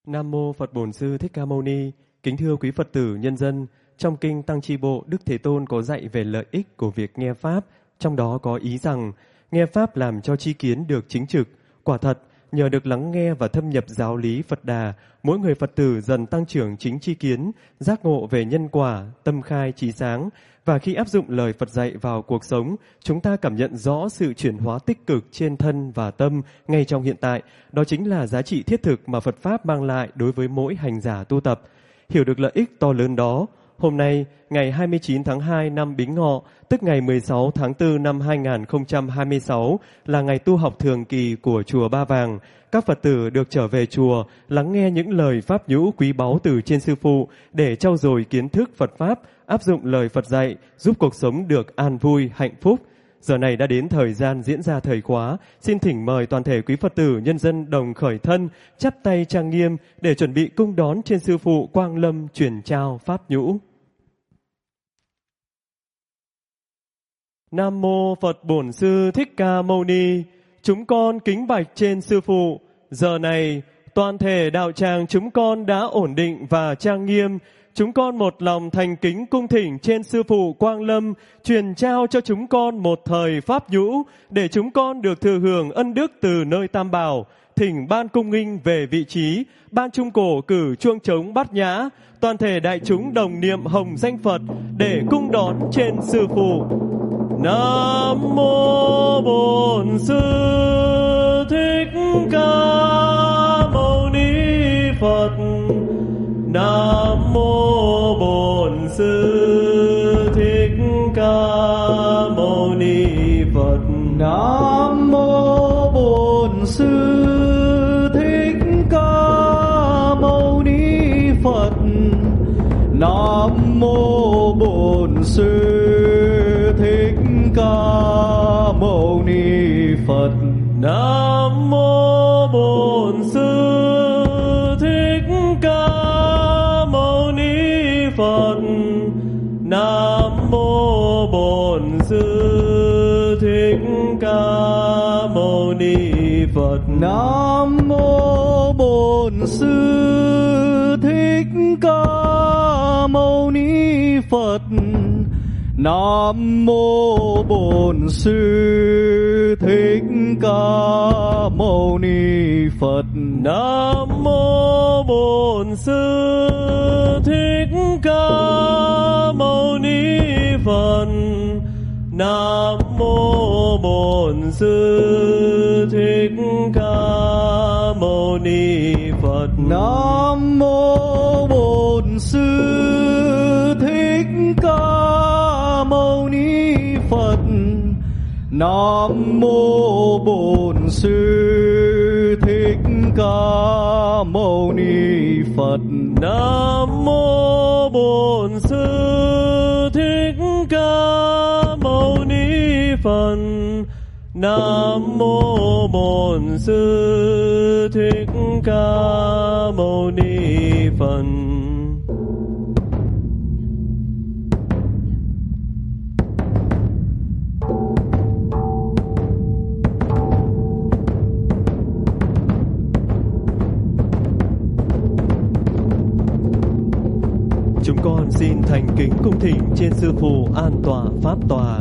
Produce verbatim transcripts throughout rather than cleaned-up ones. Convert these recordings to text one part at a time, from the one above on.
Nam mô Phật Bổn Sư Thích Ca Mâu Ni. Kính thưa quý Phật tử nhân dân, trong kinh Tăng Chi Bộ, Đức Thế Tôn có dạy về lợi ích của việc nghe pháp, trong đó có ý rằng nghe pháp làm cho tri kiến được chính trực. Quả thật, nhờ được lắng nghe và thâm nhập giáo lý Phật Đà, mỗi người Phật tử dần tăng trưởng chính tri kiến, giác ngộ về nhân quả, tâm khai trí sáng. Và khi áp dụng lời Phật dạy vào cuộc sống, chúng ta cảm nhận rõ sự chuyển hóa tích cực trên thân và tâm ngay trong hiện tại. Đó chính là giá trị thiết thực mà Phật Pháp mang lại đối với mỗi hành giả tu tập. Hiểu được lợi ích to lớn đó, hôm nay, ngày hai mươi chín tháng hai năm Bính Ngọ, tức ngày mười sáu tháng tư năm hai nghìn không trăm hai mươi sáu, là ngày tu học thường kỳ của Chùa Ba Vàng. Các Phật tử được trở về chùa, lắng nghe những lời pháp nhũ quý báu từ trên Sư Phụ để trau dồi kiến thức Phật Pháp, áp dụng lời Phật dạy, giúp cuộc sống được an vui, hạnh phúc. Giờ này đã đến thời gian diễn ra thời khóa, xin thỉnh mời toàn thể quý Phật tử nhân dân đồng khởi thân, chắp tay trang nghiêm để chuẩn bị cung đón trên Sư Phụ Quang Lâm truyền trao pháp nhũ. Nam mô Phật Bổn Sư Thích Ca Mâu Ni. Chúng con kính bạch trên Sư Phụ. Giờ này, toàn thể đạo tràng chúng con đã ổn định và trang nghiêm. Chúng con một lòng thành kính cung thỉnh trên Sư Phụ Quang Lâm truyền trao cho chúng con một thời pháp nhũ để chúng con được thừa hưởng ân đức từ nơi Tam Bảo. Thỉnh ban cung nghinh về vị trí, ban trung cổ cử chuông trống bát nhã, toàn thể đại chúng đồng niệm hồng danh Phật để cung đón trên Sư Phụ. Nam mô Bổn Sư Thích Ca Mâu Ni Phật. Nam mô Bổn Sư Thích Ca Mâu Ni Phật. Nam mô Bổn Sư Thích Ca Mâu Ni Phật. Nam mô Bổn Sư Thích Ca Mâu Ni Phật. Nam mô Bổn Sư Thích Ca Mâu Ni Phật. Nam mô Bổn Sư Thích Ca Mâu Ni Phật. Nam mô Bổn Sư Thích Ca Mâu Ni Phật. Nam mô Bổn Sư Thích Ca Mâu Ni Phật. Nam mô Bổn Sư Thích Ca Mâu Ni Phật. Nam mô Bổn Sư Thích Ca Mâu Ni Phật. Nam mô Bổn Sư Thích Ca Mâu Ni Phật. Nam mô Bổn Sư Thích Ca Mâu Ni Phật. Nam mô Bổn Sư Thích Ca Mâu Ni Phật. Nam mô Bổn Sư Thích Ca Mâu Ni Phật. Chúng con xin thành kính cung thỉnh trên Sư Phụ an tọa pháp tòa.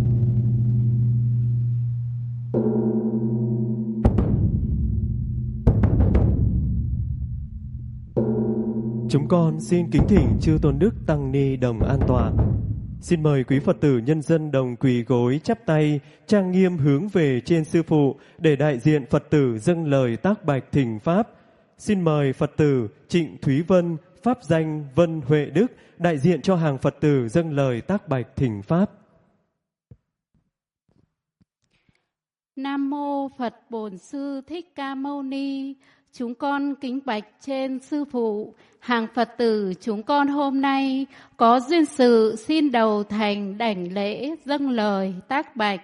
Chúng con xin kính thỉnh chư Tôn Đức Tăng Ni đồng an tọa. Xin mời quý Phật tử nhân dân đồng quỳ gối chắp tay, trang nghiêm hướng về trên Sư Phụ để đại diện Phật tử dâng lời tác bạch thỉnh Pháp. Xin mời Phật tử Trịnh Thúy Vân, pháp danh Vân Huệ Đức, đại diện cho hàng Phật tử dâng lời tác bạch thỉnh Pháp. Nam mô Phật Bổn Sư Thích Ca Mâu Ni. Chúng con kính bạch trên Sư Phụ, hàng Phật tử chúng con hôm nay có duyên sự xin đầu thành đảnh lễ dâng lời tác bạch.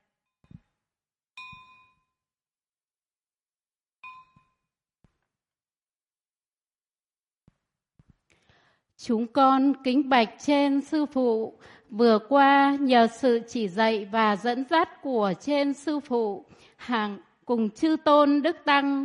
Chúng con kính bạch trên Sư Phụ, vừa qua nhờ sự chỉ dạy và dẫn dắt của trên Sư Phụ, hàng cùng chư Tôn Đức Tăng,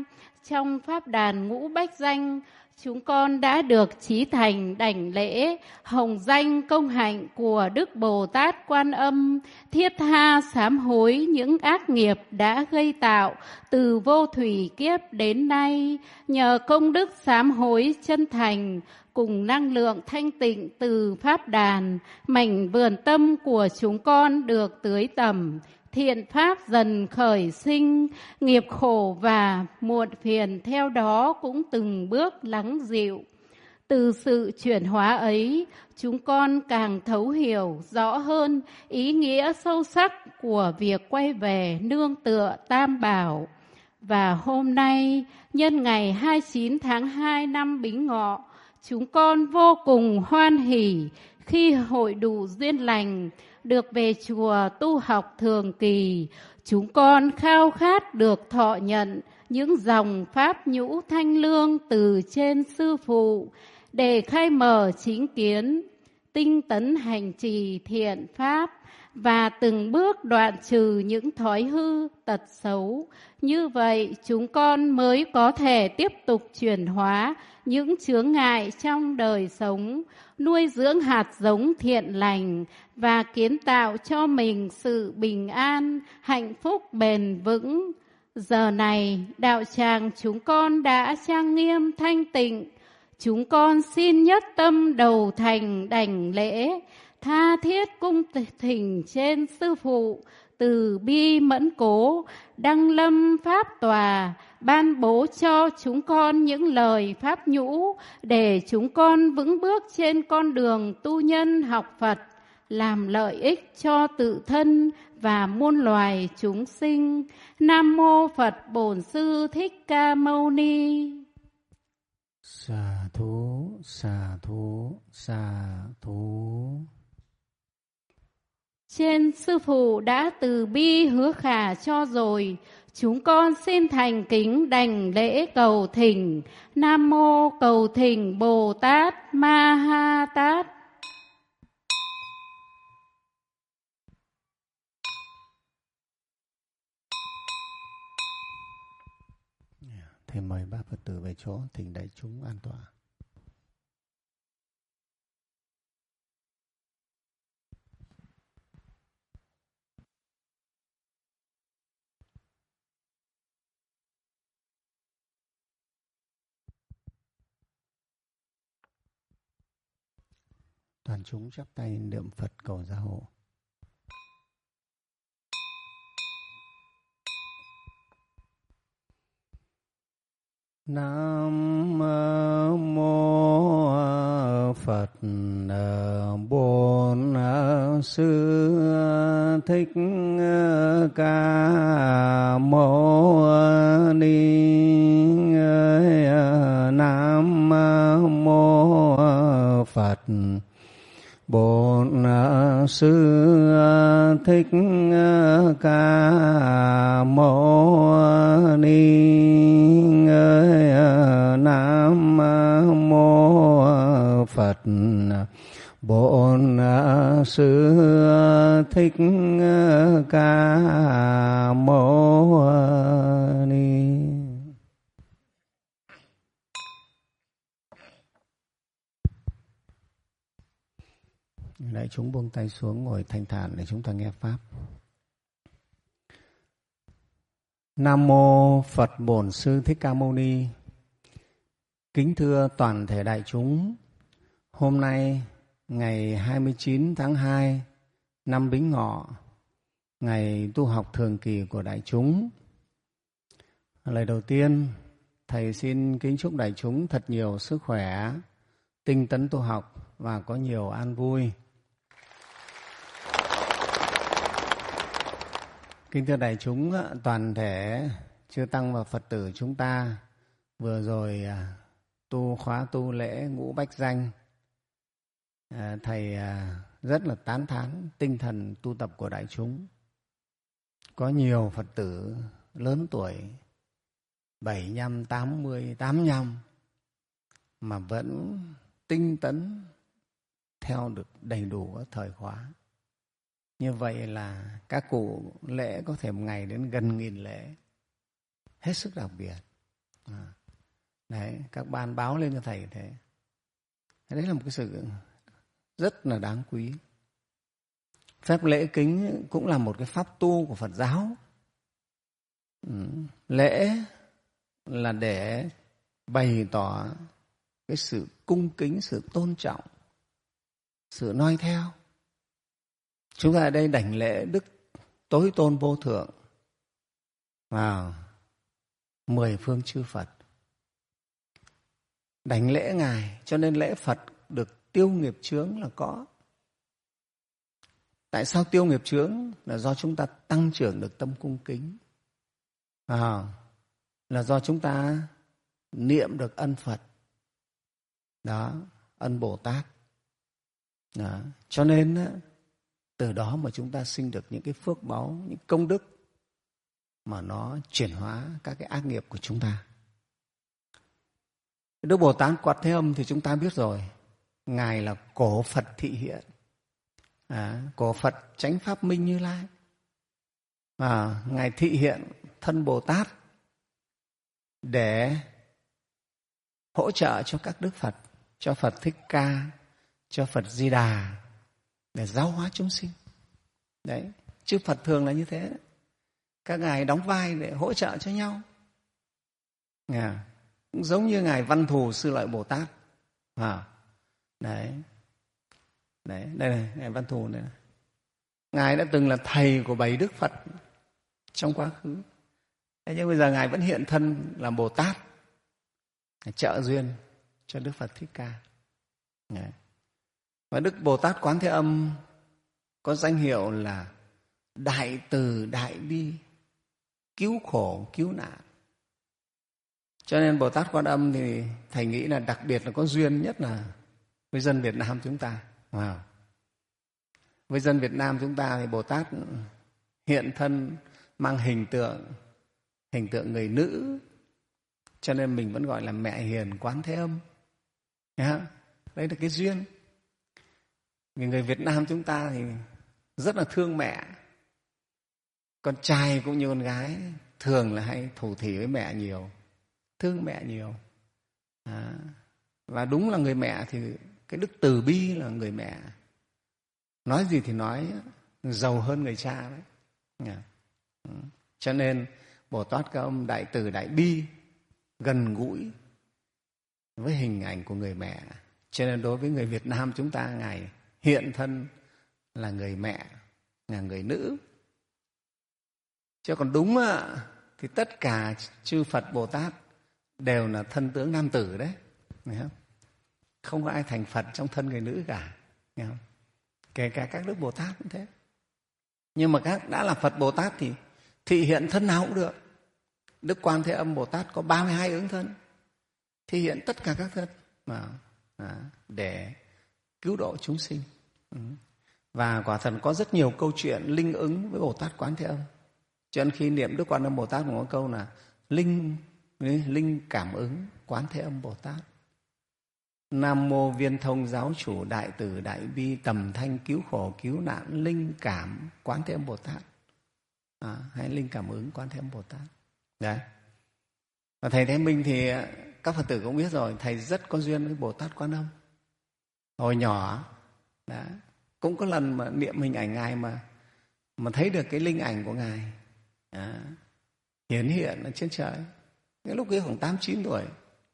trong pháp đàn ngũ bách danh, chúng con đã được chí thành đảnh lễ hồng danh công hạnh của Đức Bồ Tát Quan Âm, thiết tha sám hối những ác nghiệp đã gây tạo từ vô thủy kiếp đến nay. Nhờ công đức sám hối chân thành cùng năng lượng thanh tịnh từ pháp đàn, mảnh vườn tâm của chúng con được tưới tẩm, thiện pháp dần khởi sinh, nghiệp khổ và muộn phiền theo đó cũng từng bước lắng dịu. Từ sự chuyển hóa ấy, chúng con càng thấu hiểu rõ hơn ý nghĩa sâu sắc của việc quay về nương tựa Tam Bảo. Và hôm nay, nhân ngày hai mươi chín tháng hai năm Bính Ngọ, chúng con vô cùng hoan hỉ khi hội đủ duyên lành được về chùa tu học thường kỳ. Chúng con khao khát được thọ nhận những dòng pháp nhũ thanh lương từ trên Sư Phụ để khai mở chính kiến, tinh tấn hành trì thiện pháp và từng bước đoạn trừ những thói hư tật xấu. Như vậy chúng con mới có thể tiếp tục chuyển hóa những chướng ngại trong đời sống, nuôi dưỡng hạt giống thiện lành và kiến tạo cho mình sự bình an, hạnh phúc bền vững. Giờ này, đạo tràng chúng con đã trang nghiêm thanh tịnh. Chúng con xin nhất tâm đầu thành đảnh lễ, tha thiết cung thỉnh trên Sư Phụ, từ bi mẫn cố, đăng lâm pháp tòa, ban bố cho chúng con những lời pháp nhũ để chúng con vững bước trên con đường tu nhân học Phật, làm lợi ích cho tự thân và muôn loài chúng sinh. Nam mô Phật Bổn Sư Thích Ca Mâu Ni. Xà thú, xà thú, xà thú. Trên Sư Phụ đã từ bi hứa khả cho rồi, chúng con xin thành kính đảnh lễ cầu thỉnh. Nam mô cầu thỉnh Bồ Tát Ma Ha Tát. Thầy mời ba Phật tử về chỗ, thỉnh đại chúng an tọa. Toàn chúng chắp tay niệm Phật cầu gia hộ. Nam mô Phật Bổn Sư Thích Ca Mâu Ni. Nam mô Phật Bổn Sư Thích Ca Mâu Ni. Nam mô Phật Bổn Sư Thích Ca Mâu Ni. Đại chúng buông tay xuống, ngồi thanh thản để chúng ta nghe pháp. Nam mô Phật Bổn Sư Thích Ca Mâu Ni. Kính thưa toàn thể đại chúng, hôm nay ngày hai mươi chín tháng hai năm Bính Ngọ, ngày tu học thường kỳ của đại chúng. Lời đầu tiên, thầy xin kính chúc đại chúng thật nhiều sức khỏe, tinh tấn tu học và có nhiều an vui. Kính thưa đại chúng, toàn thể chư tăng và Phật tử chúng ta vừa rồi tu khóa tu lễ ngũ bách danh. Thầy rất là tán thán tinh thần tu tập của đại chúng. Có nhiều Phật tử lớn tuổi, bảy mươi lăm, tám mươi, tám mươi lăm mà vẫn tinh tấn theo được đầy đủ các thời khóa. Như vậy là các cụ lễ có thể một ngày đến gần nghìn lễ, hết sức đặc biệt. À, đấy, các ban báo lên cho thầy thế. Đấy là một cái sự rất là đáng quý. Phép lễ kính cũng là một cái pháp tu của Phật giáo. Ừ. Lễ là để bày tỏ cái sự cung kính, sự tôn trọng, sự noi theo. Chúng ta ở đây đảnh lễ Đức Tối Tôn Vô Thượng vào mười phương chư Phật. Đảnh lễ Ngài, cho nên lễ Phật được tiêu nghiệp chướng là có. Tại sao tiêu nghiệp chướng? Là do chúng ta tăng trưởng được tâm cung kính. À, là do chúng ta niệm được ân Phật. Đó, ân Bồ Tát. Đó. Cho nên từ đó mà chúng ta sinh được những cái phước báu, những công đức mà nó chuyển hóa các cái ác nghiệp của chúng ta. Đức Bồ Tát Quạt Thế Âm thì chúng ta biết rồi. Ngài là cổ Phật thị hiện. À, cổ Phật Chánh Pháp Minh Như Lai. À, Ngài thị hiện thân Bồ Tát để hỗ trợ cho các Đức Phật, cho Phật Thích Ca, cho Phật Di Đà để giáo hóa chúng sinh. Đấy, chư Phật thường là như thế. Các ngài đóng vai để hỗ trợ cho nhau. À, cũng giống như ngài Văn Thù Sư Lợi Bồ Tát. À, đấy, đấy, đây này, ngài Văn Thù này. Ngài đã từng là thầy của bảy Đức Phật trong quá khứ. Thế nhưng bây giờ ngài vẫn hiện thân làm Bồ Tát, trợ duyên cho Đức Phật Thích Ca. Đấy. Và Đức Bồ Tát Quán Thế Âm có danh hiệu là Đại Từ Đại Bi, cứu khổ cứu nạn. Cho nên Bồ Tát Quan Âm thì thầy nghĩ là đặc biệt là có duyên nhất là với dân Việt Nam chúng ta. Wow. Với dân Việt Nam chúng ta thì Bồ Tát hiện thân mang hình tượng hình tượng người nữ, cho nên mình vẫn gọi là Mẹ Hiền Quán Thế Âm. Đấy là cái duyên. Vì người Việt Nam chúng ta thì rất là thương mẹ. Con trai cũng như con gái thường là hay thủ thỉ với mẹ nhiều, thương mẹ nhiều. À, và đúng là người mẹ thì cái đức từ bi là người mẹ. Nói gì thì nói, giàu hơn người cha đấy. À, cho nên Bồ Tát Cao Âm Đại Từ Đại Bi, gần gũi với hình ảnh của người mẹ. Cho nên đối với người Việt Nam chúng ta, Ngài hiện thân là người mẹ, là người nữ. Chứ còn đúng thì tất cả chư Phật Bồ Tát đều là thân tướng nam tử đấy. Nghe không? Không có ai thành Phật trong thân người nữ cả. Nghe không? Kể cả các Đức Bồ Tát cũng thế. Nhưng mà các đã là Phật Bồ Tát thì thị hiện thân nào cũng được. Đức Quan Thế Âm Bồ Tát có ba mươi hai ứng thân, thị hiện tất cả các thân mà à, để cứu độ chúng sinh. Ừ. Và quả thật có rất nhiều câu chuyện linh ứng với Bồ Tát Quán Thế Âm. Cho nên khi niệm Đức Quan Âm Bồ Tát có câu là linh linh cảm ứng Quán Thế Âm Bồ Tát. Nam mô Viên Thông Giáo Chủ Đại Từ Đại Bi Tầm Thanh Cứu Khổ Cứu Nạn Linh Cảm Quán Thế Âm Bồ Tát. À, hay linh cảm ứng Quán Thế Âm Bồ Tát. Đấy. Và thầy Thế Minh thì các Phật tử cũng biết rồi, thầy rất có duyên với Bồ Tát Quan Âm. Hồi nhỏ đã, cũng có lần mà niệm hình ảnh Ngài mà mà thấy được cái linh ảnh của Ngài à, hiển hiện ở trên trời. Cái lúc ấy khoảng tám chín tuổi.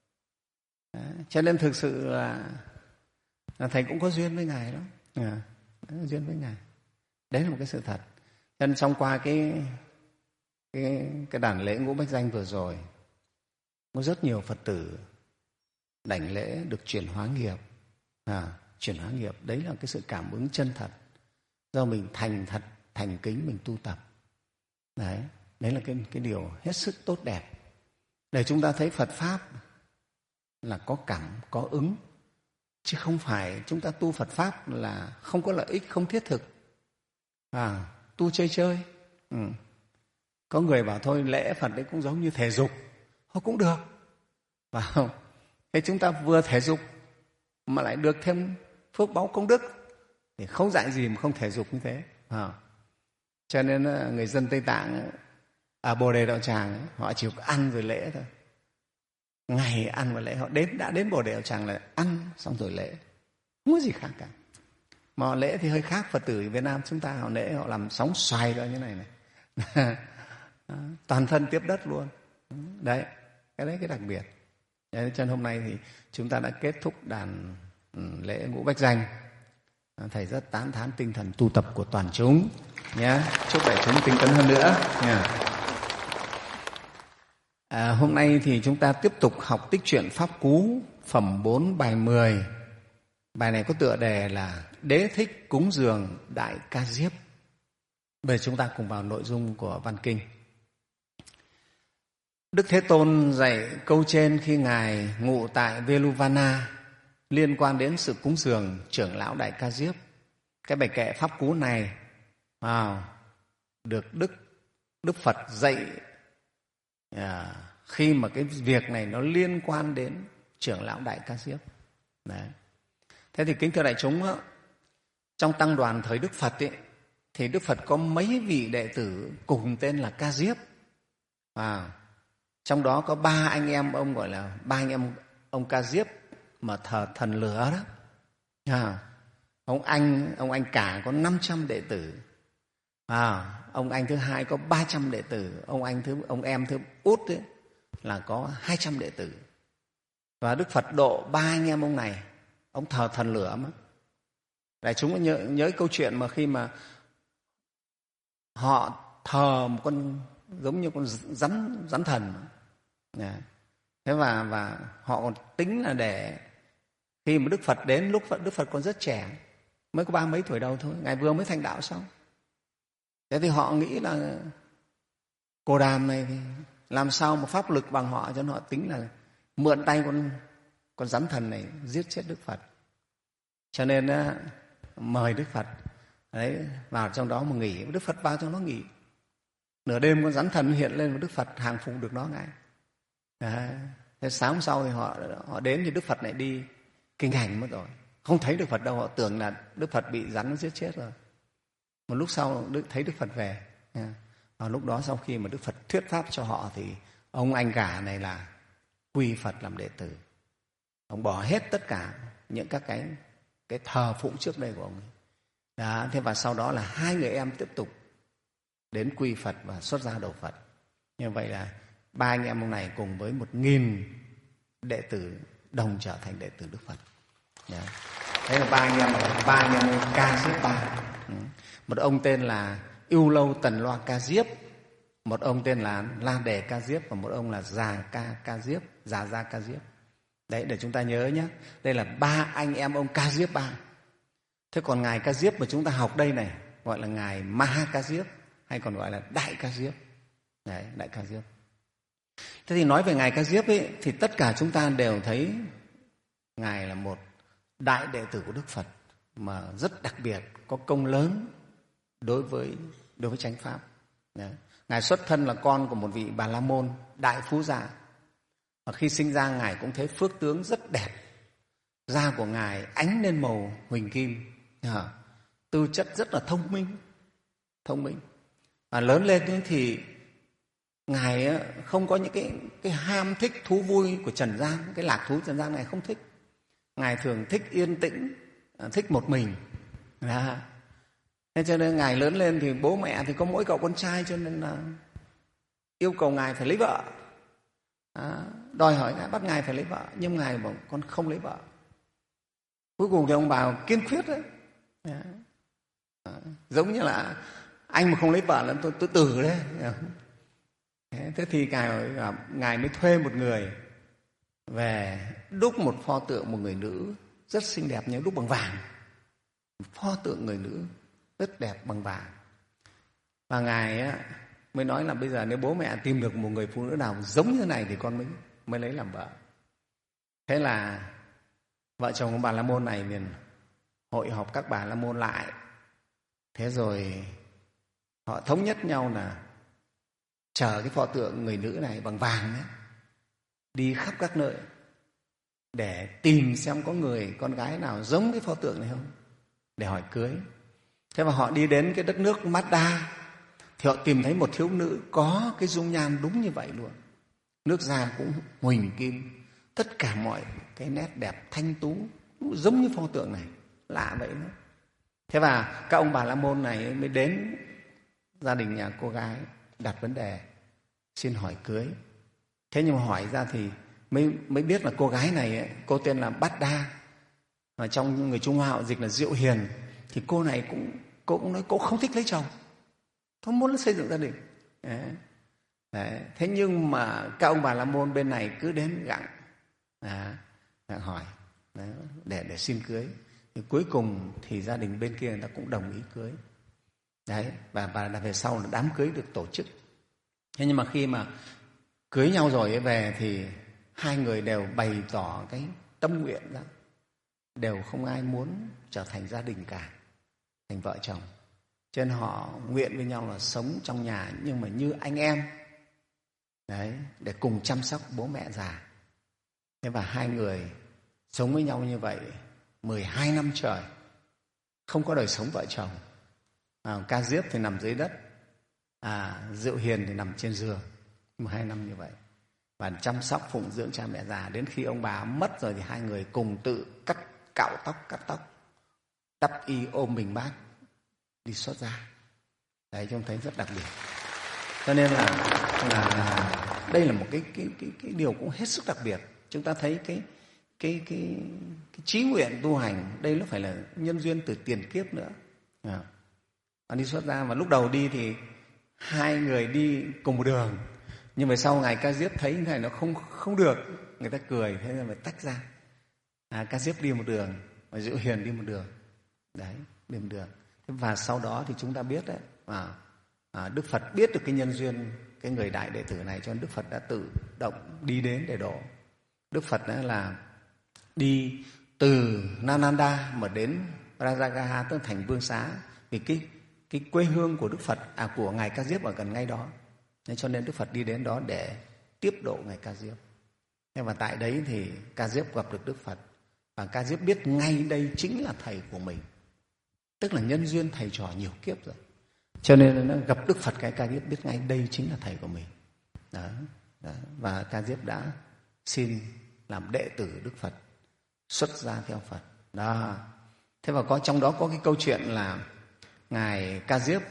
À, cho nên thực sự là, là thầy cũng có duyên với Ngài đó. À, có duyên với Ngài. Đấy là một cái sự thật. Cho nên trong qua cái cái cái đàn lễ Ngũ Bách Danh vừa rồi, có rất nhiều Phật tử đảnh lễ được chuyển hóa nghiệp. À, chuyển hóa nghiệp đấy là cái sự cảm ứng chân thật do mình thành thật thành kính mình tu tập. Đấy, đấy là cái cái điều hết sức tốt đẹp để chúng ta thấy Phật pháp là có cảm có ứng, chứ không phải chúng ta tu Phật pháp là không có lợi ích, không thiết thực, à, tu chơi chơi. Ừ. Có người bảo thôi lễ Phật đấy cũng giống như thể dục, thôi cũng được, phải không? Thế chúng ta vừa thể dục mà lại được thêm phước báu công đức thì không dạy gì mà không thể dục như thế. À. Cho nên người dân Tây Tạng ở Bồ Đề Đạo Tràng họ chỉ có ăn rồi lễ thôi, ngày ăn và lễ. Họ đến đã đến Bồ Đề Đạo Tràng là ăn xong rồi lễ, không có gì khác cả. Mà họ lễ thì hơi khác Phật tử Việt Nam chúng ta. Họ lễ họ làm sóng xoài ra như này này toàn thân tiếp đất luôn. Đấy, cái đấy cái đặc biệt. Cho nên hôm nay thì chúng ta đã kết thúc đàn lễ Ngũ Bách Danh. Thầy rất tán thán tinh thần tu tập của toàn chúng nhé. Chúc đại chúng tinh tấn hơn nữa nha. À, hôm nay thì chúng ta tiếp tục học tích truyện Pháp Cú phẩm bốn bài mười. Bài này có tựa đề là Đế thích cúng dường Đại Ca Diếp. Bây giờ chúng ta cùng vào nội dung của văn kinh. Đức Thế Tôn dạy câu trên khi Ngài ngụ tại Veluvana liên quan đến sự cúng dường trưởng lão Đại Ca Diếp. Cái bài kệ Pháp Cú này wow, được Đức Đức Phật dạy à, khi mà cái việc này nó liên quan đến trưởng lão Đại Ca Diếp. Đấy. Thế thì kính thưa đại chúng, trong tăng đoàn thời Đức Phật ấy, thì Đức Phật có mấy vị đệ tử cùng tên là Ca Diếp. À, trong đó có ba anh em ông gọi là ba anh em ông Ca Diếp mà thờ thần lửa đó. À, ông anh ông anh cả có năm trăm đệ tử. À, ông anh thứ hai có ba trăm đệ tử, ông anh thứ ông em thứ út ấy, là có hai trăm đệ tử. Và Đức Phật độ ba anh em ông này, ông thờ thần lửa mà. Đại chúng nhớ, nhớ câu chuyện mà khi mà họ thờ một con giống như con rắn rắn thần. Thế và và họ còn tính là để khi mà Đức Phật đến, lúc Đức Phật còn rất trẻ, mới có ba mấy tuổi đầu thôi, Ngài vừa mới thành đạo xong. Thế thì họ nghĩ là Cồ Đàm này thì làm sao mà pháp lực bằng họ, cho nên họ tính là mượn tay con con rắn thần này giết chết Đức Phật. Cho nên á, mời Đức Phật đấy vào trong đó mà nghỉ. Đức Phật vào trong đó nghỉ. Nửa đêm con rắn thần hiện lên và Đức Phật hàng phục được nó ngay. Đấy. Thế sáng hôm sau thì họ họ đến thì Đức Phật lại đi kinh hành mất rồi, không thấy Đức Phật đâu. Họ tưởng là Đức Phật bị rắn nó giết chết rồi. Một lúc sau Đức thấy Đức Phật về. Và lúc đó sau khi mà Đức Phật thuyết pháp cho họ thì ông anh cả này là quy Phật làm đệ tử. Ông bỏ hết tất cả những các cái cái thờ phụng trước đây của ông ấy. Đó, thế và sau đó là hai người em tiếp tục đến quy Phật và xuất gia đầu Phật. Như vậy là ba anh em ông này cùng với một nghìn đệ tử đồng trở thành đệ tử Đức Phật. Đấy. Thế là ba anh em, ba anh em Ca Diếp ba. Một ông tên là Ưu Lâu Tần Loa Ca Diếp, một ông tên là La Đề Ca Diếp và một ông là Già Ca Ca Diếp, Già Gia Ca Diếp. Đấy, để chúng ta nhớ nhé. Đây là ba anh em ông Ca Diếp ba. Thế còn Ngài Ca Diếp mà chúng ta học đây này gọi là Ngài Ma Ca Diếp, hay còn gọi là Đại Ca Diếp. Đấy, Đại Ca Diếp. Thế thì nói về Ngài Ca Diếp ấy, thì tất cả chúng ta đều thấy Ngài là một đại đệ tử của Đức Phật mà rất đặc biệt, có công lớn đối với đối với chánh pháp. Đấy. Ngài xuất thân là con của một vị Bà La Môn đại phú gia. Và khi sinh ra Ngài cũng thấy phước tướng rất đẹp. Da của Ngài ánh lên màu huỳnh kim, tư chất rất là thông minh, thông minh. Và lớn lên thì Ngài không có những cái cái ham thích thú vui của trần gian, cái lạc thú trần gian Ngài không thích. Ngài thường thích yên tĩnh, thích một mình. À, thế cho nên Ngài lớn lên thì bố mẹ thì có mỗi cậu con trai, cho nên là yêu cầu Ngài phải lấy vợ. À, đòi hỏi Ngài, bắt Ngài phải lấy vợ, nhưng Ngài bảo con không lấy vợ. Cuối cùng thì ông bà kiên quyết đấy. À, à, giống như là anh mà không lấy vợ là tôi tôi từ đấy. Thế, thế thì Ngài, Ngài mới thuê một người về đúc một pho tượng một người nữ rất xinh đẹp, nhưng đúc bằng vàng. Một pho tượng người nữ rất đẹp bằng vàng. Và Ngài á, mới nói là bây giờ nếu bố mẹ tìm được một người phụ nữ nào giống như này thì con mới mới lấy làm vợ. Thế là vợ chồng ông Bà La Môn này liền hội họp các Bà La Môn lại. Thế rồi họ thống nhất nhau là chở cái pho tượng người nữ này bằng vàng ấy, đi khắp các nơi để tìm xem có người con gái nào giống cái pho tượng này không, để hỏi cưới. Thế mà họ đi đến cái đất nước Mazda thì họ tìm thấy một thiếu nữ có cái dung nhan đúng như vậy luôn. Nước da cũng huỳnh kim, tất cả mọi cái nét đẹp thanh tú giống như pho tượng này, lạ vậy đó. Thế và các ông bà la môn này mới đến gia đình nhà cô gái đặt vấn đề xin hỏi cưới. Thế nhưng mà hỏi ra thì mới mới biết là cô gái này ấy, cô tên là Bát Đa, mà trong người Trung Hoa họ dịch là Diệu Hiền. Thì cô này cũng cô cũng nói cô không thích lấy chồng, không muốn xây dựng gia đình. Đấy. Đấy. Thế nhưng mà các ông bà la môn bên này cứ đến gặng à, gặng hỏi đấy, để để xin cưới. Thì cuối cùng thì gia đình bên kia người ta cũng đồng ý cưới. Đấy, và và về sau là đám cưới được tổ chức. Thế nhưng mà khi mà cưới nhau rồi ấy về thì hai người đều bày tỏ cái tâm nguyện ra, đều không ai muốn trở thành gia đình cả, thành vợ chồng. Cho nên họ nguyện với nhau là sống trong nhà nhưng mà như anh em. Đấy, để cùng chăm sóc bố mẹ già. Thế và hai người sống với nhau như vậy mười hai năm trời, không có đời sống vợ chồng. À, Ca Diếp thì nằm dưới đất, à, Diệu Hiền thì nằm trên giường, mười hai năm như vậy. Và chăm sóc phụng dưỡng cha mẹ già. Đến khi ông bà mất rồi thì hai người cùng tự cắt cạo tóc, cắt tóc, đắp y, ôm bình bát đi xuất gia. Đấy, chúng thấy rất đặc biệt. Cho nên là, là, là đây là một cái, cái, cái, cái điều cũng hết sức đặc biệt. Chúng ta thấy cái cái cái, cái chí nguyện tu hành đây nó phải là nhân duyên từ tiền kiếp nữa. À, đi xuất gia, và lúc đầu đi thì hai người đi cùng một đường, nhưng mà sau Ngài Ca Diếp thấy cái này nó không không được, người ta cười, thế nên phải tách ra. À, Ca Diếp đi một đường và Diệu Hiền đi một đường. Đấy, đi một đường. Và sau đó thì chúng ta biết đấy, à, à, Đức Phật biết được cái nhân duyên cái người đại đệ tử này, cho nên Đức Phật đã tự động đi đến để độ. Đức Phật đó là đi từ Nananda mà đến Rajagaha, tức thành Vương Xá, vì cái cái quê hương của Đức Phật, à của Ngài Ca Diếp ở gần ngay đó. Nên cho nên Đức Phật đi đến đó để tiếp độ Ngài Ca Diếp. Thế và tại đấy thì Ca Diếp gặp được Đức Phật, và Ca Diếp biết ngay đây chính là thầy của mình, tức là nhân duyên thầy trò nhiều kiếp rồi. Cho nên nó gặp Đức Phật, cái Ca Diếp biết ngay đây chính là thầy của mình. Đó, đó. Và Ca Diếp đã xin làm đệ tử Đức Phật, xuất gia theo Phật. Đó. Thế và có trong đó có cái câu chuyện là Ngài Ca Diếp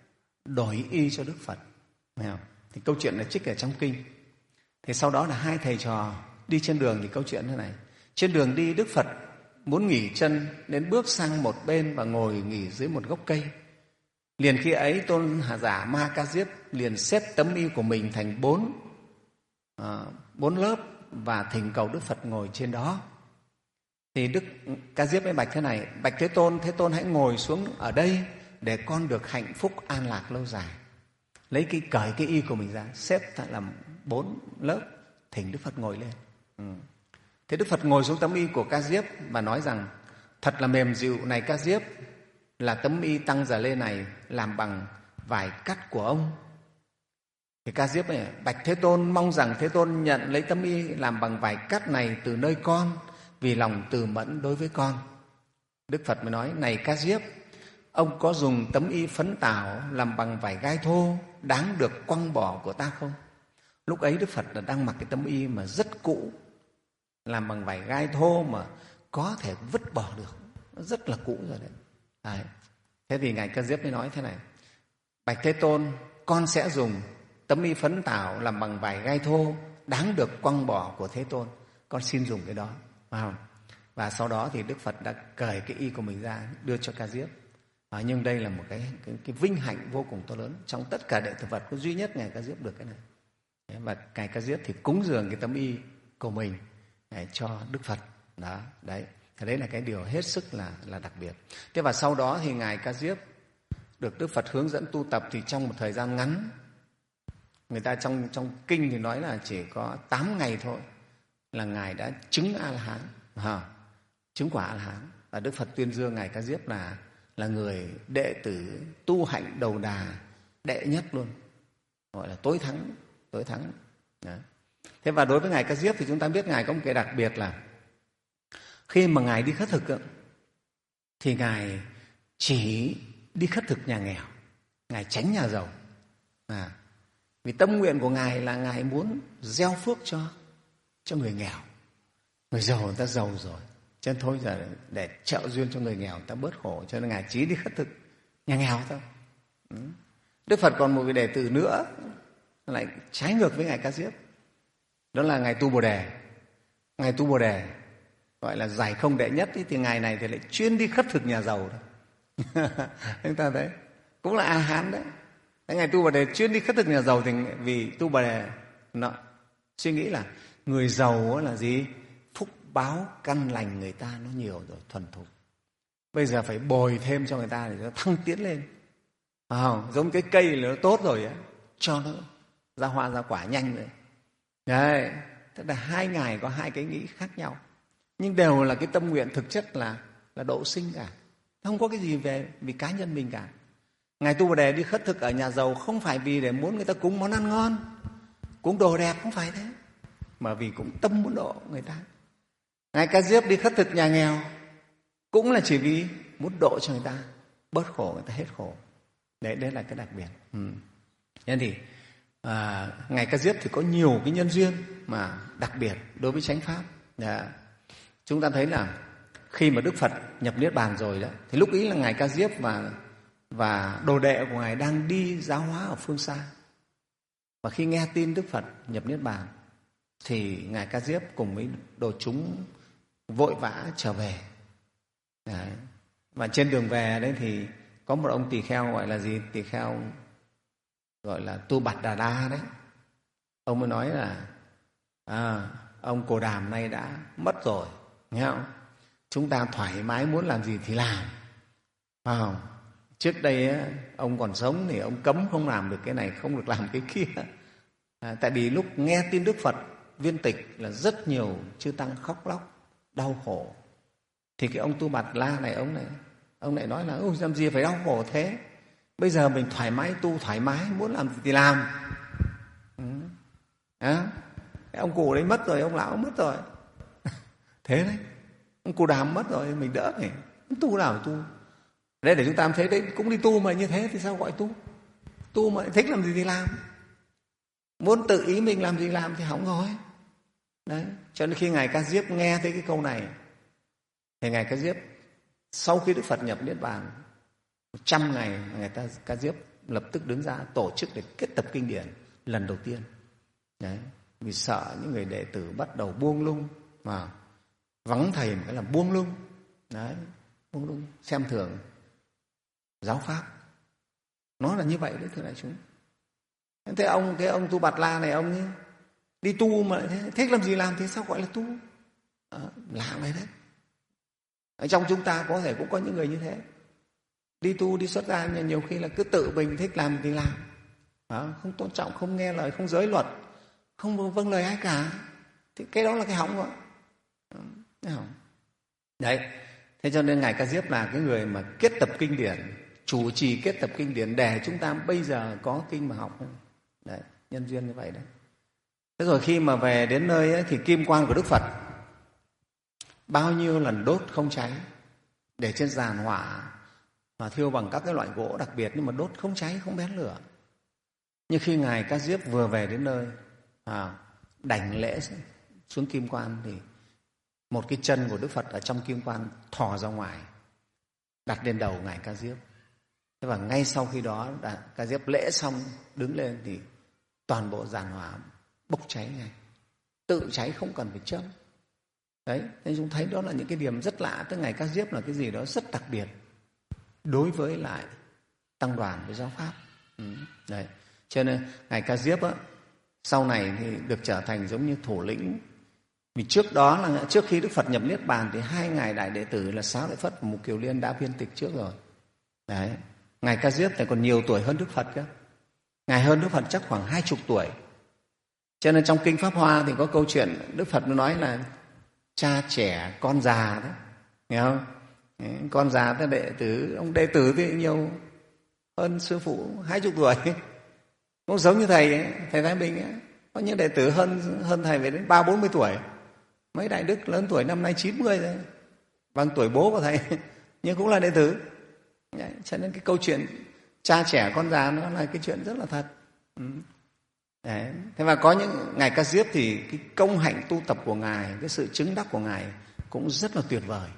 đổi y cho Đức Phật. Thấy không? Thì câu chuyện là trích ở trong kinh. Thì sau đó là hai thầy trò đi trên đường thì câu chuyện thế này. Trên đường đi, Đức Phật muốn nghỉ chân nên bước sang một bên và ngồi nghỉ dưới một gốc cây. Liền khi ấy tôn giả Ma Ca Diếp liền xếp tấm y của mình thành bốn, à, bốn lớp và thỉnh cầu Đức Phật ngồi trên đó. Thì Đức Ca Diếp mới bạch thế này: bạch Thế Tôn, Thế Tôn hãy ngồi xuống ở đây để con được hạnh phúc an lạc lâu dài. Lấy cái cởi cái y của mình ra, xếp làm bốn lớp, thỉnh Đức Phật ngồi lên. Ừ. Thế Đức Phật ngồi xuống tấm y của Ca Diếp và nói rằng: thật là mềm dịu này Ca Diếp, là tấm y tăng già lê này làm bằng vải cắt của ông. Thì Ca Diếp này: bạch Thế Tôn, mong rằng Thế Tôn nhận lấy tấm y làm bằng vải cắt này từ nơi con, vì lòng từ mẫn đối với con. Đức Phật mới nói: này Ca Diếp, ông có dùng tấm y phấn tảo làm bằng vải gai thô đáng được quăng bỏ của ta không? Lúc ấy Đức Phật là đang mặc cái tấm y mà rất cũ, làm bằng vải gai thô mà có thể vứt bỏ được, nó rất là cũ rồi đấy. Đấy. Thế thì Ngài Ca Diếp mới nói thế này: bạch Thế Tôn, con sẽ dùng tấm y phấn tảo làm bằng vải gai thô đáng được quăng bỏ của Thế Tôn, con xin dùng cái đó. Wow. Và sau đó thì Đức Phật đã cởi cái y của mình ra đưa cho Ca Diếp. À, nhưng đây là một cái, cái, cái vinh hạnh vô cùng to lớn. Trong tất cả đệ tử Phật có duy nhất Ngài Ca Diếp được cái này. Đấy, và Ngài Ca Diếp thì cúng dường cái tấm y của mình để cho Đức Phật. Đó, đấy. Thì đấy là cái điều hết sức là, là đặc biệt. Thế và sau đó thì Ngài Ca Diếp được Đức Phật hướng dẫn tu tập, thì trong một thời gian ngắn, người ta trong, trong kinh thì nói là chỉ có tám ngày thôi là Ngài đã chứng A-la-hán, à, chứng quả A-la-hán. Và Đức Phật tuyên dương Ngài Ca Diếp là, là người đệ tử tu hạnh đầu đà đệ nhất luôn, gọi là tối thắng, tối thắng. Đó. Thế và đối với Ngài Ca Diếp thì chúng ta biết Ngài có một cái đặc biệt là khi mà Ngài đi khất thực thì Ngài chỉ đi khất thực nhà nghèo, Ngài tránh nhà giàu. À, vì tâm nguyện của Ngài là Ngài muốn gieo phước cho, cho người nghèo. Người giàu người ta giàu rồi, cho nên thôi giờ để trợ duyên cho người nghèo người ta bớt khổ, cho nên Ngài chỉ đi khất thực nhà nghèo thôi. Đức Phật còn một cái đệ tử nữa lại trái ngược với Ngài Ca Diếp, đó là Ngài Tu Bồ Đề. Ngài Tu Bồ Đề gọi là giải không đệ nhất ý, thì Ngài này thì lại chuyên đi khất thực nhà giàu thôi. Chúng ta thấy cũng là A Hán đấy. Ngài Tu Bồ Đề chuyên đi khất thực nhà giàu thì vì Tu Bồ Đề nó suy nghĩ là người giàu là gì? Phúc báo căn lành người ta nó nhiều rồi, thuần thục. Bây giờ phải bồi thêm cho người ta để nó thăng tiến lên. À, giống cái cây là nó tốt rồi ấy, cho nó ra hoa ra quả nhanh rồi. Đấy, tức là hai Ngài có hai cái nghĩ khác nhau, nhưng đều là cái tâm nguyện thực chất là là độ sinh cả. Không có cái gì về vì cá nhân mình cả. Ngài Tu Bồ Đề đi khất thực ở nhà giàu không phải vì để muốn người ta cúng món ăn ngon, cúng đồ đẹp, không phải thế, mà vì cũng tâm muốn độ người ta. Ngài Ca Diếp đi khất thực nhà nghèo cũng là chỉ vì muốn độ cho người ta bớt khổ, người ta hết khổ. Đấy, đấy là cái đặc biệt. Ừ. Nên thì à, Ngài Ca Diếp thì có nhiều cái nhân duyên mà đặc biệt đối với chánh pháp. Đã. Chúng ta thấy là khi mà Đức Phật nhập Niết Bàn rồi đó, thì lúc ấy là Ngài Ca Diếp và và đồ đệ của Ngài đang đi giáo hóa ở phương xa. Và khi nghe tin Đức Phật nhập Niết Bàn thì Ngài Ca Diếp cùng với đồ chúng vội vã trở về. Đấy. Và trên đường về đấy thì có một ông tỳ kheo gọi là gì? Tỳ kheo gọi là Tu Bạt Đà Đa đấy. Ông mới nói là à, ông Cồ Đàm nay đã mất rồi, nghe không? Chúng ta thoải mái muốn làm gì thì làm. Phải không? Trước đây ông còn sống thì ông cấm không làm được cái này, không được làm cái kia. À, tại vì lúc nghe tin Đức Phật viên tịch là rất nhiều chư tăng khóc lóc, đau khổ. Thì cái ông Tu Bạt La này, ông này ông lại nói là ôi làm gì phải đau khổ thế, bây giờ mình thoải mái tu, thoải mái muốn làm gì thì làm. Ừ. À, ông cụ đấy mất rồi, ông lão mất rồi. Thế đấy, ông Cụ Đàm mất rồi, mình đỡ này, tu nào tu. Đấy, để chúng ta thấy đấy, cũng đi tu mà như thế thì sao gọi tu? Tu mà thích làm gì thì làm, muốn tự ý mình làm gì làm thì hỏng rồi. Đấy, cho nên khi Ngài Ca Diếp nghe thấy cái câu này thì Ngài Ca Diếp sau khi Đức Phật nhập Niết Bàn một trăm ngày, Ngài ta Ca Diếp lập tức đứng ra tổ chức để kết tập kinh điển lần đầu tiên. Đấy, vì sợ những người đệ tử bắt đầu buông lung, mà vắng thầy một cái là buông lung. Đấy, buông lung, xem thường giáo pháp. Nó là như vậy đấy, thưa đại chúng. Thế ông cái ông Tu Bạt La này, ông ấy đi tu mà thế, thích làm gì làm, thế sao gọi là tu? À, lạ vậy đấy. Ở trong chúng ta có thể cũng có những người như thế, đi tu đi xuất gia nhưng nhiều khi là cứ tự mình thích làm thì làm, à, không tôn trọng, không nghe lời, không giới luật, không vâng lời ai cả, thì cái đó là cái hỏng rồi. Đấy, thế cho nên Ngài Ca Diếp là cái người mà kết tập kinh điển, chủ trì kết tập kinh điển để chúng ta bây giờ có kinh mà học. Đấy, nhân duyên như vậy đấy. Thế rồi khi mà về đến nơi ấy, thì kim quan của Đức Phật bao nhiêu lần đốt không cháy, để trên giàn hỏa và thiêu bằng các cái loại gỗ đặc biệt, nhưng mà đốt không cháy, không bén lửa. Nhưng khi Ngài Ca Diếp vừa về đến nơi, à, đảnh lễ xuống kim quan thì một cái chân của Đức Phật ở trong kim quan thò ra ngoài, đặt lên đầu Ngài Ca Diếp. Thế và ngay sau khi đó Ca Diếp lễ xong đứng lên thì toàn bộ giàn hỏa bốc cháy ngay, tự cháy, không cần phải châm. Đấy, nên chúng thấy đó là những cái điểm rất lạ. Tức Ngài Ca Diếp là cái gì đó rất đặc biệt đối với lại tăng đoàn với giáo pháp. Ừ. Đấy, cho nên Ngài Ca Diếp á, sau này thì được trở thành giống như thủ lĩnh. Vì trước đó là trước khi Đức Phật nhập Niết Bàn thì hai ngài đại đệ tử là Xá Lợi Phất và Mục Kiều Liên đã viên tịch trước rồi. Đấy, Ngài Ca Diếp thì còn nhiều tuổi hơn Đức Phật cơ. Ngài hơn Đức Phật chắc khoảng hai chục tuổi. Cho nên trong Kinh Pháp Hoa thì có câu chuyện Đức Phật nói là cha trẻ con già đó, nghe không? Đấy, con già ta đệ tử, ông đệ tử thì nhiều hơn sư phụ hai chục tuổi, cũng giống như thầy ấy, thầy Thái Bình ấy. Có những đệ tử hơn hơn thầy về đến ba bốn mươi tuổi, mấy đại đức lớn tuổi năm nay chín mươi rồi, bằng tuổi bố của thầy, nhưng cũng là đệ tử. Đấy, cho nên cái câu chuyện cha trẻ con già nó là cái chuyện rất là thật. Ừ. Đấy. Thế và có những Ngài Ca Diếp thì cái công hạnh tu tập của Ngài, cái sự chứng đắc của Ngài cũng rất là tuyệt vời.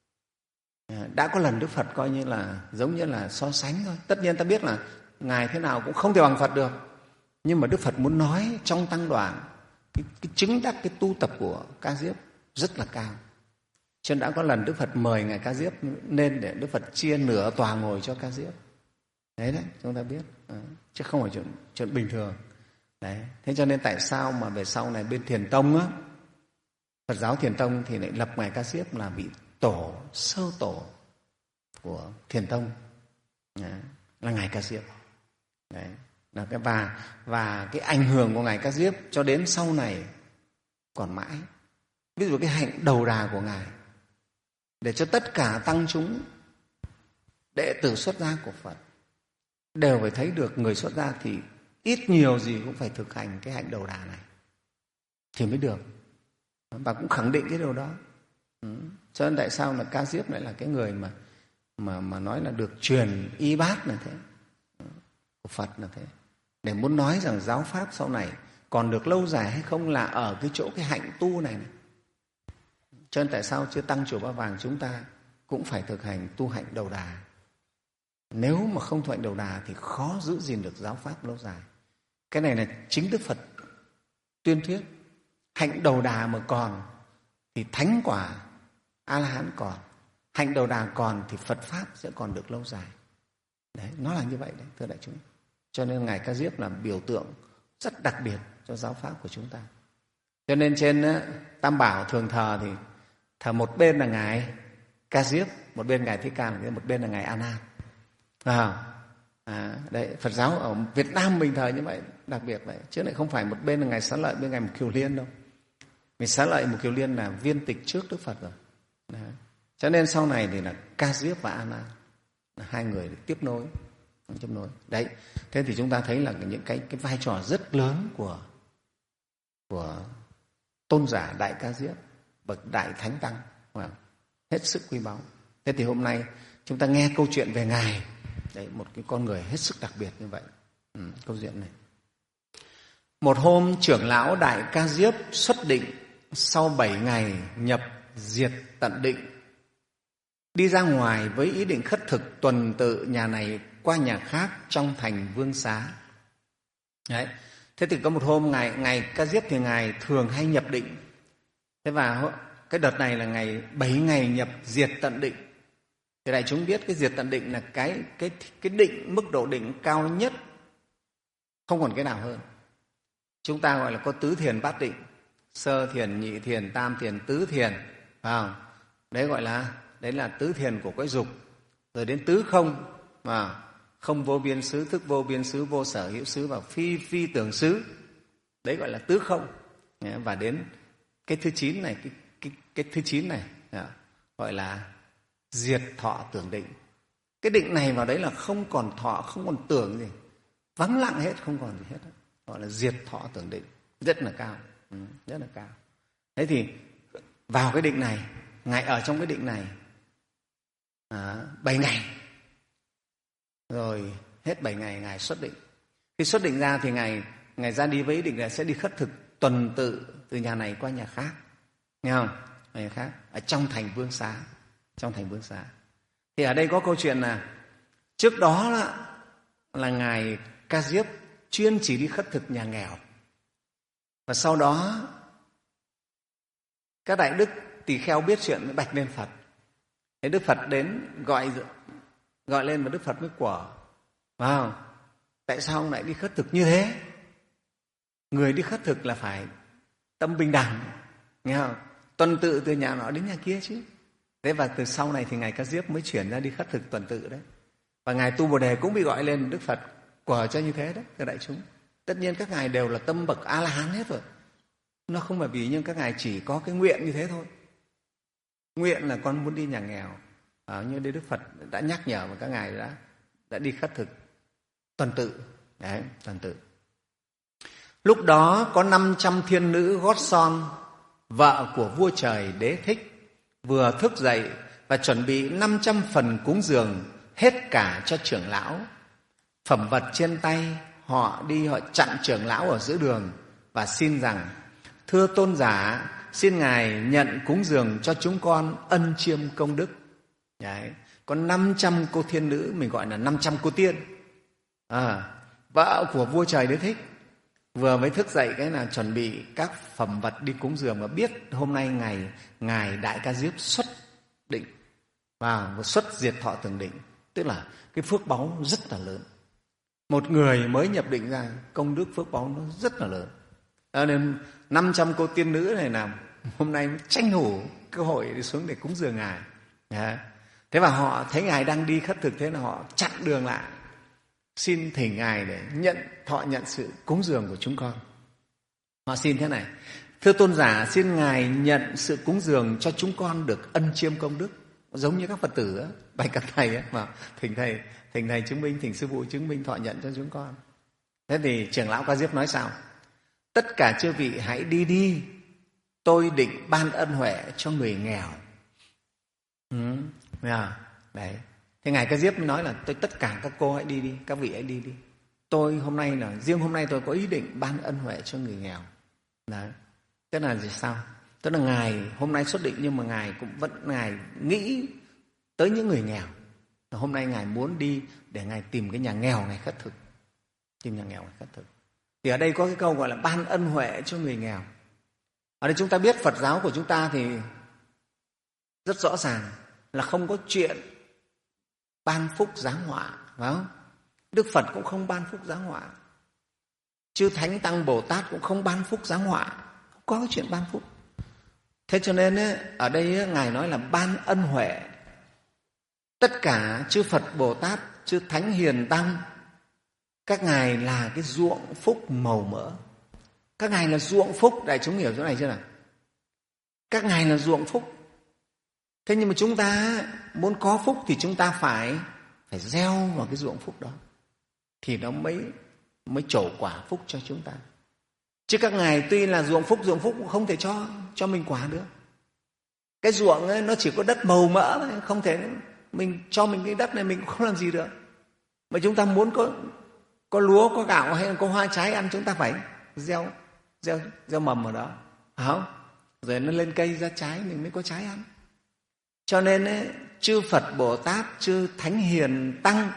Đã có lần Đức Phật coi như là giống như là so sánh thôi. Tất nhiên ta biết là Ngài thế nào cũng không thể bằng Phật được, nhưng mà Đức Phật muốn nói trong tăng đoàn cái, cái chứng đắc, cái tu tập của Ca Diếp rất là cao. Cho nên đã có lần Đức Phật mời Ngài Ca Diếp nên để Đức Phật chia nửa tòa ngồi cho Ca Diếp. Đấy đấy, chúng ta biết. À, chứ không phải chuyện, chuyện bình thường. Đấy. Thế cho nên tại sao mà về sau này bên Thiền Tông á, Phật giáo Thiền Tông thì lại lập Ngài Ca Diếp là vị tổ, sơ tổ của Thiền Tông. Đấy. Là Ngài Ca Diếp. Đấy. Là cái và, và cái ảnh hưởng của Ngài Ca Diếp cho đến sau này còn mãi. Ví dụ cái hạnh đầu đà của Ngài, để cho tất cả tăng chúng đệ tử xuất gia của Phật đều phải thấy được người xuất gia thì ít nhiều gì cũng phải thực hành cái hạnh đầu đà này thì mới được. Và cũng khẳng định cái điều đó. Ừ. Cho nên tại sao là Ca Diếp lại là cái người mà mà mà nói là được truyền y bát là thế, của Phật là thế. Để muốn nói rằng giáo pháp sau này còn được lâu dài hay không là ở cái chỗ cái hạnh tu này, này. Cho nên tại sao chưa tăng Chùa Ba Vàng chúng ta cũng phải thực hành tu hạnh đầu đà. Nếu mà không tu hạnh đầu đà thì khó giữ gìn được giáo pháp lâu dài. Cái này là chính Đức Phật tuyên thuyết. Hạnh đầu đà mà còn thì thánh quả A-la-hán còn. Hạnh đầu đà còn thì Phật pháp sẽ còn được lâu dài. Đấy, nó là như vậy đấy, thưa đại chúng. Cho nên Ngài Ca Diếp là biểu tượng rất đặc biệt cho giáo pháp của chúng ta. Cho nên trên Tam Bảo thường thờ thì thờ một bên là Ngài Ca Diếp, một bên Ngài Thích Ca, một bên là Ngài A Nan. À, à, đấy, Phật giáo ở Việt Nam mình thờ như vậy, đặc biệt vậy, chứ lại không phải một bên là Ngài Xá Lợi, bên Ngài Mục Kiều Liên đâu. Ngài Xá Lợi, Mục Kiều Liên là viên tịch trước Đức Phật rồi. Đấy. Cho nên sau này thì là Ca Diếp và A Nan là hai người tiếp nối, tiếp nối. Đấy, thế thì chúng ta thấy là những cái cái vai trò rất lớn của của tôn giả Đại Ca Diếp, bậc Đại Thánh Tăng, hết sức quý báu. Thế thì hôm nay chúng ta nghe câu chuyện về Ngài, đấy, một cái con người hết sức đặc biệt như vậy. Ừ, câu chuyện này. Một hôm trưởng lão Đại Ca Diếp xuất định, sau bảy ngày nhập diệt tận định, đi ra ngoài với ý định khất thực tuần tự nhà này qua nhà khác trong thành Vương Xá. Đấy. Thế thì có một hôm Ngài, Ngài Ca Diếp thì Ngài thường hay nhập định. Thế và cái đợt này là ngày bảy ngày nhập diệt tận định. Thì đại chúng biết cái diệt tận định là cái, cái, cái định, mức độ định cao nhất, không còn cái nào hơn. Chúng ta gọi là có tứ thiền bát định, sơ thiền, nhị thiền, tam thiền, tứ thiền. Phải không? Đấy gọi là, đấy là tứ thiền của cõi dục. Rồi đến tứ không, mà không vô biên xứ, thức vô biên xứ, vô sở hữu xứ và phi phi tưởng xứ. Đấy gọi là tứ không. Và đến cái thứ chín này, cái, cái, cái thứ chín này gọi là diệt thọ tưởng định. Cái định này vào đấy là không còn thọ, không còn tưởng gì, vắng lặng hết, không còn gì hết. Gọi là diệt thọ tưởng định, rất là cao, rất là cao. Thế thì vào cái định này, Ngài ở trong cái định này à, bảy ngày, rồi hết bảy ngày Ngài xuất định. Khi xuất định ra thì Ngài, Ngài ra đi với ý định là sẽ đi khất thực tuần tự từ nhà này qua nhà khác, nghe không? Nhà khác ở trong thành Vương Xá, trong thành Vương Xá. Thì ở đây có câu chuyện là trước đó là, là Ngài Ca Diếp chuyên chỉ đi khất thực nhà nghèo, và sau đó các đại đức tỳ kheo biết chuyện mới bạch lên Phật. Thế Đức Phật đến gọi gọi lên và Đức Phật mới quở. Wow, tại sao ông lại đi khất thực như thế? Người đi khất thực là phải tâm bình đẳng, nghe không? Tuần tự từ nhà nọ đến nhà kia chứ. Thế và từ sau này thì Ngài Ca Diếp mới chuyển ra đi khất thực tuần tự đấy. Và Ngài Tu Bồ Đề cũng bị gọi lên, Đức Phật quở cho như thế đấy, thưa đại chúng. Tất nhiên các ngài đều là tâm bậc A-la-hán hết rồi. Nó không phải vì, nhưng các ngài chỉ có cái nguyện như thế thôi. Nguyện là con muốn đi nhà nghèo. À, như Đức Phật đã nhắc nhở và các ngài đã, đã đi khất thực tuần tự. Đấy, tuần tự. Lúc đó có năm trăm thiên nữ gót son, vợ của vua trời Đế Thích, vừa thức dậy và chuẩn bị năm trăm phần cúng dường hết cả cho trưởng lão. Phẩm vật trên tay, họ đi họ chặn trưởng lão ở giữa đường và xin rằng: thưa tôn giả, xin Ngài nhận cúng dường cho chúng con ân chiêm công đức. Đấy. Có năm trăm cô thiên nữ, mình gọi là năm trăm cô tiên, à, vợ của vua trời Đế Thích, vừa mới thức dậy cái là chuẩn bị các phẩm vật đi cúng dường, và biết hôm nay ngày ngài Đại Ca Diếp xuất định và xuất diệt thọ tưởng định, tức là cái phước báu rất là lớn. Một người mới nhập định ra, công đức phước báu nó rất là lớn. Cho nên năm trăm cô tiên nữ này làm hôm nay tranh thủ cơ hội đi xuống để cúng dường ngài. Thế và họ thấy ngài đang đi khất thực, thế là họ chặn đường lại, xin thỉnh ngài để nhận thọ nhận sự cúng dường của chúng con. Họ xin thế này: thưa tôn giả, xin ngài nhận sự cúng dường cho chúng con được ân chiêm công đức. Giống như các Phật tử á, bạch các thầy á, mà thỉnh thầy thỉnh thầy chứng minh, thỉnh sư phụ chứng minh thọ nhận cho chúng con. Thế thì trưởng lão Ca Diếp nói sao? Tất cả chư vị hãy đi đi, tôi định ban ân huệ cho người nghèo. Ừ, đấy. Thế ngài Ca Diếp mới nói là tôi tất cả các cô hãy đi đi, các vị hãy đi đi. Tôi hôm nay là riêng hôm nay tôi có ý định ban ân huệ cho người nghèo. Đấy. Tức là gì sao? Tức là ngài hôm nay xuất định, nhưng mà ngài cũng vẫn ngài nghĩ tới những người nghèo. Hôm nay ngài muốn đi để ngài tìm cái nhà nghèo ngài khất thực, tìm nhà nghèo ngài khất thực. Thì ở đây có cái câu gọi là ban ân huệ cho người nghèo. Ở đây chúng ta biết Phật giáo của chúng ta thì rất rõ ràng là không có chuyện ban phúc giáng họa, phải không? Đức Phật cũng không ban phúc giáng họa, chư Thánh Tăng Bồ Tát cũng không ban phúc giáng họa, không có chuyện ban phúc. Thế cho nên ấy, ở đây ấy, ngài nói là ban ân huệ. Tất cả chư Phật Bồ Tát, chư Thánh Hiền Tăng, các ngài là cái ruộng phúc màu mỡ. Các ngài là ruộng phúc, đại chúng hiểu chỗ này chưa nào? Các ngài là ruộng phúc. Thế nhưng mà chúng ta muốn có phúc thì chúng ta phải phải gieo vào cái ruộng phúc đó, thì nó mới mới trổ quả phúc cho chúng ta. Chứ các ngài tuy là ruộng phúc, ruộng phúc cũng không thể cho cho mình quả được. Cái ruộng ấy, nó chỉ có đất màu mỡ thôi, không thể mình cho mình cái đất này mình cũng không làm gì được. Mà chúng ta muốn có có lúa, có gạo hay là có hoa trái ăn, chúng ta phải gieo gieo gieo mầm ở đó, phải không? Rồi nó lên cây ra trái mình mới có trái ăn. Cho nên ấy, chư Phật Bồ Tát, chư Thánh Hiền Tăng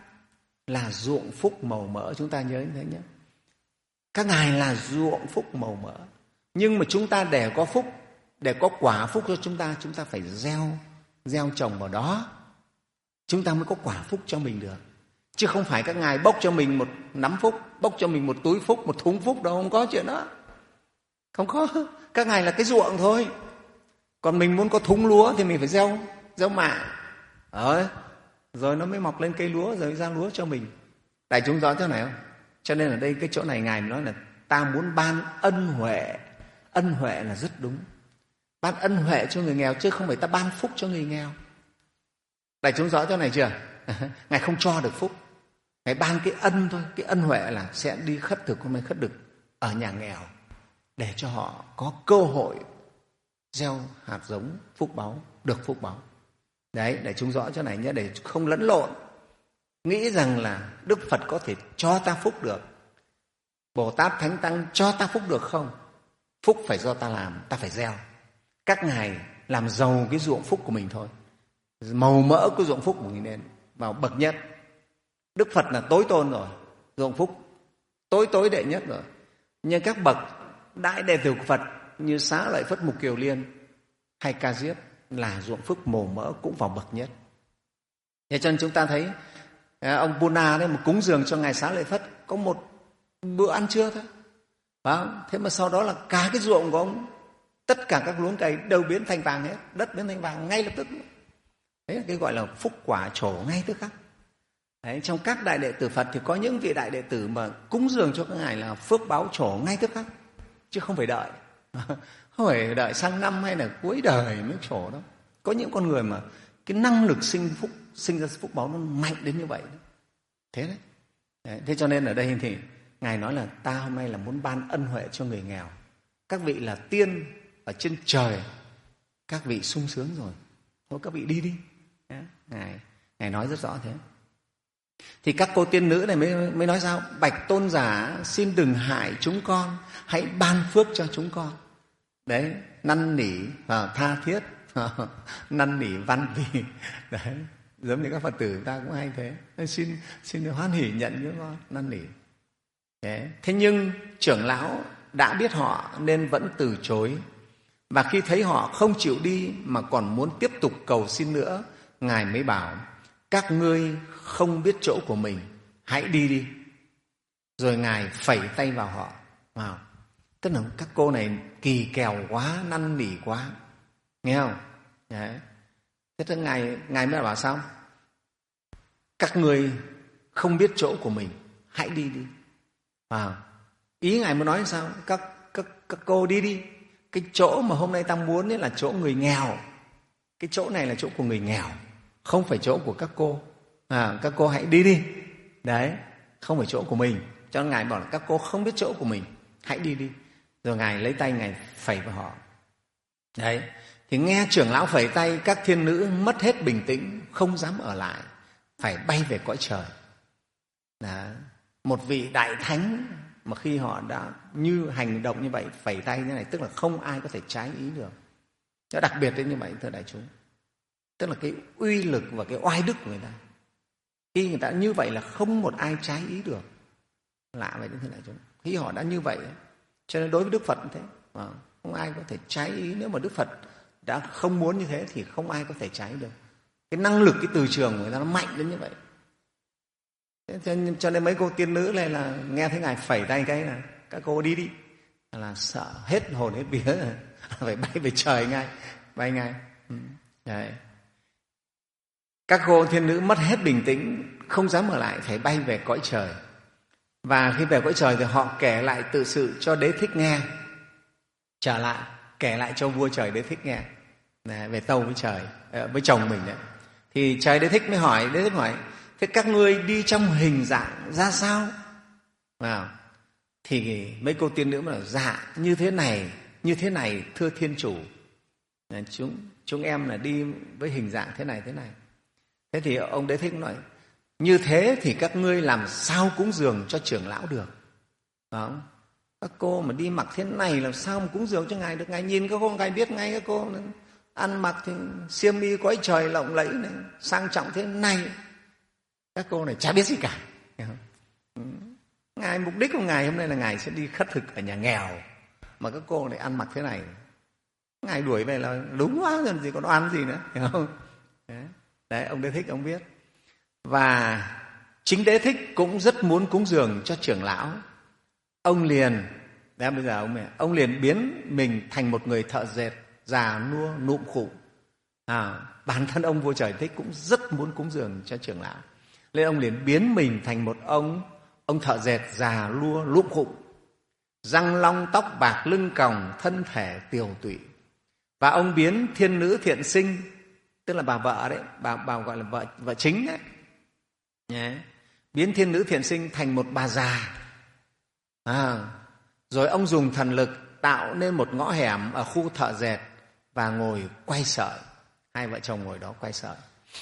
là ruộng phúc màu mỡ, chúng ta nhớ như thế nhé. Các ngài là ruộng phúc màu mỡ. Nhưng mà chúng ta để có phúc, để có quả phúc cho chúng ta, chúng ta phải gieo gieo trồng vào đó, chúng ta mới có quả phúc cho mình được. Chứ không phải các ngài bốc cho mình một nắm phúc, bốc cho mình một túi phúc, một thúng phúc đâu, không có chuyện đó. Không có. Các ngài là cái ruộng thôi. Còn mình muốn có thúng lúa thì mình phải gieo gieo mạ, rồi, rồi nó mới mọc lên cây lúa, rồi ra lúa cho mình. Đại chúng rõ chỗ này không? Cho nên ở đây cái chỗ này ngài nói là ta muốn ban ân huệ. Ân huệ là rất đúng. Ban ân huệ cho người nghèo, chứ không phải ta ban phúc cho người nghèo. Đại chúng rõ chỗ này chưa? Ngài không cho được phúc, ngài ban cái ân thôi. Cái ân huệ là sẽ đi khất thực, hôm nay khất thực ở nhà nghèo, để cho họ có cơ hội gieo hạt giống phúc báu, được phúc báu. Đấy, để chúng rõ chỗ này nhé, để không lẫn lộn. Nghĩ rằng là Đức Phật có thể cho ta phúc được, Bồ Tát Thánh Tăng cho ta phúc được không? Phúc phải do ta làm, ta phải gieo. Các ngài làm giàu cái ruộng phúc của mình thôi, màu mỡ của ruộng phúc của mình nên vào bậc nhất. Đức Phật là tối tôn rồi, ruộng phúc tối tối đệ nhất rồi. Nhưng các bậc đại đệ tử của Phật như Xá Lợi Phất, Mục Kiều Liên hay Ca Diếp là ruộng phúc màu mỡ cũng vào bậc nhất. Thế cho nên chúng ta thấy ông Puna đấy mà cúng dường cho ngài Xá Lợi Phất có một bữa ăn trưa thôi, phải không? Thế mà sau đó là cả cái ruộng của ông, tất cả các luống cây đều biến thành vàng hết, đất biến thành vàng ngay lập tức. Đấy là cái gọi là phúc quả trổ ngay tức khắc. Đấy, trong các đại đệ tử Phật thì có những vị đại đệ tử mà cúng dường cho các ngài là phước báo trổ ngay tức khắc, chứ không phải đợi. Không phải đợi sang năm hay là cuối đời mới trổ đâu. Có những con người mà cái năng lực sinh phúc, sinh ra phúc báo nó mạnh đến như vậy. Thế đấy. Đấy. Thế cho nên ở đây thì ngài nói là ta hôm nay là muốn ban ân huệ cho người nghèo. Các vị là tiên ở trên trời, các vị sung sướng rồi, thôi các vị đi đi. Đấy. Ngài ngài nói rất rõ thế. Thì các cô tiên nữ này mới, mới nói sao? Bạch tôn giả, xin đừng hại chúng con, hãy ban phước cho chúng con. Đấy, năn nỉ và tha thiết, năn nỉ văn vì. Đấy, giống như các Phật tử ta cũng hay thế. Xin xin hoan hỉ nhận chúng con, năn nỉ. Thế, thế nhưng trưởng lão đã biết họ nên vẫn từ chối. Và khi thấy họ không chịu đi mà còn muốn tiếp tục cầu xin nữa, Ngài mới bảo: các ngươi không biết chỗ của mình, hãy đi đi. Rồi Ngài phẩy tay vào họ. Wow. Tức là các cô này kỳ kèo quá, năn nỉ quá, nghe không? Đấy. Thế thì Ngài, Ngài mới bảo sao? Các ngươi không biết chỗ của mình, hãy đi đi. Wow. Ý Ngài muốn nói sao? Các, các, các cô đi đi. Cái chỗ mà hôm nay ta muốn ấy là chỗ người nghèo. Cái chỗ này là chỗ của người nghèo, không phải chỗ của các cô. À, các cô hãy đi đi. Đấy, không phải chỗ của mình. Cho nên Ngài bảo là các cô không biết chỗ của mình, hãy đi đi. Rồi Ngài lấy tay Ngài phẩy vào họ. Đấy, thì nghe trưởng lão phẩy tay, các thiên nữ mất hết bình tĩnh, không dám ở lại, phải bay về cõi trời. Đó. Một vị đại thánh mà khi họ đã như hành động như vậy, phẩy tay như này, tức là không ai có thể trái ý được. Nó đặc biệt đến như vậy, thưa đại chúng. Tức là cái uy lực và cái oai đức của người ta. Khi người ta như vậy là không một ai trái ý được. Lạ vậy đến thưa đại chúng. Khi họ đã như vậy, cho nên đối với Đức Phật như thế, không ai có thể trái ý. Nếu mà Đức Phật đã không muốn như thế thì không ai có thể trái được. Cái năng lực, cái từ trường của người ta nó mạnh đến như vậy. Cho nên mấy cô tiên nữ này là nghe thấy Ngài phẩy tay cái là các cô đi đi, là sợ hết hồn hết vía rồi, phải bay về trời ngay, bay ngay. Đấy. Các cô thiên nữ mất hết bình tĩnh, không dám ở lại, phải bay về cõi trời. Và khi về cõi trời thì họ kể lại tự sự cho Đế Thích nghe. Trở lại kể lại cho vua trời Đế Thích nghe. Đấy, về tâu với trời, với chồng mình đấy. Thì trời Đế Thích mới hỏi, Đế Thích hỏi: thế các ngươi đi trong hình dạng ra sao? Wow. Thì mấy cô tiên nữ mới nói: dạ như thế này, như thế này thưa thiên chủ. Chúng, chúng em là đi với hình dạng thế này, thế này. Thế thì ông Đế Thích nói: như thế thì các ngươi làm sao cúng dường cho trưởng lão được? Đó. Các cô mà đi mặc thế này làm sao mà cúng dường cho Ngài được? Ngài nhìn các cô, Ngài biết ngay các cô ăn mặc thì xiêm y cõi trời lộng lẫy này, sang trọng thế này. Các cô này chả biết gì cả. Ngài, mục đích của Ngài hôm nay là Ngài sẽ đi khất thực ở nhà nghèo, mà các cô này ăn mặc thế này, Ngài đuổi về là đúng quá rồi, gì còn oan gì nữa, hiểu không? Đấy. Đấy, ông Đế Thích ông biết. Và chính Đế Thích cũng rất muốn cúng dường cho trưởng lão. Ông liền, đấy, bây giờ ông, ông liền biến mình thành một người thợ dệt già nua nụm khụ. À, bản thân ông vua trời Thích cũng rất muốn cúng dường cho trưởng lão. Nên ông liền biến mình thành một ông ông thợ dệt già lua lụm khụ, răng long tóc bạc lưng còng, thân thể tiều tụy. Và ông biến thiên nữ thiện sinh, tức là bà vợ đấy, bà, bà gọi là vợ, vợ chính đấy, nhé. Biến thiên nữ thiện sinh thành một bà già. À, rồi ông dùng thần lực tạo nên một ngõ hẻm ở khu thợ dệt và ngồi quay sợi. Hai vợ chồng ngồi đó quay sợi.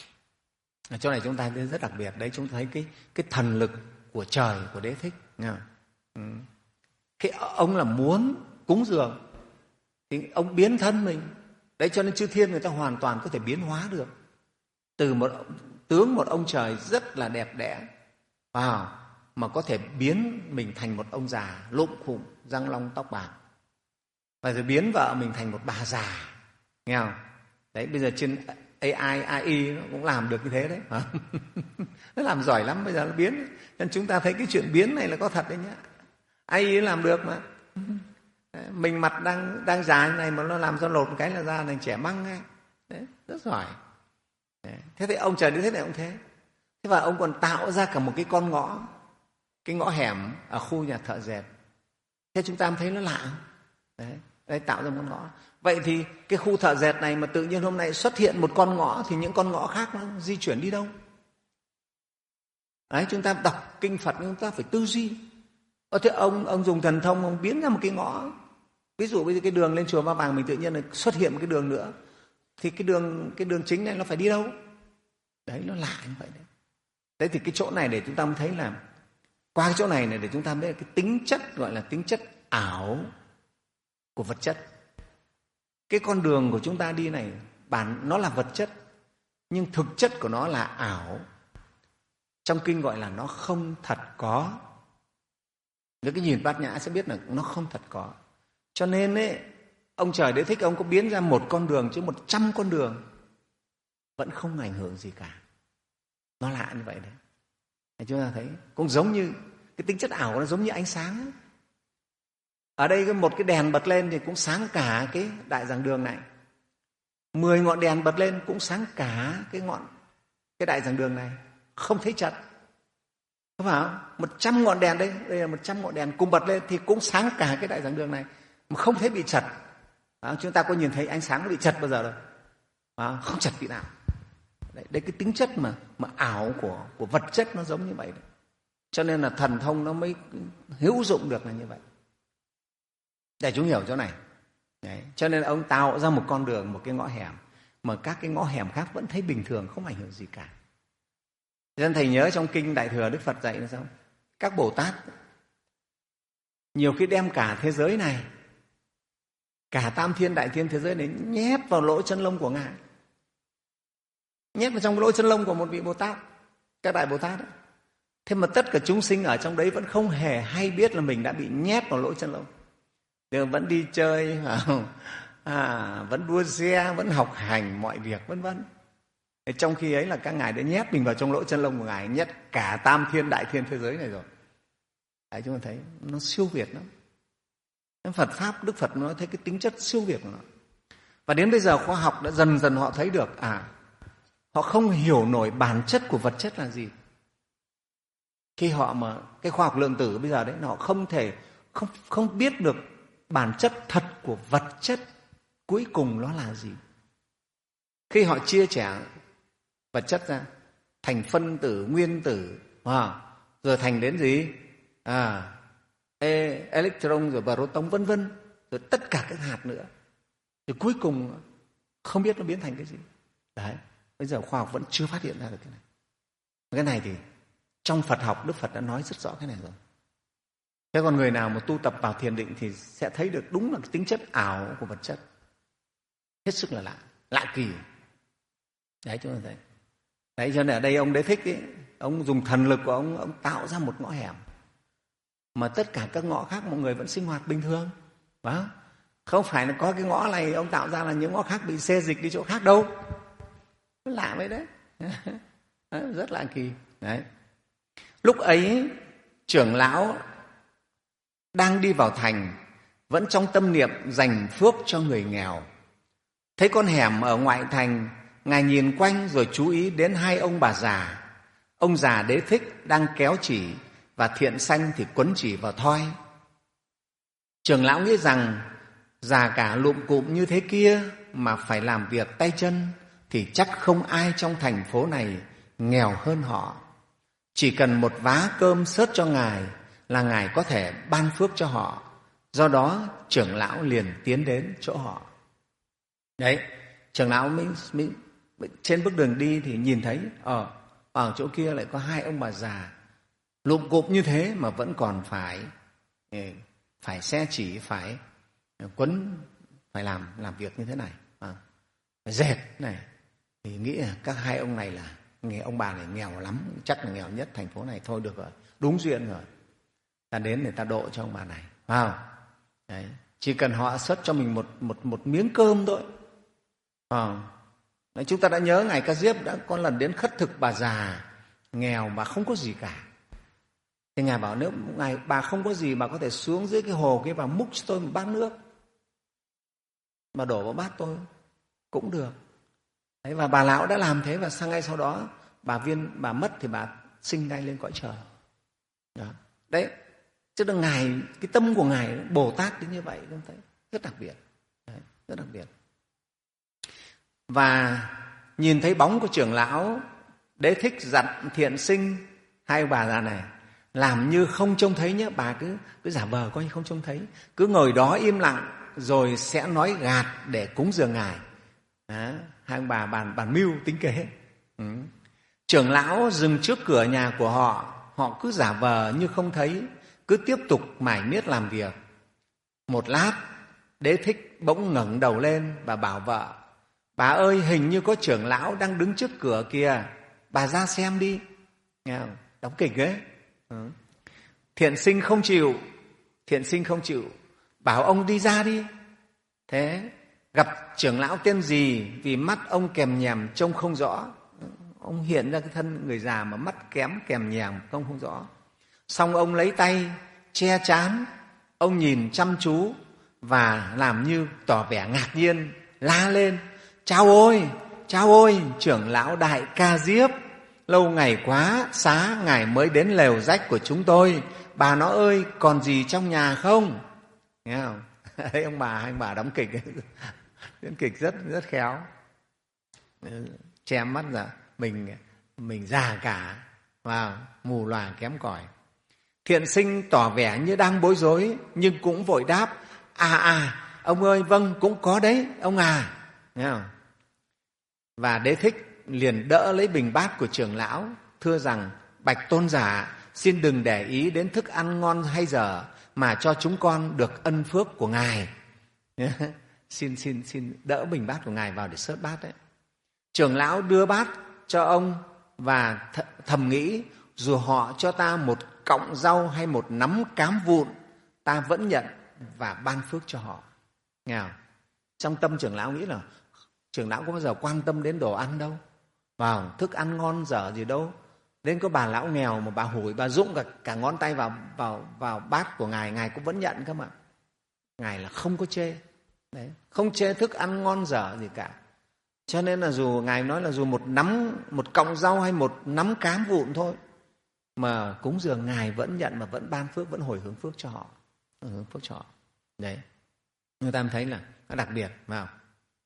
Ở chỗ này chúng ta thấy rất đặc biệt đấy, chúng ta thấy cái cái thần lực của trời, của Đế Thích. Ừ. Cái ông là muốn cúng dường thì ông biến thân mình. Đấy, cho nên chư thiên người ta hoàn toàn có thể biến hóa được. Từ một tướng một ông trời rất là đẹp đẽ, wow, mà có thể biến mình thành một ông già lụm khụm, răng long tóc bạc. Và rồi biến vợ mình thành một bà già. Nghe không? Đấy, bây giờ trên a i, a i nó cũng làm được như thế đấy. Nó làm giỏi lắm, bây giờ nó biến. Nên chúng ta thấy cái chuyện biến này là có thật đấy nhá. a i làm được mà. Mình mặt đang đang già như này mà nó làm cho lột một cái là ra thành trẻ măng ngay. Đấy, rất giỏi. Đấy. Thế thì ông trời như thế này ông thế. Thế và ông còn tạo ra cả một cái con ngõ, cái ngõ hẻm ở khu nhà thợ dệt. Thế chúng ta thấy nó lạ không? Đấy, đấy, tạo ra một ngõ. Vậy thì cái khu thợ dệt này mà tự nhiên hôm nay xuất hiện một con ngõ thì những con ngõ khác nó di chuyển đi đâu? Đấy, chúng ta đọc kinh Phật chúng ta phải tư duy. Ờ, thế ông ông dùng thần thông, ông biến ra một cái ngõ. Ví dụ bây giờ cái đường lên chùa Ba Vàng mình tự nhiên là xuất hiện một cái đường nữa, thì cái đường cái đường chính này nó phải đi đâu? Đấy, nó lạ như vậy đấy. Thế thì cái chỗ này để chúng ta mới thấy là, qua cái chỗ này này để chúng ta biết cái tính chất gọi là tính chất ảo của vật chất. Cái con đường của chúng ta đi này bản nó là vật chất, nhưng thực chất của nó là ảo. Trong kinh gọi là nó không thật có. Nếu cái nhìn Bát Nhã sẽ biết là nó không thật có. Cho nên ấy, ông Trời Đế Thích ông có biến ra một con đường chứ một trăm con đường vẫn không ảnh hưởng gì cả. Nó lạ như vậy đấy. Để chúng ta thấy cũng giống như cái tính chất ảo, nó giống như ánh sáng ấy. Ở đây một cái đèn bật lên thì cũng sáng cả cái đại giảng đường này. Mười ngọn đèn bật lên cũng sáng cả cái ngọn cái đại giảng đường này, không thấy chật. Không phải không? Một trăm ngọn đèn đây, đây là một trăm ngọn đèn cùng bật lên thì cũng sáng cả cái đại giảng đường này, mà không thấy bị chật. À, chúng ta có nhìn thấy ánh sáng nó bị chật bao giờ đâu? À, không chật tí nào. Đấy, đấy cái tính chất mà mà ảo của của vật chất nó giống như vậy đấy. Cho nên là thần thông nó mới hữu dụng được là như vậy. Để chúng hiểu chỗ này. Đấy. Cho nên ông tạo ra một con đường, một cái ngõ hẻm mà các cái ngõ hẻm khác vẫn thấy bình thường, không ảnh hưởng gì cả. Cho nên thầy nhớ trong kinh Đại Thừa Đức Phật dạy là sao? Các Bồ Tát nhiều khi đem cả thế giới này, cả tam thiên đại thiên thế giới này nhét vào lỗ chân lông của Ngài. Nhét vào trong lỗ chân lông của một vị Bồ Tát, các đại Bồ Tát ấy. Thế mà tất cả chúng sinh ở trong đấy vẫn không hề hay biết là mình đã bị nhét vào lỗ chân lông. Đều vẫn đi chơi, à, vẫn đua xe, vẫn học hành mọi việc vân vân. Trong khi ấy là các ngài đã nhét mình vào trong lỗ chân lông của Ngài, nhét cả tam thiên đại thiên thế giới này rồi. Đấy, chúng ta thấy nó siêu việt lắm. Phật Pháp, Đức Phật nói thấy cái tính chất siêu việt của nó. Và đến bây giờ khoa học đã dần dần họ thấy được, à, họ không hiểu nổi bản chất của vật chất là gì. Khi họ mà, cái khoa học lượng tử bây giờ đấy, họ không thể, không, không biết được bản chất thật của vật chất cuối cùng nó là gì. Khi họ chia sẻ vật chất ra thành phân tử, nguyên tử, à, rồi thành đến gì? À, electron rồi proton vân vân, rồi tất cả các hạt nữa. Rồi cuối cùng không biết nó biến thành cái gì. Đấy, bây giờ khoa học vẫn chưa phát hiện ra được cái này. Cái này thì trong Phật học Đức Phật đã nói rất rõ cái này rồi. Thế còn người nào mà tu tập vào thiền định thì sẽ thấy được đúng là cái tính chất ảo của vật chất. Hết sức là lạ, lạ kỳ. Đấy chúng ta thấy. Đấy cho nên ở đây ông Đế Thích ấy, ông dùng thần lực của ông, ông tạo ra một ngõ hẻm mà tất cả các ngõ khác mọi người vẫn sinh hoạt bình thường. Đó. Không phải là có cái ngõ này ông tạo ra là những ngõ khác bị xê dịch đi chỗ khác đâu. Lạ vậy đấy. Rất lạ kỳ. Đấy. Lúc ấy trưởng lão đang đi vào thành, vẫn trong tâm niệm dành phước cho người nghèo. Thấy con hẻm ở ngoại thành, Ngài nhìn quanh rồi chú ý đến hai ông bà già. Ông già Đế Thích đang kéo chỉ và Thiện Sanh thì quấn chỉ vào thoi. Trưởng lão nghĩ rằng già cả lụm cụm như thế kia mà phải làm việc tay chân thì chắc không ai trong thành phố này nghèo hơn họ. Chỉ cần một vá cơm xớt cho Ngài là Ngài có thể ban phước cho họ. Do đó trưởng lão liền tiến đến chỗ họ. Đấy, trưởng lão mới, mới trên bước đường đi thì nhìn thấy ở, ở chỗ kia lại có hai ông bà già lụm cụm như thế mà vẫn còn phải phải xe chỉ, phải quấn, phải làm làm việc như thế này, à, phải dệt này. Thì nghĩ là các hai ông này là nghe ông bà này nghèo lắm, chắc là nghèo nhất thành phố này, thôi được rồi, đúng duyên rồi, ta đến để ta độ cho ông bà này, phải không? Đấy, chỉ cần họ xớt cho mình một một một miếng cơm thôi. À, đấy, chúng ta đã nhớ ngài Ca Diếp đã có lần đến khất thực bà già nghèo mà không có gì cả. Thì ngài bảo nếu ngài bà không có gì, bà có thể xuống dưới cái hồ kia và múc cho tôi một bát nước, mà đổ vào bát tôi cũng được. Đấy, và bà lão đã làm thế, và sang ngay sau đó bà Viên bà mất thì bà sinh ngay lên cõi trời. Đó. Đấy, chứ là ngài, cái tâm của ngài Bồ Tát đến như vậy, chúng thấy rất đặc biệt. Đấy, rất đặc biệt. Và nhìn thấy bóng của trưởng lão Đế Thích dặn Thiện Sinh, hai ông bà già này làm như không trông thấy nhé, bà cứ cứ giả vờ coi như không trông thấy, cứ ngồi đó im lặng rồi sẽ nói gạt để cúng dường ngài. Đó, hai ông bà bàn bàn mưu tính kế. Ừ. Trưởng lão dừng trước cửa nhà của họ, họ cứ giả vờ như không thấy, cứ tiếp tục mải miết làm việc. Một lát, Đế Thích bỗng ngẩng đầu lên và bảo vợ: bà ơi, hình như có trưởng lão đang đứng trước cửa kìa, bà ra xem đi. Nghe không? Đóng kịch ấy. Ừ. Thiện sinh không chịu, thiện sinh không chịu, bảo ông đi ra đi. Thế gặp trưởng lão tên gì, vì mắt ông kèm nhèm trông không rõ. Ông hiện ra cái thân người già mà mắt kém kèm nhèm trông không rõ. Xong ông lấy tay che trán, ông nhìn chăm chú và làm như tỏ vẻ ngạc nhiên, la lên: chao ôi, chao ôi, trưởng lão Đại Ca Diếp, lâu ngày quá, xá ngài mới đến lều rách của chúng tôi. Bà nó ơi, còn gì trong nhà không? Nghe không? Đấy, ông bà, anh bà đóng kịch, diễn kịch rất rất khéo. Che mắt ra, mình mình già cả, và mù lòa kém cỏi. Thiện sinh tỏ vẻ như đang bối rối, nhưng cũng vội đáp: à à, ông ơi, vâng, cũng có đấy, ông à. Nghe không? Và Đế Thích liền đỡ lấy bình bát của trưởng lão, thưa rằng: bạch tôn giả, xin đừng để ý đến thức ăn ngon hay dở, mà cho chúng con được ân phước của ngài. xin xin xin đỡ bình bát của ngài vào để xớt bát đấy. Trưởng lão đưa bát cho ông và th thầm nghĩ: dù họ cho ta một cọng rau hay một nắm cám vụn, ta vẫn nhận và ban phước cho họ. Nghe không? Trong tâm trưởng lão nghĩ là trưởng lão có bao giờ quan tâm đến đồ ăn đâu, vào thức ăn ngon dở gì đâu. Đến có bà lão nghèo mà bà hủi, bà dũng cả, cả ngón tay vào, vào, vào bát của ngài, ngài cũng vẫn nhận cơ mà. Ngài là không có chê. Đấy, không chê thức ăn ngon dở gì cả. Cho nên là dù ngài nói là dù một nắm, một cọng rau hay một nắm cám vụn thôi, mà cúng dường ngài vẫn nhận và vẫn ban phước, vẫn hồi hướng phước cho họ, hồi hướng phước cho họ. Đấy, người ta thấy là nó đặc biệt, phải không?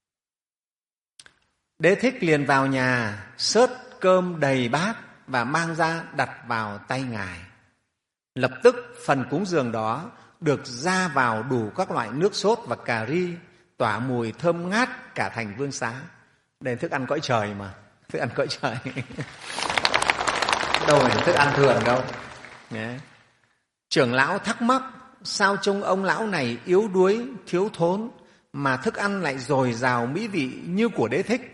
Đế Thích liền vào nhà xớt cơm đầy bát và mang ra đặt vào tay ngài. Lập tức phần cúng dường đó được ra vào đủ các loại nước sốt và cà ri, tỏa mùi thơm ngát cả thành vương xá. Đây là thức ăn cõi trời mà, thức ăn cõi trời. Đâu phải thức ăn thường đâu. Đấy. Trưởng lão thắc mắc: sao trông ông lão này yếu đuối, thiếu thốn, mà thức ăn lại dồi dào mỹ vị như của Đế Thích?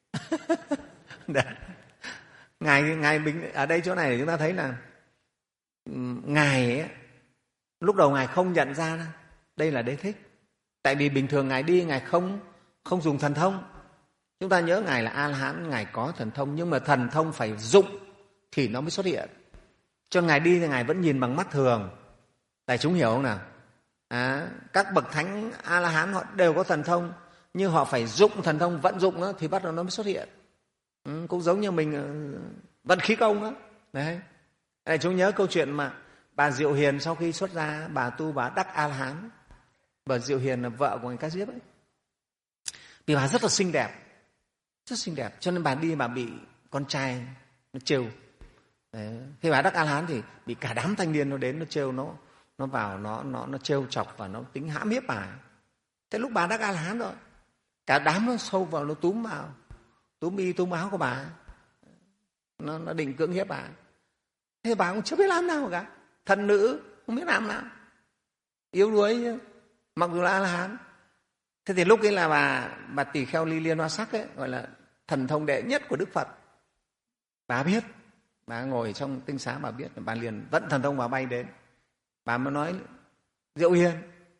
Ngài, ngài bình, ở đây chỗ này chúng ta thấy là ngài ấy, lúc đầu ngài không nhận ra đây là Đế Thích, tại vì bình thường ngài đi ngài không không dùng thần thông. Chúng ta nhớ ngài là A La Hán, ngài có thần thông, nhưng mà thần thông phải dụng thì nó mới xuất hiện. Cho ngài đi thì ngài vẫn nhìn bằng mắt thường. Đại chúng hiểu không nào? À, các bậc thánh A La Hán họ đều có thần thông, nhưng họ phải dụng thần thông, vận dụng đó, thì bắt đầu nó mới xuất hiện. Ừ, cũng giống như mình vận khí công đó. Đấy. Đại chúng nhớ câu chuyện mà bà Diệu Hiền sau khi xuất gia, bà tu bà đắc A La Hán. Bà Diệu Hiền là vợ của ngài Ca Diếp ấy. Vì bà rất là xinh đẹp, rất xinh đẹp, cho nên bà đi bà bị con trai nó trêu. Đấy. Khi bà đắc A La Hán thì bị cả đám thanh niên nó đến nó trêu, nó nó vào nó nó nó trêu chọc và nó tính hãm hiếp bà. Thế lúc bà đắc A La Hán rồi, cả đám nó sâu vào, nó túm vào, túm y túm áo của bà, nó, nó định cưỡng hiếp bà. Thế bà cũng chưa biết làm nào cả, thần nữ không biết làm nào, yếu đuối chứ, mặc dù là A La Hán. Thế thì lúc ấy là bà bà Tỳ Kheo Ly Liên Hoa Sắc ấy, gọi là thần thông đệ nhất của Đức Phật. Bà biết, bà ngồi trong tinh xá bà biết, bà liền vận thần thông bà bay đến. Bà mới nói: Diệu Hiền,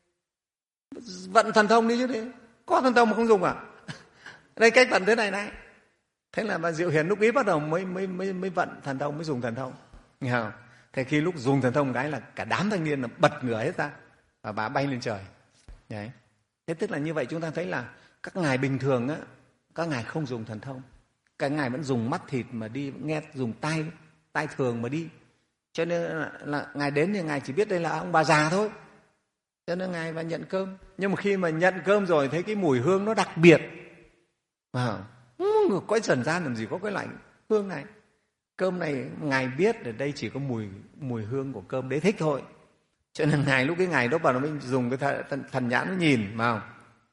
vận thần thông đi chứ đi, có thần thông mà không dùng à? Đây cách vận thế này này. Thế là bà Diệu Hiền lúc ấy bắt đầu mới mới mới mới vận thần thông, mới dùng thần thông. Nghe không? Thế khi lúc dùng thần thông cái là cả đám thanh niên là bật ngửa hết ra và bà bay lên trời. Đấy. Thế tức là như vậy chúng ta thấy là các ngài bình thường á, các ngài không dùng thần thông, các ngài vẫn dùng mắt thịt mà đi, nghe dùng tai tai thường mà đi. Cho nên là, là ngài đến thì ngài chỉ biết đây là ông bà già thôi. Cho nên ngài và nhận cơm. Nhưng mà khi mà nhận cơm rồi thấy cái mùi hương nó đặc biệt. À, cõi trần gian làm gì có cái loại hương này. Cơm này ngài biết ở đây chỉ có mùi mùi hương của cơm Đế Thích thôi. Cho nên ngài lúc cái ngài đó vào nó mới dùng cái thần, thần, thần nhãn nó nhìn, phải không?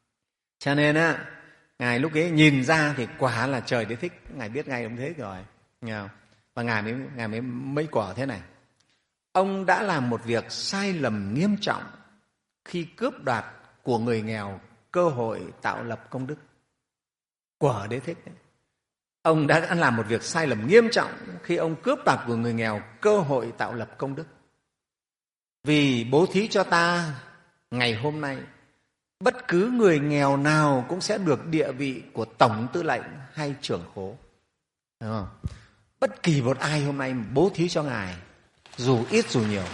Cho nên á, ngài lúc ấy nhìn ra thì quả là trời Đế Thích, ngài biết ngay ông thế rồi. Nghe không? Và Ngài mới, Ngài mới mấy quả thế này. Ông đã làm một việc sai lầm nghiêm trọng khi cướp đoạt của người nghèo cơ hội tạo lập công đức. Của Đế Thích đấy. Ông đã làm một việc sai lầm nghiêm trọng khi ông cướp đoạt của người nghèo cơ hội tạo lập công đức. Vì bố thí cho ta ngày hôm nay, bất cứ người nghèo nào cũng sẽ được địa vị của tổng tư lệnh hay trưởng khố. Đúng không? Bất kỳ một ai hôm nay bố thí cho Ngài, dù ít dù nhiều,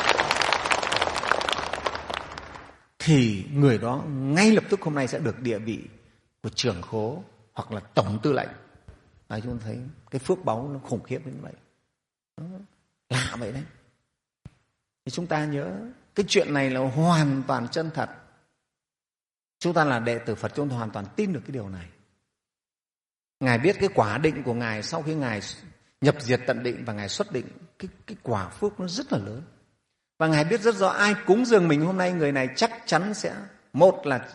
thì người đó ngay lập tức hôm nay sẽ được địa vị của trưởng khố hoặc là tổng tư lệnh. À, chúng ta thấy cái phước báu nó khủng khiếp đến vậy. Đó, lạ vậy đấy. Thì chúng ta nhớ cái chuyện này là hoàn toàn chân thật. Chúng ta là đệ tử Phật, chúng ta hoàn toàn tin được cái điều này. Ngài biết cái quả định của Ngài sau khi Ngài nhập diệt tận định và Ngài xuất định, cái, cái quả phước nó rất là lớn. Và Ngài biết rất rõ ai cúng dường mình hôm nay, người này chắc chắn sẽ, một là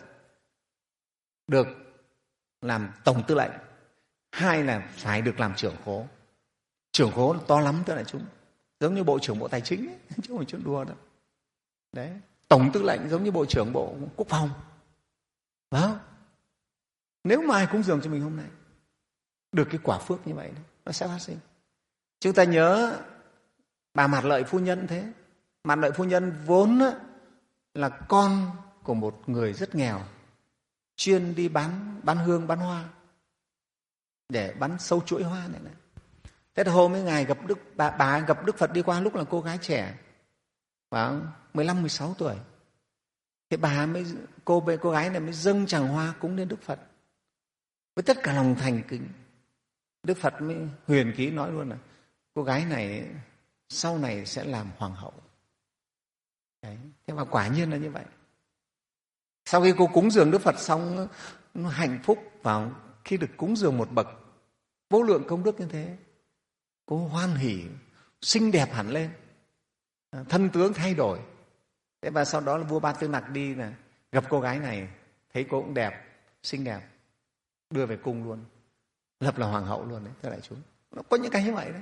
được làm tổng tư lệnh, hai là phải được làm trưởng khố. Trưởng khố to lắm thưa đại chúng, giống như Bộ trưởng Bộ Tài chính ấy, chứ không phải chuyện đùa đâu. Đấy, tổng tư lệnh giống như Bộ trưởng Bộ Quốc phòng. Đó. Nếu mà ai cúng dường cho mình hôm nay được cái quả phước như vậy đấy, nó sẽ phát sinh. Chúng ta nhớ bà Mạt Lợi phu nhân thế. Mạt Lợi phu nhân vốn là con của một người rất nghèo, chuyên đi bán bán hương, bán hoa, để bán sâu chuỗi hoa này này. Thế thì hôm ấy Ngài gặp Đức, bà, bà gặp Đức Phật đi qua lúc là cô gái trẻ, khoảng mười lăm, mười sáu tuổi. Thế bà mới, cô, cô gái này mới dâng tràng hoa cúng lên Đức Phật với tất cả lòng thành kính. Đức Phật mới huyền ký nói luôn là cô gái này sau này sẽ làm hoàng hậu. Đấy. Thế mà quả nhiên là như vậy. Sau khi cô cúng dường Đức Phật xong, nó hạnh phúc vào khi được cúng dường một bậc vô lượng công đức như thế. Cô hoan hỉ, xinh đẹp hẳn lên, thân tướng thay đổi. Thế và sau đó là vua Ba Tư Nặc đi là gặp cô gái này, thấy cô cũng đẹp, xinh đẹp, đưa về cung luôn, lập là hoàng hậu luôn đấy, thưa đại chúng. Nó có những cái như vậy đấy.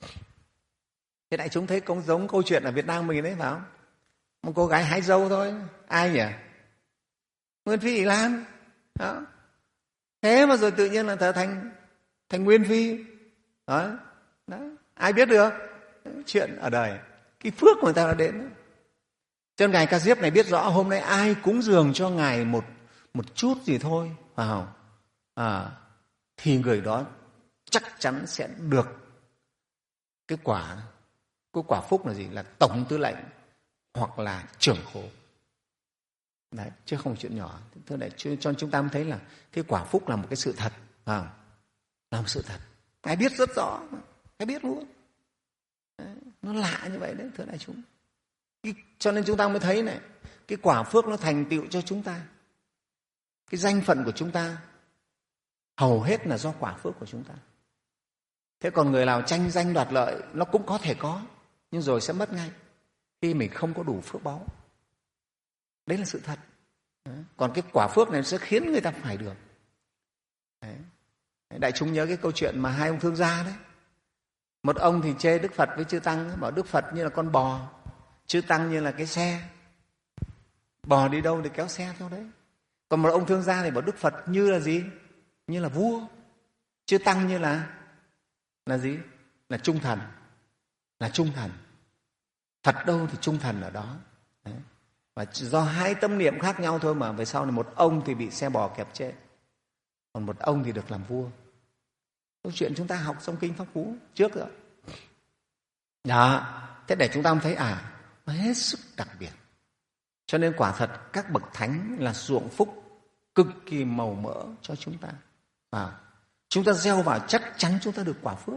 Thế đại chúng thấy cũng giống câu chuyện ở Việt Nam mình đấy, phải không? Một cô gái hái dâu thôi, ai nhỉ? Nguyên Phi Ỷ Lan. Đó. Thế mà rồi tự nhiên là thành thành Nguyên Phi. Đó. Đó. Ai biết được? Chuyện ở đời, cái phước của người ta đã đến đó. Cho nên Ngài Ca Diếp này biết rõ hôm nay ai cúng dường cho Ngài một một chút gì thôi, phải không? À, thì người đó chắc chắn sẽ được cái quả, cái quả phúc là gì? Là tổng tư lệnh hoặc là trưởng khố. Đấy, chứ không chuyện nhỏ. Thế để cho chúng ta mới thấy là cái quả phúc là một cái sự thật, à, là một sự thật. Ngài biết rất rõ, Ngài biết luôn. Đấy, nó lạ như vậy đấy, thưa đại chúng. Cho nên chúng ta mới thấy này, cái quả phước nó thành tựu cho chúng ta. Cái danh phận của chúng ta hầu hết là do quả phước của chúng ta. Thế còn người nào tranh danh đoạt lợi, nó cũng có thể có, nhưng rồi sẽ mất ngay khi mình không có đủ phước báu. Đấy là sự thật. Đấy. Còn cái quả phước này sẽ khiến người ta phải được. Đấy. Đại chúng nhớ cái câu chuyện mà hai ông thương gia đấy. Một ông thì chê Đức Phật với Chư Tăng, bảo Đức Phật như là con bò, Chư Tăng như là cái xe. Bò đi đâu thì kéo xe theo đấy. Còn một ông thương gia thì bảo Đức Phật như là gì? Như là vua. Chư Tăng như là là gì? Là trung thần. Là trung thần. Phật đâu thì trung thần ở đó. Đấy. Và do hai tâm niệm khác nhau thôi mà về sau này một ông thì bị xe bò kẹp chết, còn một ông thì được làm vua. Câu chuyện chúng ta học trong Kinh Pháp Cú trước rồi. Đó. Thế để chúng ta thấy à, nó hết sức đặc biệt. Cho nên quả thật các bậc thánh là ruộng phúc cực kỳ màu mỡ cho chúng ta. À, chúng ta gieo vào chắc chắn chúng ta được quả phước.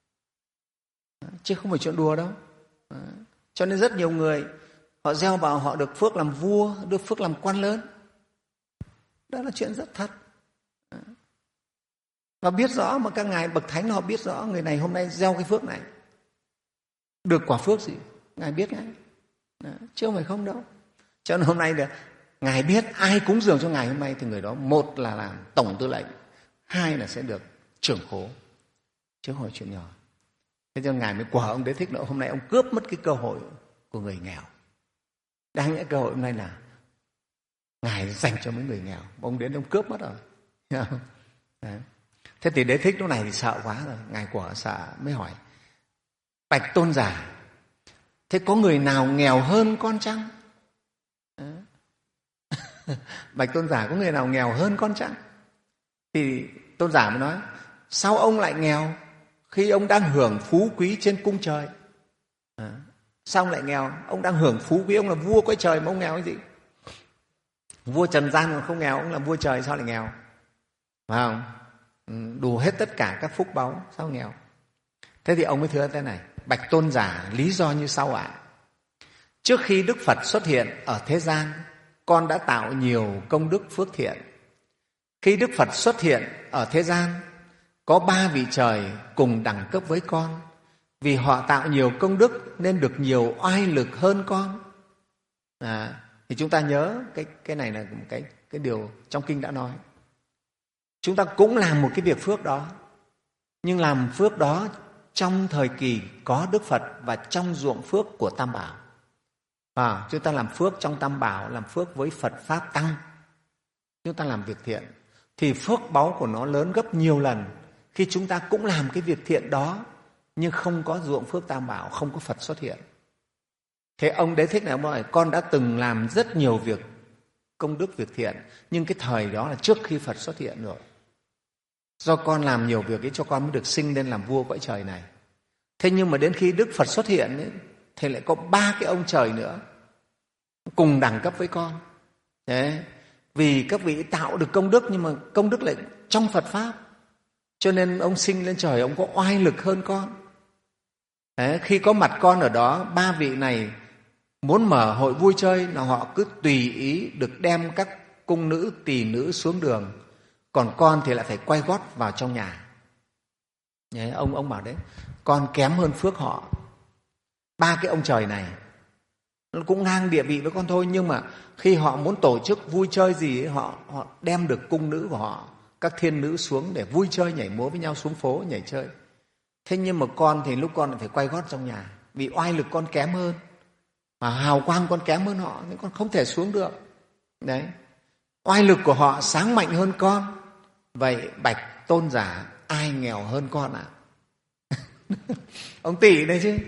À, chứ không phải chuyện đùa đâu. À, cho nên rất nhiều người họ gieo vào họ được phước làm vua, được phước làm quan lớn. Đó là chuyện rất thật. À, và biết rõ mà các ngài bậc thánh họ biết rõ người này hôm nay gieo cái phước này được quả phước gì, ngài biết ngay. Đó, chứ không phải không đâu. Cho nên hôm nay là ngài biết ai cúng dường cho ngài hôm nay thì người đó một là làm tổng tư lệnh, hai là sẽ được trưởng khố. chứ không phải chuyện nhỏ. Thế cho Ngài mới quả ông Đế Thích nữa, hôm nay ông cướp mất cái cơ hội của người nghèo. Đáng nhẽ cơ hội hôm nay là Ngài dành cho mấy người nghèo, ông đến ông cướp mất rồi. Đấy. Thế thì Đế Thích lúc này thì sợ quá rồi, Ngài quả sợ mới hỏi: bạch tôn giả, thế có người nào nghèo hơn con chăng? Bạch tôn giả, có người nào nghèo hơn con chăng? Thì tôn giả mới nói: sao ông lại nghèo khi ông đang hưởng phú quý trên cung trời? À, sao ông lại nghèo? Ông đang hưởng phú quý, ông là vua cõi trời mà ông nghèo cái gì? Vua trần gian mà không nghèo, ông là vua trời sao lại nghèo? Phải không? Đủ hết tất cả các phúc báu, sao nghèo? Thế thì ông mới thưa thế này: bạch tôn giả, lý do như sau ạ. À. Trước khi Đức Phật xuất hiện ở thế gian, con đã tạo nhiều công đức phước thiện. Khi Đức Phật xuất hiện ở thế gian, có ba vị trời cùng đẳng cấp với con. Vì họ tạo nhiều công đức nên được nhiều oai lực hơn con. À, thì chúng ta nhớ cái, cái này là một cái, cái điều trong kinh đã nói. Chúng ta cũng làm một cái việc phước đó, nhưng làm phước đó trong thời kỳ có Đức Phật và trong ruộng phước của Tam Bảo. À, chúng ta làm phước trong Tam Bảo, làm phước với Phật Pháp Tăng. Chúng ta làm việc thiện thì phước báu của nó lớn gấp nhiều lần khi chúng ta cũng làm cái việc thiện đó nhưng không có ruộng phước Tam Bảo, không có Phật xuất hiện. Thế ông Đế Thích này ông nói: con đã từng làm rất nhiều việc công đức việc thiện, nhưng cái thời đó là trước khi Phật xuất hiện rồi. Do con làm nhiều việc ấy cho con mới được sinh lên làm vua cõi trời này. Thế nhưng mà đến khi Đức Phật xuất hiện ấy, thì lại có ba cái ông trời nữa cùng đẳng cấp với con. Đấy. Vì các vị tạo được công đức, nhưng mà công đức lại trong Phật Pháp, cho nên ông sinh lên trời, ông có oai lực hơn con. Đấy. Khi có mặt con ở đó, ba vị này muốn mở hội vui chơi là họ cứ tùy ý được đem các cung nữ, tỳ nữ xuống đường, còn con thì lại phải quay gót vào trong nhà. Đấy. Ông ông bảo đấy, con kém hơn phước họ. Ba cái ông trời này nó cũng ngang địa vị với con thôi, nhưng mà khi họ muốn tổ chức vui chơi gì ấy, họ họ đem được cung nữ của họ, các thiên nữ xuống để vui chơi nhảy múa với nhau, xuống phố nhảy chơi. Thế nhưng mà con thì lúc con phải quay gót trong nhà, vì oai lực con kém hơn, mà hào quang con kém hơn họ nên con không thể xuống được. Đấy, oai lực của họ sáng mạnh hơn con. Vậy bạch tôn giả, ai nghèo hơn con ạ? À? Ông tỷ đây chứ.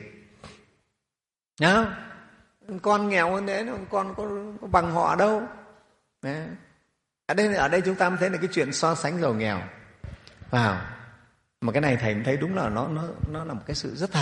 Nhá không? Con nghèo hơn đấy, con có, có bằng họ đâu. Đấy. Ở đây ở đây chúng ta mới thấy là cái chuyện so sánh giàu nghèo. Wow. Mà cái này thầy thấy đúng là nó nó nó là một cái sự rất thật.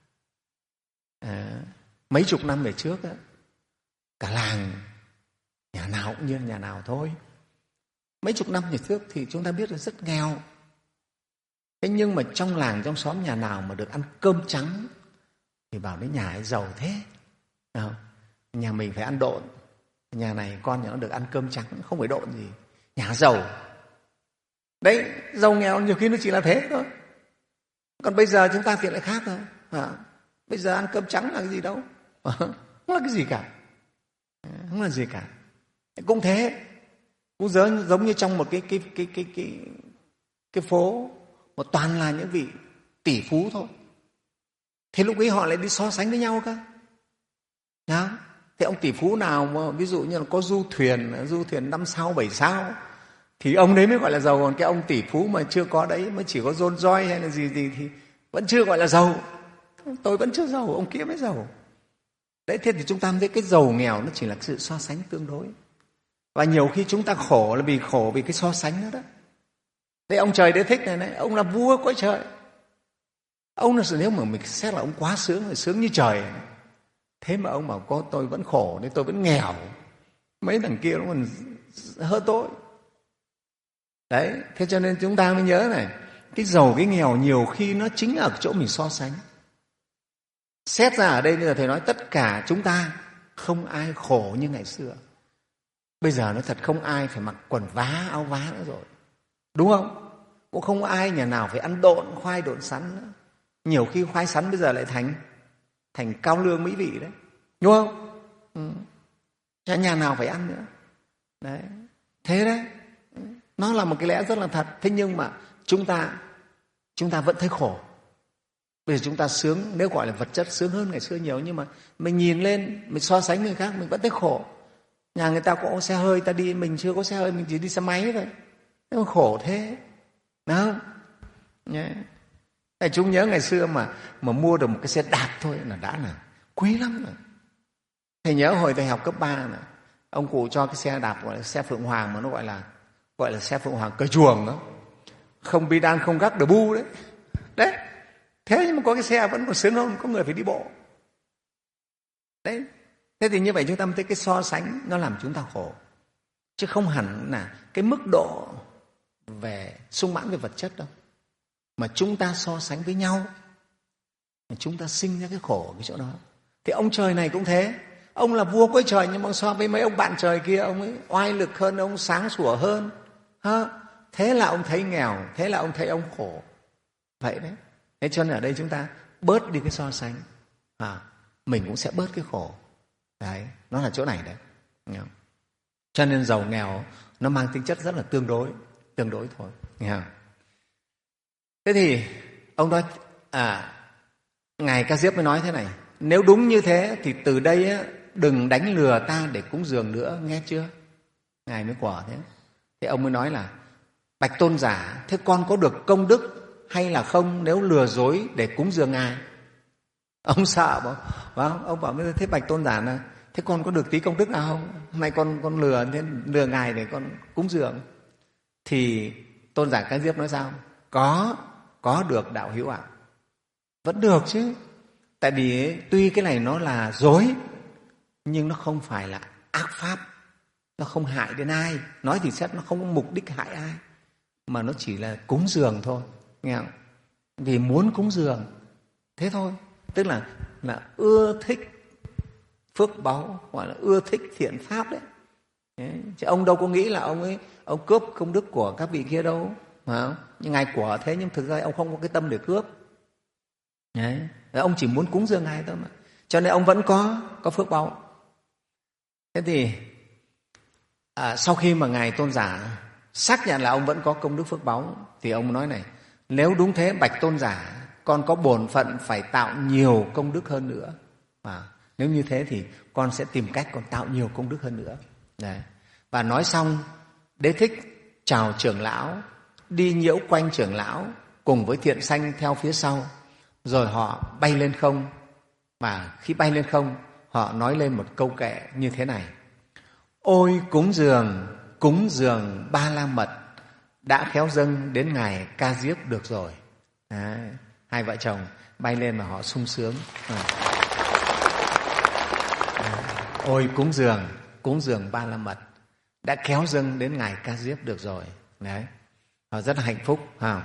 À, mấy chục năm về trước á, cả làng nhà nào cũng như nhà nào thôi. Mấy chục năm về trước thì chúng ta biết là rất nghèo. Thế nhưng mà trong làng, trong xóm nhà nào mà được ăn cơm trắng thì bảo đến nhà ấy giàu thế. À, nhà mình phải ăn độn, nhà này con nhà nó được ăn cơm trắng, không phải độn gì, nhà giàu. Đấy, giàu nghèo nhiều khi nó chỉ là thế thôi. Còn bây giờ chúng ta thì lại khác rồi. À, bây giờ ăn cơm trắng là cái gì đâu, à, không là cái gì cả, không là gì cả. Cũng thế, cũng giống, giống như trong một cái cái cái cái cái cái phố mà toàn là những vị tỷ phú thôi. Thế lúc ấy họ lại đi so sánh với nhau cơ. Đó. Thế ông tỷ phú nào mà ví dụ như là có du thuyền, du thuyền năm sao, bảy sao thì ông đấy mới gọi là giàu, còn cái ông tỷ phú mà chưa có đấy, mới chỉ có Rolls Royce hay là gì gì thì vẫn chưa gọi là giàu. Tôi vẫn chưa giàu, ông kia mới giàu. Đấy, thế thì chúng ta thấy cái giàu nghèo nó chỉ là sự so sánh tương đối. Và nhiều khi chúng ta khổ là vì khổ vì cái so sánh đó đó. Đấy, ông trời Đế Thích này, này, ông là vua cõi trời. Ông là nếu mà mình xét là ông quá sướng, là sướng như trời. Thế mà ông bảo có tôi vẫn khổ nên tôi vẫn nghèo. Mấy thằng kia nó còn hơn tôi. Đấy, thế cho nên chúng ta mới nhớ này, cái giàu cái nghèo nhiều khi nó chính ở chỗ mình so sánh. Xét ra ở đây bây giờ thầy nói tất cả chúng ta không ai khổ như ngày xưa. Bây giờ nói thật không ai phải mặc quần vá, áo vá nữa rồi. Đúng không? Cũng không ai nhà nào phải ăn độn, khoai độn sắn nữa. Nhiều khi khoai sắn bây giờ lại thành thành cao lương mỹ vị đấy. Đúng không? Ừ. Chả nhà nào phải ăn nữa. Đấy. Thế đấy. Nó là một cái lẽ rất là thật. Thế nhưng mà chúng ta chúng ta vẫn thấy khổ. Bây giờ chúng ta sướng, nếu gọi là vật chất sướng hơn ngày xưa nhiều, nhưng mà mình nhìn lên, mình so sánh người khác, mình vẫn thấy khổ. Nhà người ta có xe hơi, ta đi, mình chưa có xe hơi, mình chỉ đi xe máy thôi. Nó khổ thế. Đúng không? Yeah. Chúng nhớ ngày xưa mà mà mua được một cái xe đạp thôi là đã là quý lắm rồi. Thầy nhớ hồi thầy học cấp ba này, ông cụ cho cái xe đạp gọi là xe Phượng Hoàng, mà nó gọi là gọi là xe Phượng Hoàng cởi chuồng đó, không bi đan không gác đờ bu đấy. Đấy. Thế nhưng mà có cái xe vẫn còn sướng hơn, có người phải đi bộ. Đấy. Thế thì như vậy chúng ta mới thấy cái so sánh nó làm chúng ta khổ, chứ không hẳn là cái mức độ về sung mãn về vật chất đâu, mà chúng ta so sánh với nhau, chúng ta sinh ra cái khổ cái chỗ đó. Thì ông trời này cũng thế, ông là vua cõi trời, nhưng mà so với mấy ông bạn trời kia, ông ấy oai lực hơn, ông sáng sủa hơn. Ha? Thế là ông thấy nghèo, thế là ông thấy ông khổ. Vậy đấy. Thế cho nên ở đây chúng ta bớt đi cái so sánh, à, mình cũng sẽ bớt cái khổ. Đấy, nó là chỗ này đấy. Cho nên giàu nghèo nó mang tính chất rất là tương đối, tương đối thôi. Nghe không? Thế thì ông nói, à, Ngài Ca Diếp mới nói thế này: nếu đúng như thế thì từ đây á, đừng đánh lừa ta để cúng dường nữa, nghe chưa? Ngài mới quả thế. Thì ông mới nói là: bạch tôn giả, thế con có được công đức hay là không nếu lừa dối để cúng dường Ngài? Ông sợ bảo, bảo ông bảo thế bạch tôn giả là thế con có được tí công đức nào không? Hôm nay con con lừa thế lừa Ngài để con cúng dường. Thì tôn giả Ca Diếp nói sao? Có, có được đạo hữu ạ. À. Vẫn được chứ. Tại vì tuy cái này nó là dối, nhưng nó không phải là ác pháp, nó không hại đến ai. Nói thì xét nó không có mục đích hại ai, mà nó chỉ là cúng dường thôi, nghe không? Vì muốn cúng dường, thế thôi. Tức là là ưa thích phước báu, gọi là ưa thích thiện pháp đấy. Đấy. Chứ ông đâu có nghĩ là ông ấy ông cướp công đức của các vị kia đâu, phải không? Nhưng Ngài của thế, nhưng thực ra ông không có cái tâm để cướp. Đấy. Ông chỉ muốn cúng dường Ngài thôi mà. Cho nên ông vẫn có có phước báu. Thế thì à, sau khi mà Ngài tôn giả xác nhận là ông vẫn có công đức phước báu, thì ông nói này: nếu đúng thế bạch tôn giả, con có bổn phận phải tạo nhiều công đức hơn nữa. À, nếu như thế thì con sẽ tìm cách còn tạo nhiều công đức hơn nữa. Đấy. Và nói xong, Đế Thích chào trưởng lão, đi nhiễu quanh trưởng lão cùng với thiện sanh theo phía sau, rồi họ bay lên không. Và khi bay lên không, họ nói lên một câu kệ như thế này: ôi cúng dường, cúng dường ba la mật, đã khéo dâng đến Ngài Ca Diếp được rồi. Đấy. Hai vợ chồng bay lên mà họ sung sướng. À. Ôi cúng dường, cúng dường ba la mật, đã khéo dâng đến Ngài Ca Diếp được rồi. Đấy. Họ rất là hạnh phúc. À.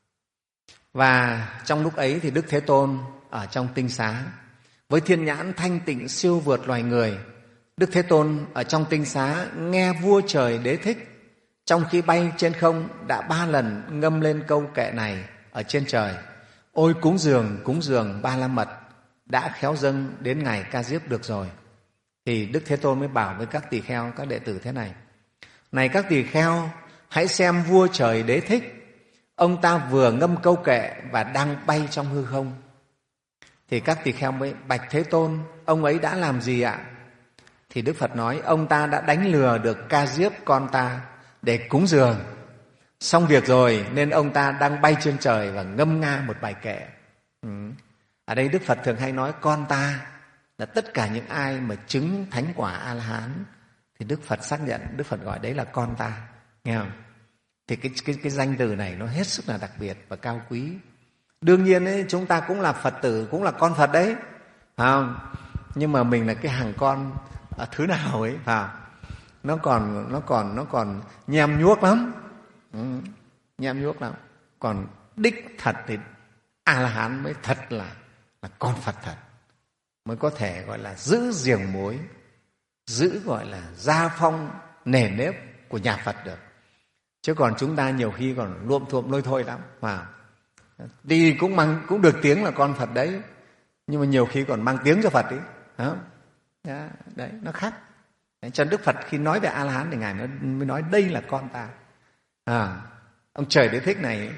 Và trong lúc ấy thì Đức Thế Tôn ở trong tinh xá, với thiên nhãn thanh tịnh siêu vượt loài người, Đức Thế Tôn ở trong tinh xá nghe vua trời Đế Thích trong khi bay trên không đã ba lần ngâm lên câu kệ này ở trên trời: ôi cúng dường, cúng dường ba la mật, đã khéo dâng đến Ngài Ca Diếp được rồi. Thì Đức Thế Tôn mới bảo với các tỳ kheo, các đệ tử thế này: này các tỳ kheo, hãy xem vua trời Đế Thích, ông ta vừa ngâm câu kệ và đang bay trong hư không. Thì các tỳ kheo mới: bạch Thế Tôn, ông ấy đã làm gì ạ? Thì Đức Phật nói: ông ta đã đánh lừa được Ca Diếp con ta để cúng dường. Xong việc rồi nên ông ta đang bay trên trời và ngâm nga một bài kệ. Ừ. Ở đây Đức Phật thường hay nói con ta là tất cả những ai mà chứng thánh quả A-la-hán, thì Đức Phật xác nhận, Đức Phật gọi đấy là con ta. Nghe không? Thì cái, cái, cái danh từ này nó hết sức là đặc biệt và cao quý. Đương nhiên ấy, chúng ta cũng là Phật tử, cũng là con Phật đấy, phải không? Nhưng mà mình là cái hàng con ở thứ nào ấy, phải không? Nó còn nó còn nó còn nhem nhuốc lắm, ừ, nhem nhuốc lắm. Còn đích thật thì A-la-hán mới thật là là con Phật thật, mới có thể gọi là giữ giềng mối, giữ gọi là gia phong nề nếp của nhà Phật được. Chứ còn chúng ta nhiều khi còn luộm thuộm lôi thôi lắm, phải không? Đi cũng mang cũng được tiếng là con Phật đấy, nhưng mà nhiều khi còn mang tiếng cho Phật ấy, phải không? Đấy, đấy nó khác. Đấy, cho Đức Phật khi nói về A-la-hán thì Ngài mới nói đây là con ta. À, ông trời Đế Thích này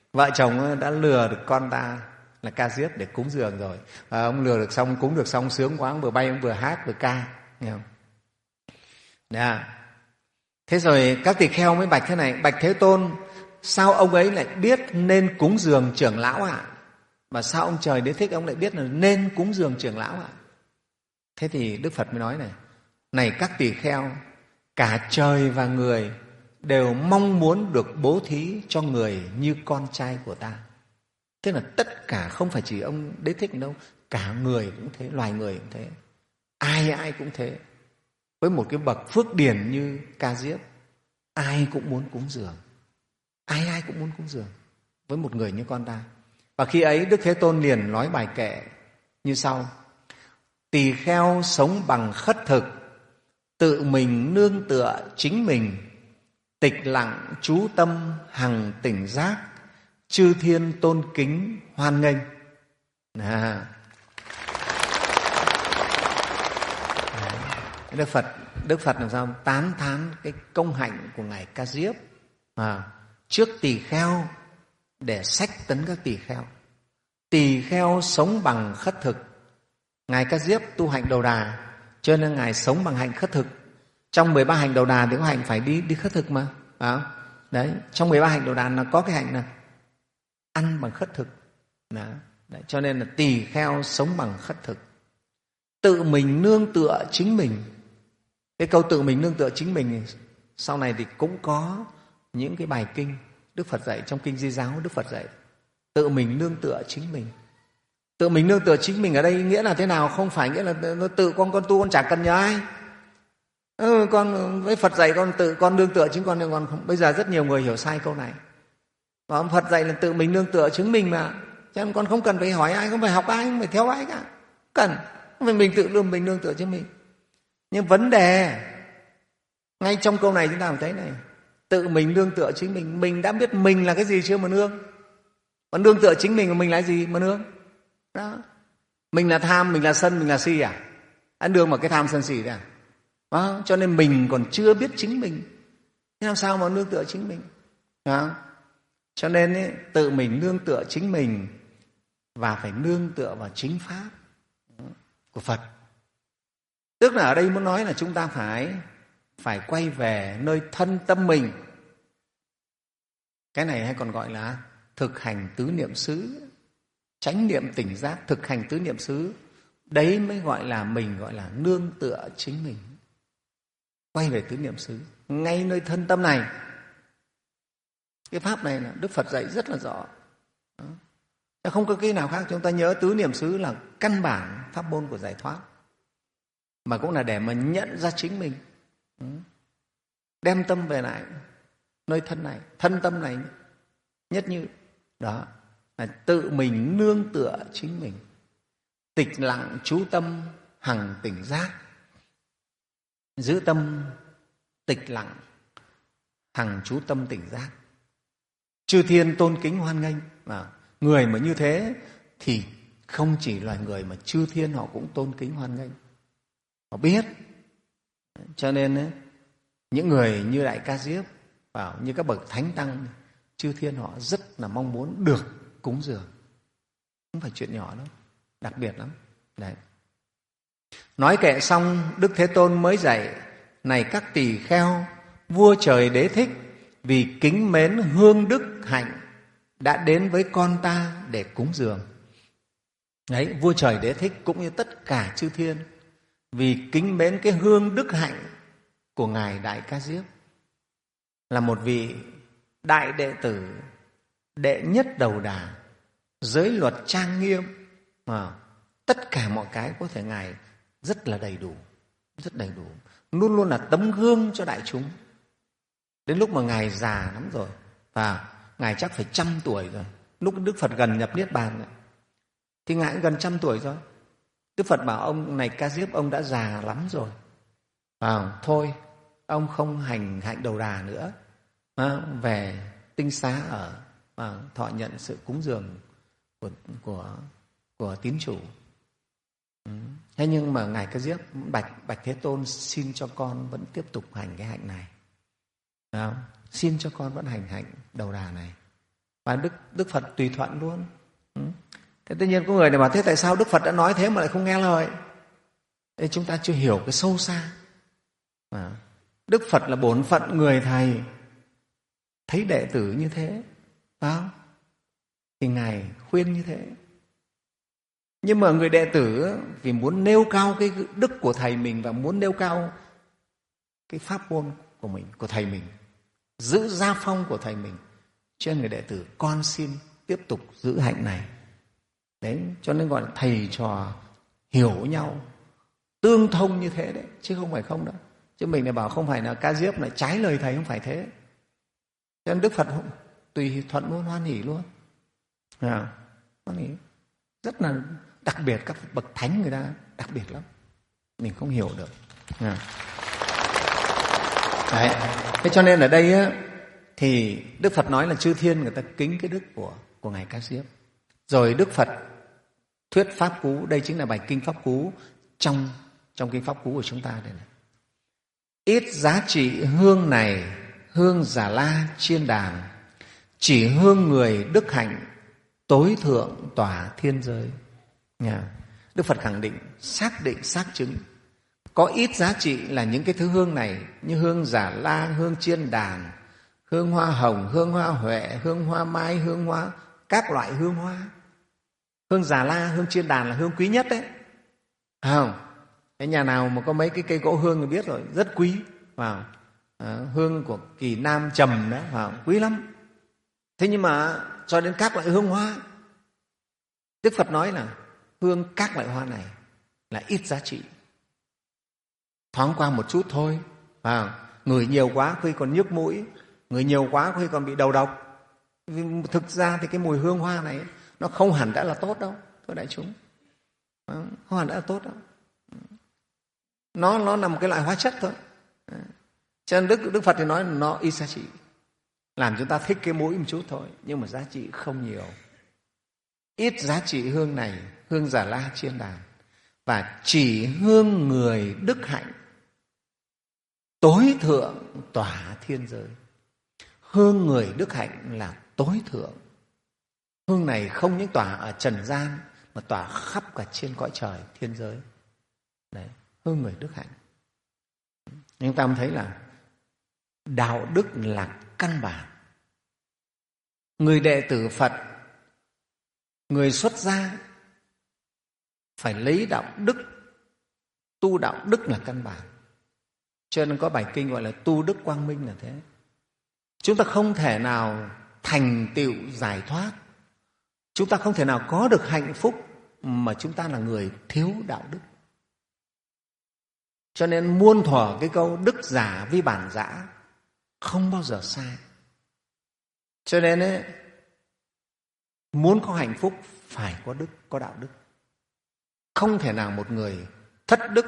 Vợ chồng đã lừa được con ta là Ca Diếp để cúng dường rồi. À, ông lừa được xong, cúng được xong sướng quá, ông vừa bay, ông vừa hát vừa ca, nghe không? Đó. Thế rồi các tỳ kheo mới bạch thế này: bạch Thế Tôn, sao ông ấy lại biết nên cúng dường trưởng lão ạ? À? Và sao ông Trời Đế Thích ông lại biết là nên cúng dường trưởng lão ạ? À? Thế thì Đức Phật mới nói này: này các tỳ kheo, cả trời và người đều mong muốn được bố thí cho người như con trai của ta. Thế là tất cả, không phải chỉ ông Đế Thích đâu, cả người cũng thế, loài người cũng thế, ai ai cũng thế. Với một cái bậc phước điển như Ca Diếp, ai cũng muốn cúng dường, ai ai cũng muốn cúng dường với một người như con ta. Và khi ấy Đức Thế Tôn liền nói bài kệ như sau: tỳ kheo sống bằng khất thực, tự mình nương tựa chính mình, tịch lặng trú tâm hằng tỉnh giác, chư thiên tôn kính hoan nghênh. À. Đức Phật Đức Phật làm sao tán thán cái công hạnh của ngài Ca Diếp à, trước tỳ kheo để sách tấn các tỳ kheo. Tỳ kheo sống bằng khất thực. Ngài Ca Diếp tu hạnh Đầu Đà, cho nên ngài sống bằng hạnh khất thực. Trong mười ba hạnh Đầu Đà thì có hạnh phải đi đi khất thực mà. À, đấy, trong mười ba hạnh Đầu Đà là có cái hạnh là ăn bằng khất thực. Đó. Đấy, cho nên là tỳ kheo sống bằng khất thực. Tự mình nương tựa chính mình. Cái câu tự mình nương tựa chính mình sau này thì cũng có những cái bài kinh Đức Phật dạy, trong kinh Di Giáo Đức Phật dạy tự mình nương tựa chính mình. Tự mình nương tựa chính mình ở đây nghĩa là thế nào? Không phải nghĩa là nó tự con con tu con chẳng cần nhờ ai. Ừ, con với Phật dạy con tự con nương tựa chính con, nhưng con không. Bây giờ rất nhiều người hiểu sai câu này. Và ông Phật dạy là tự mình nương tựa chính mình mà, cho nên con không cần phải hỏi ai, không phải học ai, không phải theo ai cả. Cần phải mình tự luôn mình nương tựa chính mình. Nhưng vấn đề ngay trong câu này chúng ta thấy này, tự mình nương tựa chính mình, mình đã biết mình là cái gì chưa mà nương. Còn nương tựa chính mình của mình là cái gì mà nương? Đó. Mình là tham, mình là sân, mình là si à? Anh nương vào cái tham sân si đấy à? Đó. Cho nên mình còn chưa biết chính mình, thế làm sao mà nương tựa chính mình? Đó. Cho nên ấy, tự mình nương tựa chính mình và phải nương tựa vào chính pháp của Phật. Tức là ở đây muốn nói là chúng ta phải phải quay về nơi thân tâm mình. Cái này hay còn gọi là thực hành tứ niệm xứ, chánh niệm tỉnh giác, thực hành tứ niệm xứ. Đấy mới gọi là mình gọi là nương tựa chính mình. Quay về tứ niệm xứ, ngay nơi thân tâm này. Cái pháp này là Đức Phật dạy rất là rõ. Đó. Không có cái nào khác. Chúng ta nhớ tứ niệm xứ là căn bản pháp môn của giải thoát, mà cũng là để mà nhận ra chính mình. Đem tâm về lại nơi thân này, thân tâm này nhất như. Đó là tự mình nương tựa chính mình, tịch lặng trú tâm hằng tỉnh giác. Giữ tâm tịch lặng, hằng trú tâm tỉnh giác, chư thiên tôn kính hoan nghênh. À, người mà như thế thì không chỉ loài người mà chư thiên họ cũng tôn kính hoan nghênh. Họ biết. Cho nên ấy, những người như Đại Ca Diếp, vào như các bậc thánh tăng, chư thiên họ rất là mong muốn được cúng dường. Không phải chuyện nhỏ đâu, đặc biệt lắm. Đấy. Nói kệ xong, Đức Thế Tôn mới dạy: này các tỳ kheo, vua trời Đế Thích vì kính mến hương đức hạnh đã đến với con ta để cúng dường. Đấy, vua trời Đế Thích cũng như tất cả chư thiên vì kính mến cái hương đức hạnh của ngài Đại Ca Diếp, là một vị đại đệ tử đệ nhất Đầu Đà, giới luật trang nghiêm, mà tất cả mọi cái có thể ngài rất là đầy đủ, rất đầy đủ, luôn luôn là tấm gương cho đại chúng. Đến lúc mà ngài già lắm rồi, và ngài chắc phải trăm tuổi rồi, lúc Đức Phật gần nhập niết bàn rồi, thì ngài cũng gần trăm tuổi rồi. Đức Phật bảo ông này Ca Diếp, ông đã già lắm rồi, à, thôi ông không hành hạnh Đầu Đà nữa, à, về tinh xá ở, à, thọ nhận sự cúng dường của của của tín chủ. Ừ. Thế nhưng mà ngài Ca Diếp bạch bạch Thế Tôn, xin cho con vẫn tiếp tục hành cái hạnh này, à, xin cho con vẫn hành hạnh Đầu Đà này. và Đức, Đức Phật tùy thuận luôn. Ừ. Thế tất nhiên có người này bảo thế tại sao Đức Phật đã nói thế mà lại không nghe lời? Thế chúng ta chưa hiểu cái sâu xa. À, Đức Phật là bổn phận người thầy, thấy đệ tử như thế, phải không? Thì Ngài khuyên như thế. Nhưng mà người đệ tử vì muốn nêu cao cái đức của thầy mình và muốn nêu cao cái pháp môn của mình, của thầy mình, giữ gia phong của thầy mình, cho nên người đệ tử con xin tiếp tục giữ hạnh này. Đấy, cho nên gọi là thầy trò hiểu nhau, tương thông như thế đấy, chứ không phải không đâu. Chứ mình lại bảo không phải là Ca Diếp lại trái lời thầy, không phải thế. Cho nên Đức Phật tùy thuận luôn, hoan hỉ luôn. À, hoan hỉ. Rất là đặc biệt, các bậc thánh người ta đặc biệt lắm, mình không hiểu được. À. Đấy. Thế cho nên ở đây á, thì Đức Phật nói là chư thiên người ta kính cái đức của, của Ngài Ca Diếp. Rồi Đức Phật thuyết Pháp Cú, đây chính là bài kinh Pháp Cú trong, trong kinh Pháp Cú của chúng ta đây này. Ít giá trị hương này, hương Già La chiên đàn, chỉ hương người đức hạnh, tối thượng tỏa thiên giới. Yeah. Đức Phật khẳng định, xác định, xác chứng. Có ít giá trị là những cái thứ hương này, như hương Già La, hương chiên đàn, hương hoa hồng, hương hoa huệ, hương hoa mai, hương hoa, các loại hương hoa. Hương Già La, hương chiên đàn là hương quý nhất đấy. À, không? Cái nhà nào mà có mấy cái cây gỗ hương thì biết rồi, rất quý. Wow. À, hương của Kỳ Nam trầm đó, wow, quý lắm. Thế nhưng mà cho đến các loại hương hoa, Đức Phật nói là hương các loại hoa này là ít giá trị, thoáng qua một chút thôi. À, ngửi nhiều quá khi còn nhức mũi, ngửi nhiều quá khi còn bị đầu độc. Vì thực ra thì cái mùi hương hoa này nó không hẳn đã là tốt đâu, thưa đại chúng. À, không hẳn đã là tốt đâu. Nó, nó là một cái loại hóa chất thôi. À, cho nên Đức, Đức Phật thì nói là nó ít giá trị, làm chúng ta thích cái mũi một chút thôi, nhưng mà giá trị không nhiều. Ít giá trị hương này, hương Già La chiên đàn, và chỉ hương người đức hạnh, tối thượng tỏa thiên giới. Hương người đức hạnh là tối thượng. Hương này không những tỏa ở trần gian mà tỏa khắp cả trên cõi trời thiên giới. Đấy, hương người đức hạnh. Nhưng ta mới thấy là đạo đức là căn bản. Người đệ tử Phật, người xuất gia phải lấy đạo đức, tu đạo đức là căn bản. Cho nên có bài kinh gọi là tu đức quang minh là thế. Chúng ta không thể nào thành tựu giải thoát, chúng ta không thể nào có được hạnh phúc mà chúng ta là người thiếu đạo đức. Cho nên muôn thuở cái câu đức giả vi bản giã không bao giờ sai. Cho nên ấy, muốn có hạnh phúc phải có đức, có đạo đức. Không thể nào một người thất đức,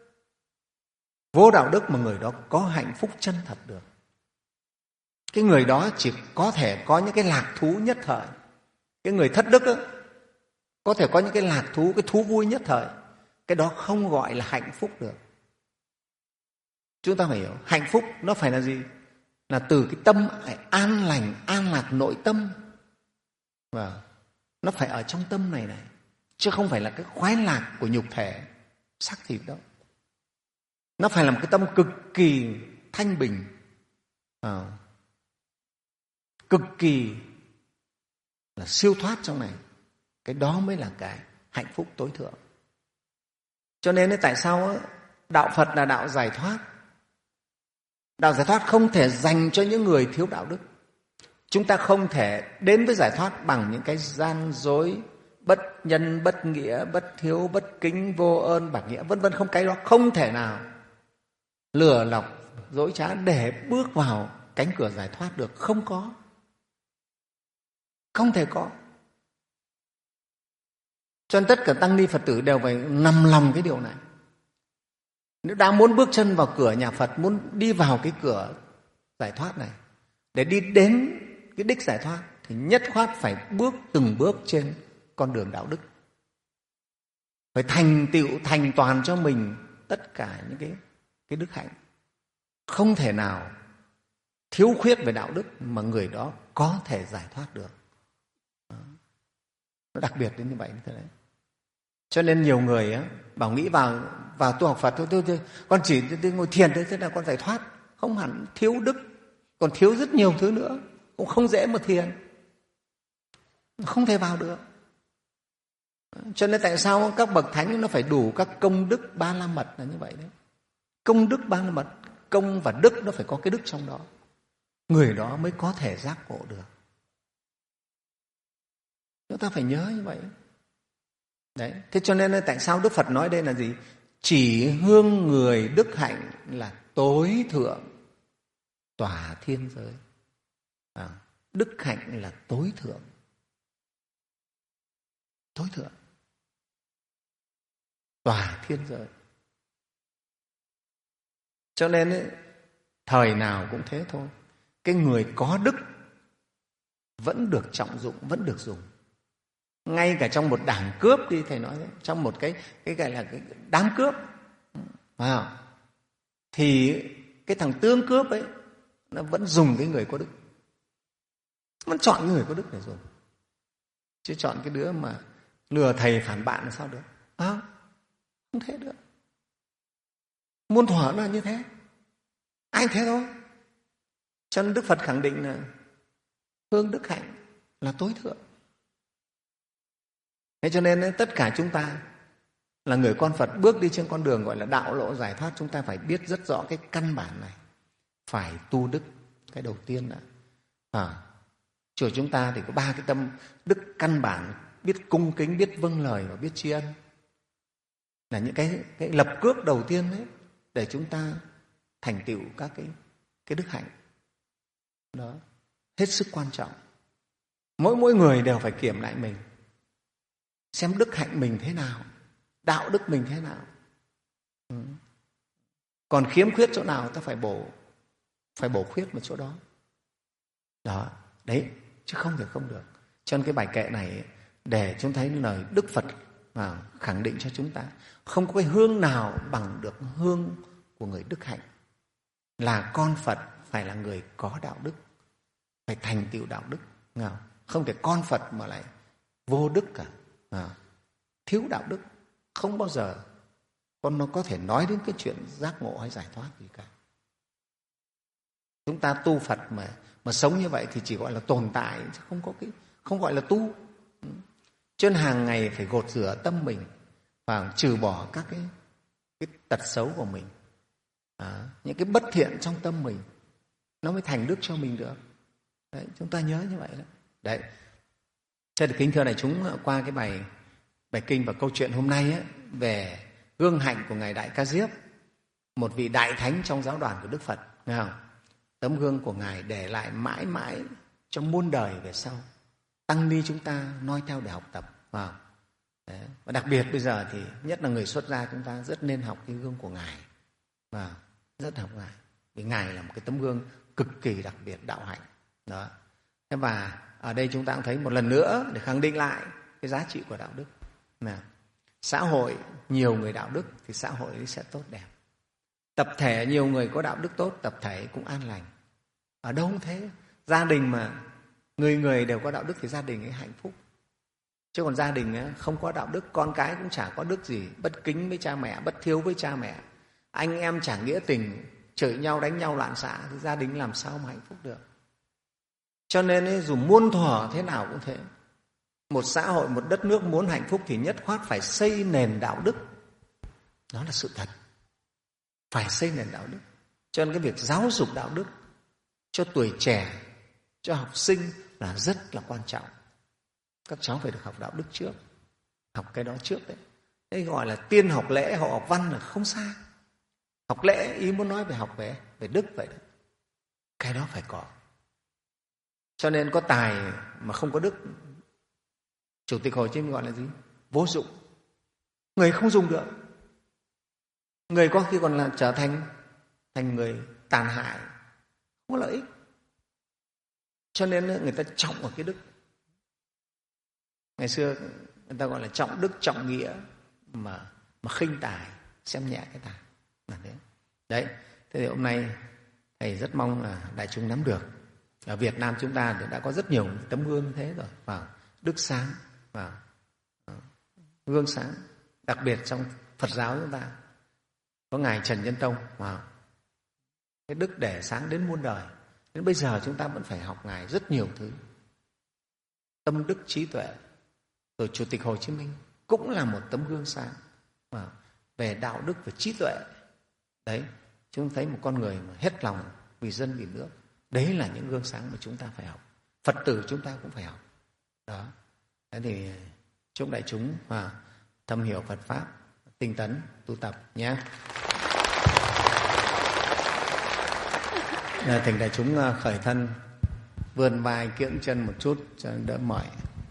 vô đạo đức mà người đó có hạnh phúc chân thật được. Cái người đó chỉ có thể có những cái lạc thú nhất thời. Cái người thất đức đó, có thể có những cái lạc thú, cái thú vui nhất thời. Cái đó không gọi là hạnh phúc được. Chúng ta phải hiểu, hạnh phúc nó phải là gì? Là từ cái tâm phải an lành, an lạc nội tâm. Và nó phải ở trong tâm này này, chứ không phải là cái khoái lạc của nhục thể, xác thịt đâu. Nó phải là một cái tâm cực kỳ thanh bình, à, cực kỳ là siêu thoát trong này. Cái đó mới là cái hạnh phúc tối thượng. Cho nên tại sao đạo Phật là đạo giải thoát? Đạo giải thoát không thể dành cho những người thiếu đạo đức. Chúng ta không thể đến với giải thoát bằng những cái gian dối, bất nhân, bất nghĩa, bất hiếu, bất kính, vô ơn, bạc nghĩa, vân vân. Không, cái đó không thể nào lừa lọc, dối trá để bước vào cánh cửa giải thoát được. Không có. Không thể có. Cho nên tất cả tăng ni Phật tử đều phải nằm lòng cái điều này. Nếu đã muốn bước chân vào cửa nhà Phật, muốn đi vào cái cửa giải thoát này, để đi đến cái đích giải thoát, thì nhất khoát phải bước từng bước trên con đường đạo đức. Phải thành tựu, thành toàn cho mình tất cả những cái, cái đức hạnh. Không thể nào thiếu khuyết về đạo đức mà người đó có thể giải thoát được. Nó đặc biệt đến như vậy như thế đấy. Cho nên nhiều người á, bảo nghĩ vào vào tu học Phật thôi, tôi, tôi, con chỉ tôi ngồi thiền thôi, thế là con giải thoát. Không hẳn, thiếu đức, còn thiếu rất nhiều thứ nữa, cũng không dễ mà thiền, không thể vào được. Cho nên tại sao các bậc thánh nó phải đủ các công đức ba la mật là như vậy đấy. Công đức ba la mật, công và đức nó phải có cái đức trong đó, người đó mới có thể giác ngộ được. Chúng ta phải nhớ như vậy. Đấy. Thế cho nên tại sao Đức Phật nói đây là gì? Chỉ hương người đức hạnh là tối thượng tòa thiên giới. À, đức hạnh là tối thượng. Tối thượng. Tòa thiên giới. Cho nên ấy, thời nào cũng thế thôi. Cái người có đức vẫn được trọng dụng, vẫn được dùng. Ngay cả trong một đảng cướp đi, thầy nói đấy, trong một cái cái gọi là cái đám cướp, à, thì cái thằng tướng cướp ấy nó vẫn dùng cái người có đức, vẫn chọn người có đức để dùng, chứ chọn cái đứa mà lừa thầy phản bạn là sao được? À, không thế được. Muôn thuở nó là như thế, ai thế thôi. Cho nên Đức Phật khẳng định là hương đức hạnh là tối thượng. Thế cho nên tất cả chúng ta là người con Phật bước đi trên con đường gọi là đạo lộ giải thoát, chúng ta phải biết rất rõ cái căn bản này. Phải tu đức, cái đầu tiên là à, chùa chúng ta thì có ba cái tâm đức căn bản: biết cung kính, biết vâng lời và biết tri ân. Là những cái, cái lập cước đầu tiên đấy để chúng ta thành tựu các cái, cái đức hạnh. Đó, hết sức quan trọng. Mỗi mỗi người đều phải kiểm lại mình, xem đức hạnh mình thế nào, đạo đức mình thế nào. Ừ. Còn khiếm khuyết chỗ nào ta phải bổ, phải bổ khuyết một chỗ đó. Đó, đấy, chứ không thể không được. Cho nên cái bài kệ này để chúng thấy lời Đức Phật à, khẳng định cho chúng ta không có cái hương nào bằng được hương của người đức hạnh. Là con Phật phải là người có đạo đức, phải thành tựu đạo đức. Không thể con Phật mà lại vô đức cả, à, thiếu đạo đức, không bao giờ con nó có thể nói đến cái chuyện giác ngộ hay giải thoát gì cả. Chúng ta tu Phật mà mà sống như vậy thì chỉ gọi là tồn tại, chứ không có cái không gọi là tu. Cho nên hàng ngày phải gột rửa tâm mình và trừ bỏ các cái cái tật xấu của mình, à, những cái bất thiện trong tâm mình, nó mới thành đức cho mình được. Đấy, chúng ta nhớ như vậy đó. Đấy. Thế thì kính thưa đại chúng, qua cái bài bài kinh và câu chuyện hôm nay ấy, về gương hạnh của ngài Đại Ca Diếp, một vị đại thánh trong giáo đoàn của Đức Phật, nghe không? Tấm gương của ngài để lại mãi mãi trong muôn đời về sau, tăng ni chúng ta noi theo để học tập. Wow. Đấy. Và đặc biệt bây giờ thì nhất là người xuất gia chúng ta rất nên học cái gương của ngài, wow. Rất học ngài, vì ngài là một cái tấm gương cực kỳ đặc biệt đạo hạnh đó. Thế và ở đây chúng ta cũng thấy một lần nữa để khẳng định lại cái giá trị của đạo đức. Nào, xã hội nhiều người đạo đức thì xã hội ấy sẽ tốt đẹp. Tập thể nhiều người có đạo đức tốt, tập thể cũng an lành. Ở đâu cũng thế. Gia đình mà người người đều có đạo đức thì gia đình ấy hạnh phúc. Chứ còn gia đình ấy không có đạo đức, con cái cũng chả có đức gì, bất kính với cha mẹ, bất hiếu với cha mẹ, anh em chả nghĩa tình, chửi nhau đánh nhau loạn xạ, thì gia đình làm sao mà hạnh phúc được. Cho nên ấy, dù muôn thuở thế nào cũng thế, một xã hội, một đất nước muốn hạnh phúc thì nhất khoát phải xây nền đạo đức. Đó là sự thật, phải xây nền đạo đức. Cho nên cái việc giáo dục đạo đức cho tuổi trẻ, cho học sinh là rất là quan trọng. Các cháu phải được học đạo đức trước, học cái đó trước đấy. Đây gọi là tiên học lễ, hậu học văn là không xa. Học lễ ý muốn nói về học về, về đức vậy đấy. Cái đó phải có. Cho nên có tài mà không có đức, Chủ tịch Hồ Chí Minh gọi là gì? Vô dụng. Người không dùng được. Người có khi còn là trở thành thành người tàn hại, không có lợi ích. Cho nên người ta trọng ở cái đức. Ngày xưa người ta gọi là trọng đức, trọng nghĩa, mà mà khinh tài, xem nhẹ cái tài. Là thế. Đấy. Thế thì hôm nay thầy rất mong là đại chúng nắm được. Ở Việt Nam chúng ta thì đã có rất nhiều tấm gương như thế rồi. Và đức sáng, Và gương sáng, đặc biệt trong Phật giáo chúng ta có ngài Trần Nhân Tông, và cái đức để sáng đến muôn đời. Đến bây giờ chúng ta vẫn phải học ngài rất nhiều thứ. Tâm đức trí tuệ. Rồi Chủ tịch Hồ Chí Minh cũng là một tấm gương sáng mà về đạo đức và trí tuệ. Đấy, chúng ta thấy một con người mà hết lòng vì dân vì nước. Đấy là những gương sáng mà chúng ta phải học. Phật tử chúng ta cũng phải học. Đó. Thế thì chúc đại chúng và thâm hiểu Phật pháp, tinh tấn tu tập nhé. Thỉnh đại chúng khởi thân, vươn vai kiễng chân một chút cho đỡ mỏi.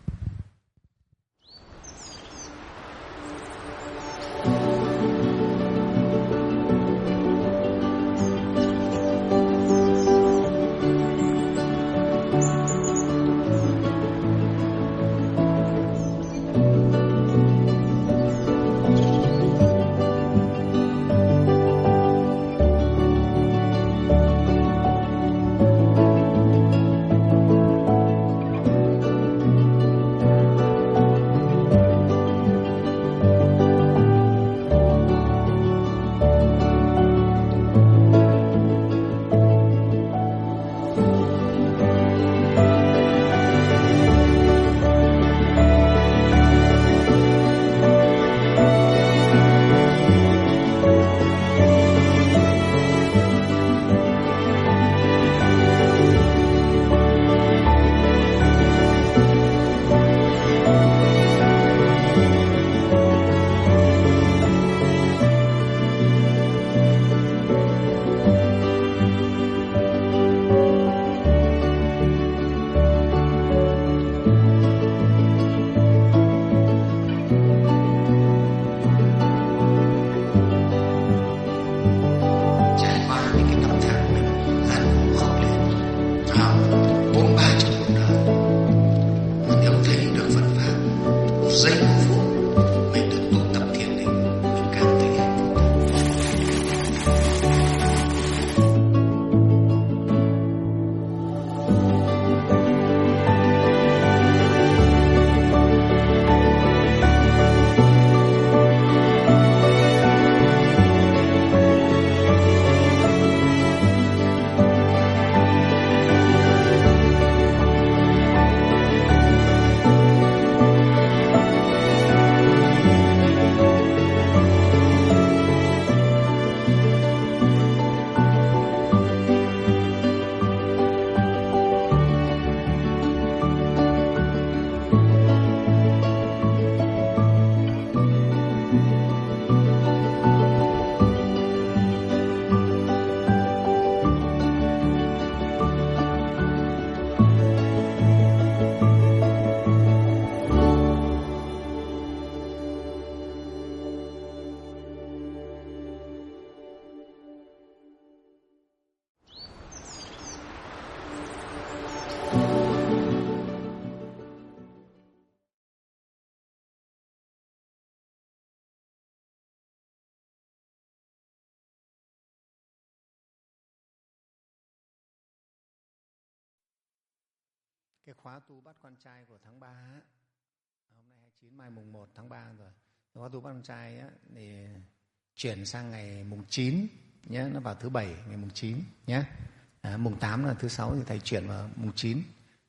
Cái khóa tu bắt quan trai của tháng ba á, hôm nay hai mươi chín, mai mùng một tháng ba rồi. Khóa tu bắt quan trai á, thì chuyển sang ngày mùng chín nhé, nó vào thứ bảy ngày mùng chín nhé. À, mùng tám là thứ sáu thì thầy chuyển vào mùng chín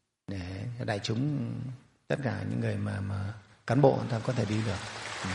để cho đại chúng, tất cả những người mà, mà cán bộ người ta có thể đi được. Ừ.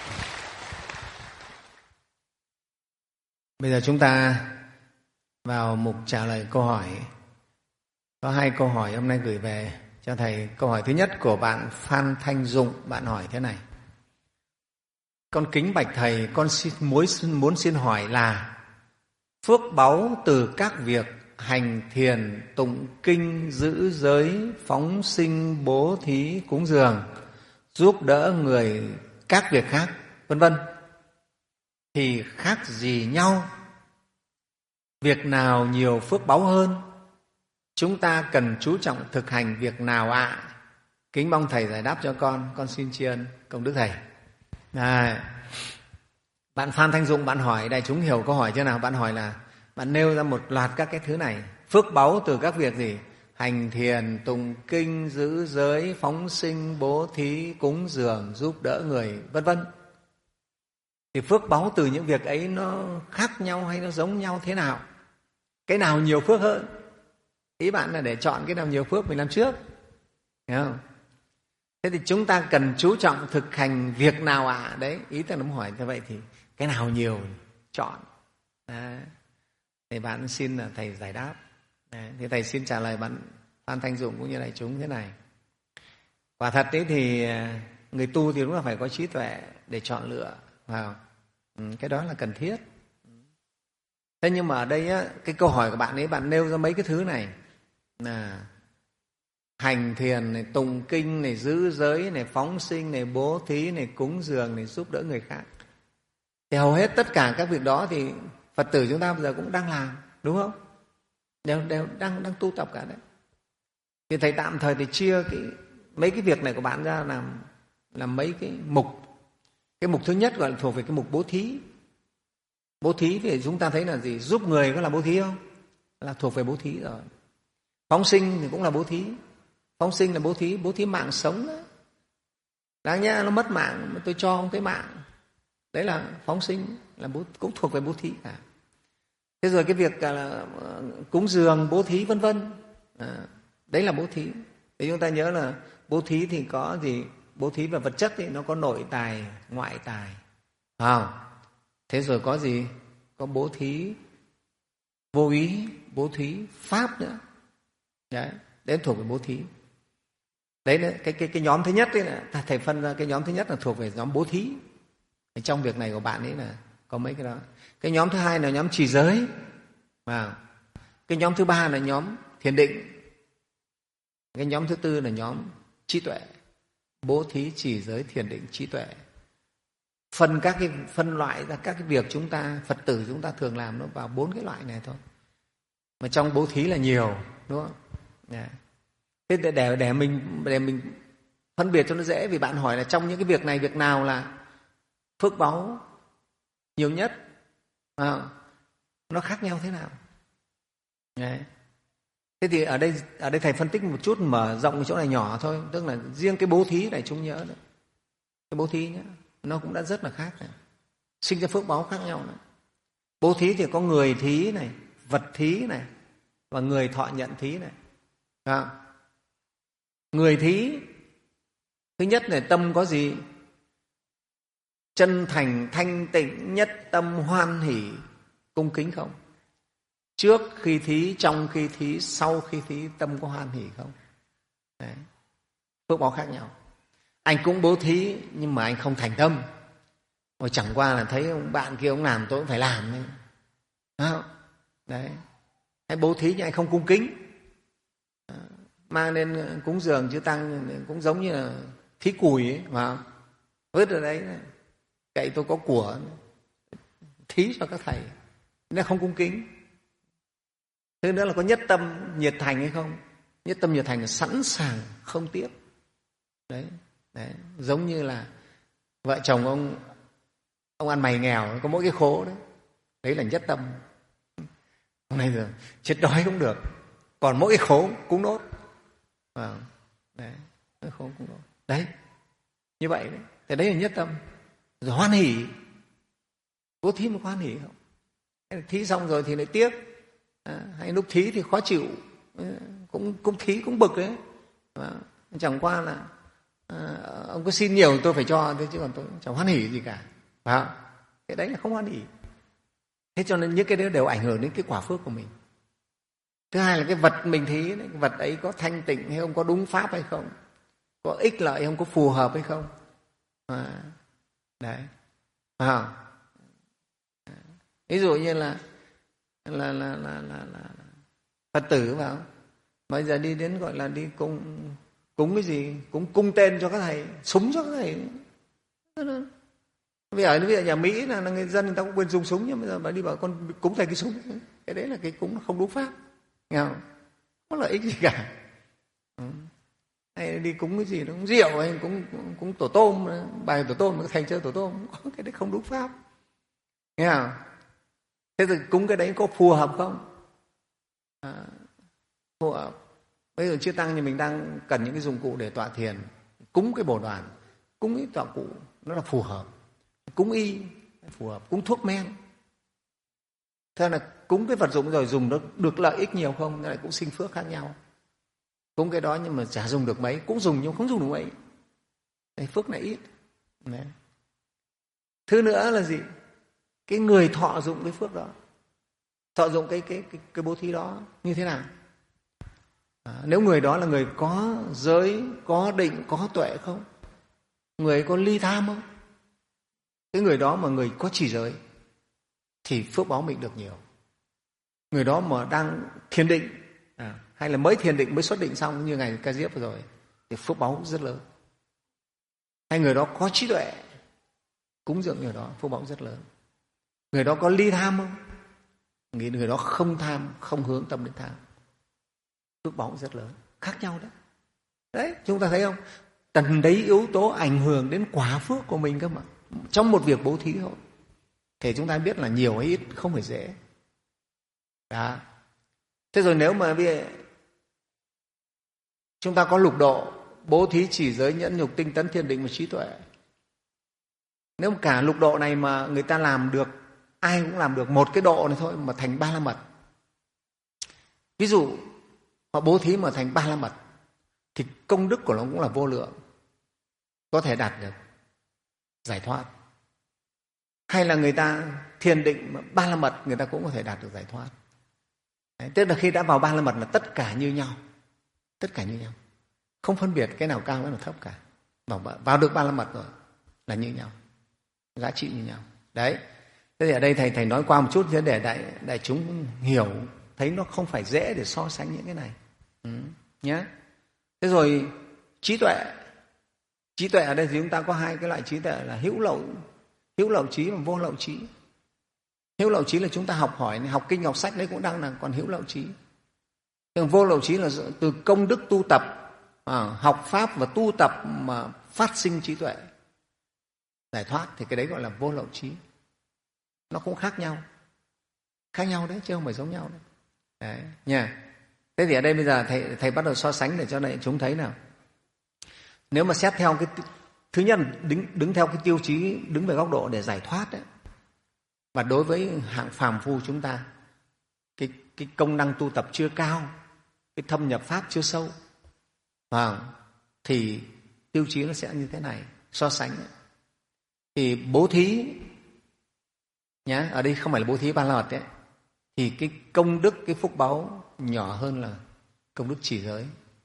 Bây giờ chúng ta vào mục trả lời câu hỏi. Có hai câu hỏi hôm nay gửi về cho thầy. Câu hỏi thứ nhất của bạn Phan Thanh Dụng, bạn hỏi thế này: con kính bạch thầy, con xin, muốn, muốn xin hỏi là phước báu từ các việc hành thiền, tụng kinh, giữ giới, phóng sinh, bố thí, cúng dường, giúp đỡ người các việc khác, vân vân, thì khác gì nhau? Việc nào nhiều phước báu hơn? Chúng ta cần chú trọng thực hành việc nào ạ? À? Kính mong thầy giải đáp cho con, con xin tri ân công đức thầy. À, bạn Phan Thanh Dung, bạn hỏi, đại chúng hiểu câu hỏi chưa nào? Bạn hỏi là bạn nêu ra một loạt các cái thứ này: phước báu từ các việc gì? hành thiền, tụng kinh, giữ giới, phóng sinh, bố thí, cúng dường, giúp đỡ người, vân vân. Thì phước báu từ những việc ấy nó khác nhau hay nó giống nhau thế nào? Cái nào nhiều phước hơn? Ý bạn là để chọn cái nào nhiều phước mình làm trước, hiểu không? Thế thì chúng ta cần chú trọng thực hành việc nào ạ? À? Đấy, ý ta nó hỏi như vậy thì cái nào nhiều chọn. Đấy. Thì bạn xin là thầy giải đáp. Đấy. Thì thầy xin trả lời bạn Phan Thanh Dụng cũng như đại chúng thế này. Quả thật đấy thì người tu thì đúng là phải có trí tuệ để chọn lựa, vào ừ, cái đó là cần thiết. Thế nhưng mà ở đây á, cái câu hỏi của bạn ấy, bạn nêu ra mấy cái thứ này là hành thiền này, tụng kinh này, giữ giới này, phóng sinh này, bố thí này, cúng dường này, giúp đỡ người khác. Thì hầu hết tất cả các việc đó thì Phật tử chúng ta bây giờ cũng đang làm, đúng không? Đều, đều đang, đang tu tập cả đấy. Thì thầy tạm thời thì chia cái, mấy cái việc này của bạn ra làm, làm mấy cái mục. Cái mục thứ nhất gọi là thuộc về cái mục bố thí. Bố thí thì chúng ta thấy là gì? Giúp người có là bố thí không? Là thuộc về bố thí rồi. Phóng sinh thì cũng là bố thí. Phóng sinh là bố thí, bố thí mạng sống đó. Đáng nhẽ nó mất mạng mà tôi cho ông cái mạng. Đấy là phóng sinh, là bố, cũng thuộc về bố thí cả. Thế rồi cái việc là cúng dường, bố thí vân vân, à, đấy là bố thí. Thì chúng ta nhớ là bố thí thì có gì? Bố thí về vật chất thì nó có nội tài, ngoại tài, phải không? Thế rồi có gì? Có bố thí vô ý, bố thí pháp nữa. Đấy, đấy thuộc về bố thí. Đấy là cái, cái, cái nhóm thứ nhất ấy là, thầy phân ra cái nhóm thứ nhất là thuộc về nhóm bố thí. Trong việc này của bạn ấy là có mấy cái đó. Cái nhóm thứ hai là nhóm trì giới. Và cái nhóm thứ ba là nhóm thiền định. Cái nhóm thứ tư là nhóm trí tuệ. Bố thí, trì giới, thiền định, trí tuệ. Phân các cái phân loại ra các cái việc chúng ta, Phật tử chúng ta thường làm nó vào bốn cái loại này thôi. Mà trong bố thí là nhiều, đúng không? Yeah. Thế để, để, để, mình, để mình phân biệt cho nó dễ, vì bạn hỏi là trong những cái việc này, việc nào là phước báu nhiều nhất, à, nó khác nhau thế nào? Đấy. Thế thì ở đây, ở đây thầy phân tích một chút, mở rộng cái chỗ này nhỏ thôi. Tức là riêng cái bố thí này chúng nhớ đấy. Cái bố thí nhé, nó cũng đã rất là khác này. Sinh ra phước báu khác nhau này. Bố thí thì có người thí này, vật thí này, và người thọ nhận thí này. À, người thí, thứ nhất là tâm có gì? Chân thành, thanh tịnh, nhất tâm, hoan hỷ, cung kính không? Trước khi thí, trong khi thí, sau khi thí, tâm có hoan hỷ không? Đấy. Phước báo khác nhau. Anh cũng bố thí nhưng mà anh không thành tâm. Rồi chẳng qua là thấy ông bạn kia ông làm tôi cũng phải làm. Đấy. Đấy. Hay bố thí nhưng anh không cung kính. Mang lên cúng dường chư tăng cũng giống như là thí củi ấy, mà vứt ở đấy, cậy tôi có của, thí cho các thầy, nó không cung kính. Thứ nữa là có nhất tâm nhiệt thành hay không? Nhất tâm nhiệt thành là sẵn sàng không tiếc. Đấy, đấy, giống như là vợ chồng ông ông ăn mày nghèo có mỗi cái khố đấy, đấy là nhất tâm. Hôm nay giờ chết đói cũng được, còn mỗi cái khố cũng nốt. À, đấy, cái khố cũng nốt. Đấy, như vậy đấy, thì đấy là nhất tâm. Rồi hoan hỷ, bố thí mà hoan hỷ không? Thí xong rồi thì lại tiếc, à, hay lúc thí thì khó chịu, cũng cũng thí cũng bực đấy. À, chẳng qua là à, ông có xin nhiều tôi phải cho thế, chứ còn tôi chẳng hoan hỷ gì cả. À, cái đấy là không hoan hỷ. Thế cho nên những cái đấy đều ảnh hưởng đến cái quả phước của mình. Thứ hai là cái vật mình thí, cái vật ấy có thanh tịnh hay không, có đúng pháp hay không, có ích lợi hay không, có phù hợp hay không. À, đấy. À, ví dụ như là là là là là, là Phật tử vào bây giờ đi đến gọi là đi cúng cúng cái gì, cúng cung tên cho các thầy, súng cho các thầy. Bây giờ bây giờ nhà Mỹ là, là người dân người ta cũng quên dùng súng, nhưng bây giờ bà đi bảo con cúng thầy cái súng, cái đấy là cái cúng không đúng pháp, nghe không? Không có lợi ích gì cả. Ừ. Hay đi cúng cái gì nó cũng rượu hay cúng cúng tổ tôm, bài tổ tôm thầy chơi tổ tôm, cái đấy không đúng pháp, nghe không? Thế thì cúng cái đấy có phù hợp không? À, phù hợp. Bây giờ chư tăng như mình đang cần những cái dụng cụ để tọa thiền, cúng cái bồ đoàn, cúng cái tọa cụ nó là phù hợp, cúng y phù hợp, cúng thuốc men. Thế là cúng cái vật dụng rồi dùng nó được lợi ích nhiều không? Nó lại cũng sinh phước khác nhau. Cúng cái đó nhưng mà chả dùng được mấy, cũng dùng nhưng không dùng được mấy. Đấy, phước này ít. Đấy. Thứ nữa là gì? Cái người thọ dụng cái phước đó, thọ dụng cái cái cái, cái bố thí đó như thế nào? À, nếu người đó là người có giới, có định, có tuệ không? Người có ly tham không? Cái người đó mà người có trì giới thì phước báo mình được nhiều. Người đó mà đang thiền định, à, hay là mới thiền định, mới xuất định xong như ngày Ca Diếp vừa rồi, thì phước báo rất lớn. Hay người đó có trí tuệ, cúng dường người đó, phước báo rất lớn. Người đó có ly tham không? Người, người đó không tham, không hướng tâm đến tham, phước báo rất lớn, khác nhau đấy. Đấy, chúng ta thấy không? Tần đấy yếu tố ảnh hưởng đến quả phước của mình cơ mà. Trong một việc bố thí thôi, thì chúng ta biết là nhiều hay ít không phải dễ. Đó. Thế rồi nếu mà bây giờ chúng ta có lục độ, bố thí, chỉ giới, nhẫn nhục, tinh tấn, thiền định và trí tuệ. Nếu cả lục độ này mà người ta làm được, ai cũng làm được một cái độ này thôi mà thành ba la mật. Ví dụ họ bố thí mà thành ba la mật thì công đức của nó cũng là vô lượng, có thể đạt được giải thoát. Hay là người ta thiền định mà ba la mật, người ta cũng có thể đạt được giải thoát. Đấy, tức là khi đã vào ba la mật là tất cả như nhau, tất cả như nhau, không phân biệt cái nào cao cái nào thấp cả. Vào, vào được ba la mật rồi là như nhau, giá trị như nhau. Đấy. Thế thì ở đây thầy thầy nói qua một chút để đại đại chúng hiểu, thấy nó không phải dễ để so sánh những cái này. Ừ, nhé. Thế rồi trí tuệ. Trí tuệ ở đây thì chúng ta có hai cái loại trí tuệ là hữu lậu, hữu lậu trí và vô lậu trí. Hữu lậu trí là chúng ta học hỏi, học kinh học sách đấy cũng đang là còn hữu lậu trí. Nhưng vô lậu trí là từ công đức tu tập, à, học pháp và tu tập mà phát sinh trí tuệ, giải thoát, thì cái đấy gọi là vô lậu trí. Nó cũng khác nhau, khác nhau đấy chứ không phải giống nhau đấy. Đấy nha. Thế thì ở đây bây giờ thầy thầy bắt đầu so sánh để cho đại chúng thấy nào. Nếu mà xét theo cái thứ nhất, đứng đứng theo cái tiêu chí đứng về góc độ để giải thoát đấy, và đối với hạng phàm phu chúng ta, cái cái công năng tu tập chưa cao, cái thâm nhập pháp chưa sâu, à, thì tiêu chí nó sẽ như thế này, so sánh ấy. Thì bố thí nhá, ở đây không phải là bố thí ba la mật đấy, thì cái công đức, cái phúc báu nhỏ hơn là công đức trì giới.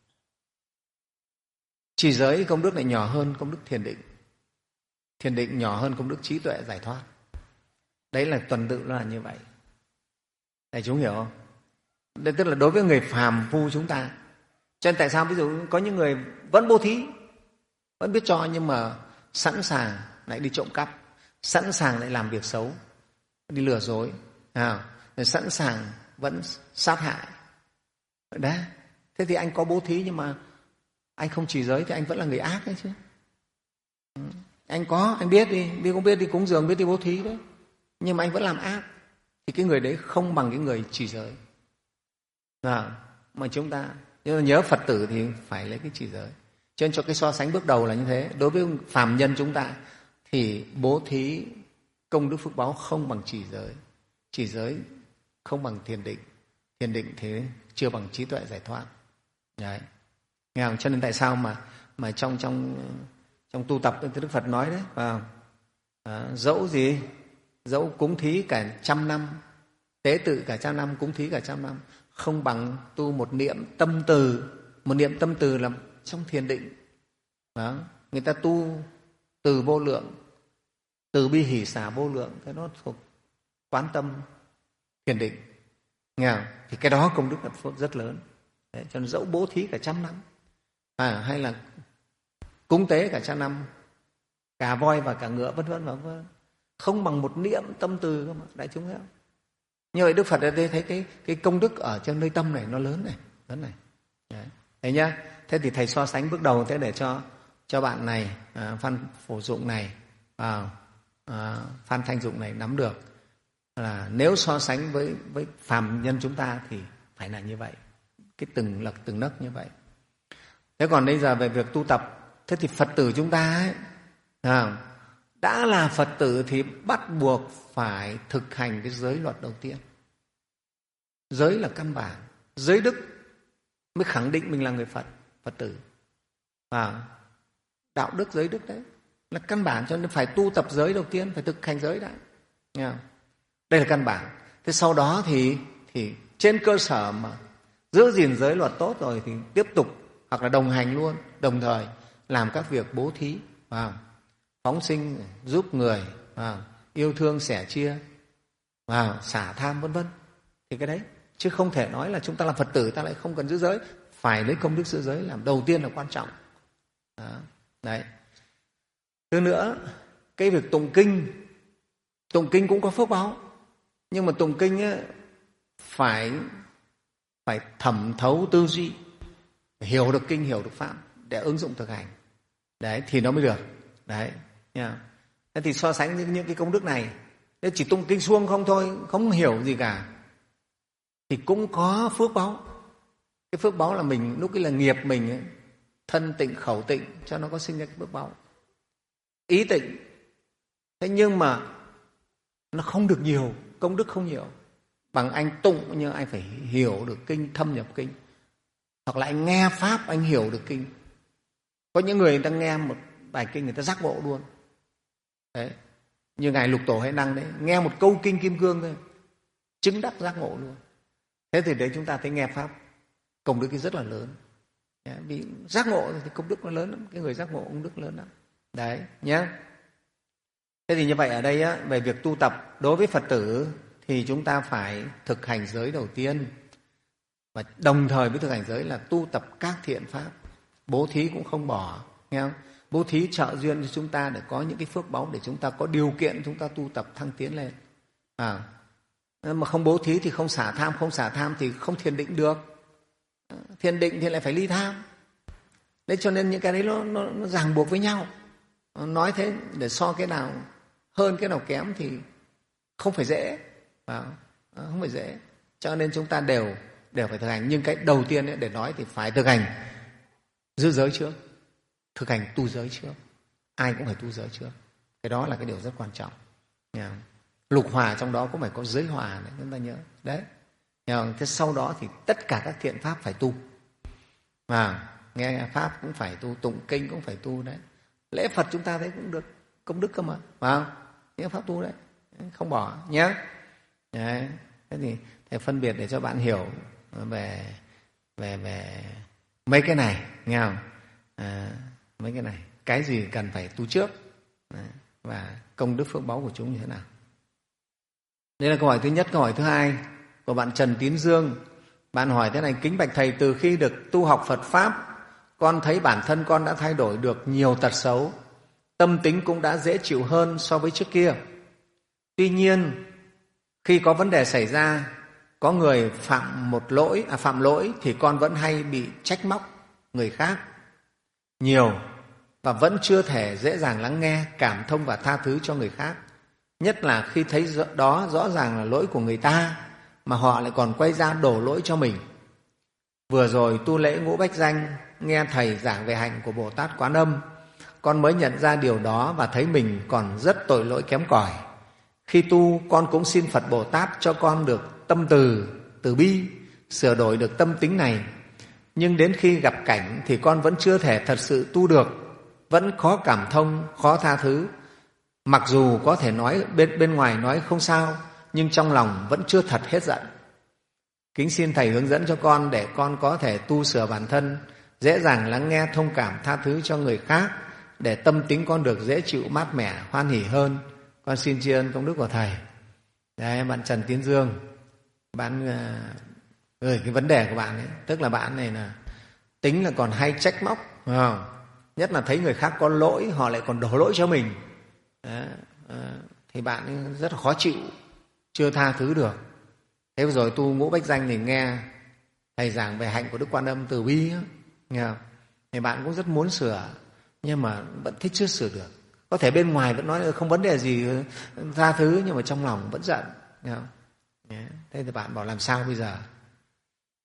Trì giới công đức lại nhỏ hơn công đức thiền định, thiền định nhỏ hơn công đức trí tuệ giải thoát. Đấy là tuần tự là như vậy. Đại chúng hiểu không? Đây tức là đối với người phàm phu chúng ta. Cho nên tại sao ví dụ có những người vẫn bố thí, vẫn biết cho, nhưng mà sẵn sàng lại đi trộm cắp, sẵn sàng lại làm việc xấu, đi lừa dối, à, sẵn sàng vẫn sát hại. Đấy. Thế thì anh có bố thí nhưng mà anh không trì giới thì anh vẫn là người ác đấy chứ. Anh có, anh biết đi, đi cũng biết đi cúng dường, biết đi bố thí đấy, nhưng mà anh vẫn làm ác, thì cái người đấy không bằng cái người trì giới. À, mà chúng ta nhớ Phật tử thì phải lấy cái trì giới. Cho nên cho cái so sánh bước đầu là như thế. Đối với phàm nhân chúng ta thì bố thí công đức phước báo không bằng trì giới, trì giới không bằng thiền định, thiền định thì chưa bằng trí tuệ giải thoát. Đấy. Nghe không? Cho nên tại sao mà mà trong trong trong tu tập thì Đức Phật nói đấy, à, à, dẫu gì, dẫu cúng thí cả trăm năm, tế tự cả trăm năm, cúng thí cả trăm năm, không bằng tu một niệm tâm từ. Một niệm tâm từ là trong thiền định. Đó. Người ta tu từ vô lượng, từ bi hỷ xả vô lượng, cái đó thuộc quán tâm thiền định. Nghe không? Thì cái đó công đức là phước rất lớn. Đấy, cho nên dẫu bố thí cả trăm năm, à, hay là cúng tế cả trăm năm, cả voi và cả ngựa, vân vân và vân, không bằng một niệm tâm từ cơ mà. Đại chúng thấy không? Như vậy Đức Phật ở đây thấy cái cái công đức ở trên nơi tâm này nó lớn này, lớn này. Đấy. Thấy nhá. Thế thì thầy so sánh bước đầu thế để cho cho bạn này, à, Phan Phổ Dụng này, à, à, Phan Thanh Dụng này nắm được là nếu so sánh với với phàm nhân chúng ta thì phải là như vậy. cái từng lậc từng nấc như vậy. Thế còn bây giờ về việc tu tập, thế thì Phật tử chúng ta ấy, à, đã là Phật tử thì bắt buộc phải thực hành cái giới luật đầu tiên. Giới là căn bản, giới đức mới khẳng định mình là người Phật, Phật tử. À, đạo đức, giới đức đấy là căn bản, cho nên phải tu tập giới đầu tiên, phải thực hành giới đã. Nghe không? Đây là căn bản. Thế sau đó thì, thì trên cơ sở mà giữ gìn giới luật tốt rồi thì tiếp tục hoặc là đồng hành luôn, đồng thời làm các việc bố thí, à, phóng sinh, giúp người, à, yêu thương, sẻ chia, à, xả tham vân vân. Thì cái đấy, chứ không thể nói là chúng ta là Phật tử ta lại không cần giữ giới, phải lấy công đức giữ giới làm đầu tiên là quan trọng. Đó. Đấy. Thứ nữa, cái việc tụng kinh, tụng kinh cũng có phước báo, nhưng mà tụng kinh ấy, phải phải thẩm thấu tư duy, phải hiểu được kinh, hiểu được pháp để ứng dụng thực hành. Đấy thì nó mới được. Đấy, nha. Thế thì so sánh những, những cái công đức này, nếu chỉ tụng kinh suông không thôi, không hiểu gì cả, thì cũng có phước báo. Cái phước báo là mình lúc ấy là nghiệp mình ấy, thân tịnh, khẩu tịnh, cho nó có sinh ra cái phước báo. Ý tịnh. Thế nhưng mà nó không được nhiều, công đức không nhiều. Bằng anh tụng nhưng anh phải hiểu được kinh, thâm nhập kinh. Hoặc là anh nghe pháp, anh hiểu được kinh. Có những người người ta nghe một bài kinh người ta giác ngộ luôn. Đấy. Như Ngài Lục Tổ Huệ Năng đấy, nghe một câu kinh Kim Cương thôi, chứng đắc giác ngộ luôn. Thế thì đấy chúng ta thấy nghe pháp công đức rất là lớn. Vì giác ngộ thì công đức nó lớn lắm, cái người giác ngộ công đức lớn lắm. Đấy nhé. Thế thì như vậy ở đây á, về việc tu tập đối với Phật tử thì chúng ta phải thực hành giới đầu tiên, và đồng thời với thực hành giới là tu tập các thiện pháp. Bố thí cũng không bỏ, nghe không? Bố thí trợ duyên cho chúng ta để có những cái phước báu, để chúng ta có điều kiện chúng ta tu tập thăng tiến lên. À, mà không bố thí thì không xả tham, không xả tham thì không thiền định được. Thiền định thì lại phải ly tham. Đấy, cho nên những cái đấy nó, nó, nó ràng buộc với nhau. Nói thế để so cái nào hơn cái nào kém thì không phải dễ, à, không phải dễ. Cho nên chúng ta đều đều phải thực hành. Nhưng cái đầu tiên ấy, để nói thì phải thực hành giữ giới trước, thực hành tu giới trước. Ai cũng phải tu giới trước. Cái đó là cái điều rất quan trọng. Nghe không? Lục hòa trong đó cũng phải có giới hòa này, chúng ta nhớ. Đấy. Nghe không? Thế sau đó thì tất cả các thiện pháp phải tu. À, nghe pháp cũng phải tu, tụng kinh cũng phải tu đấy. Lễ Phật chúng ta thấy cũng được công đức cơ mà, phải không? Những pháp tu đấy, không bỏ nhé. Đấy. Thế thì để phân biệt để cho bạn hiểu về về về mấy cái này, nghe không? À, mấy cái này, cái gì cần phải tu trước, đấy, và công đức phước báu của chúng như thế nào. Đây là câu hỏi thứ nhất. Câu hỏi thứ hai của bạn Trần Tín Dương. Bạn hỏi thế này: kính bạch thầy, từ khi được tu học Phật pháp, con thấy bản thân con đã thay đổi được nhiều tật xấu, tâm tính cũng đã dễ chịu hơn so với trước kia. Tuy nhiên, khi có vấn đề xảy ra, có người phạm một lỗi, à, phạm lỗi thì con vẫn hay bị trách móc người khác nhiều và vẫn chưa thể dễ dàng lắng nghe, cảm thông và tha thứ cho người khác. Nhất là khi thấy đó rõ ràng là lỗi của người ta mà họ lại còn quay ra đổ lỗi cho mình. Vừa rồi tu lễ Ngũ Bách Danh, nghe thầy giảng về hạnh của Bồ Tát Quán Âm, con mới nhận ra điều đó và thấy mình còn rất tội lỗi kém cỏi. Khi tu, con cũng xin Phật Bồ Tát cho con được tâm từ, từ bi, sửa đổi được tâm tính này. Nhưng đến khi gặp cảnh thì con vẫn chưa thể thật sự tu được, vẫn khó cảm thông, khó tha thứ. Mặc dù có thể nói bên, bên ngoài nói không sao, nhưng trong lòng vẫn chưa thật hết giận. Kính xin thầy hướng dẫn cho con để con có thể tu sửa bản thân, dễ dàng lắng nghe, thông cảm, tha thứ cho người khác, để tâm tính con được dễ chịu, mát mẻ, hoan hỉ hơn. Con xin tri ân công đức của thầy. Đấy, bạn Trần Tiến Dương, bạn uh, gửi cái vấn đề của bạn ấy, tức là bạn này là tính là còn hay trách móc, không? Nhất là thấy người khác có lỗi, họ lại còn đổ lỗi cho mình. Đấy, uh, thì bạn ấy rất là khó chịu, chưa tha thứ được. Thế rồi tu Ngũ Bách Danh thì nghe thầy giảng về hạnh của Đức Quan Âm từ bi, nghe không? Thì bạn cũng rất muốn sửa, nhưng mà vẫn thích chưa sửa được. Có thể bên ngoài vẫn nói là không vấn đề gì, tha thứ, nhưng mà trong lòng vẫn giận, nghe không? Thế thì bạn bảo làm sao bây giờ?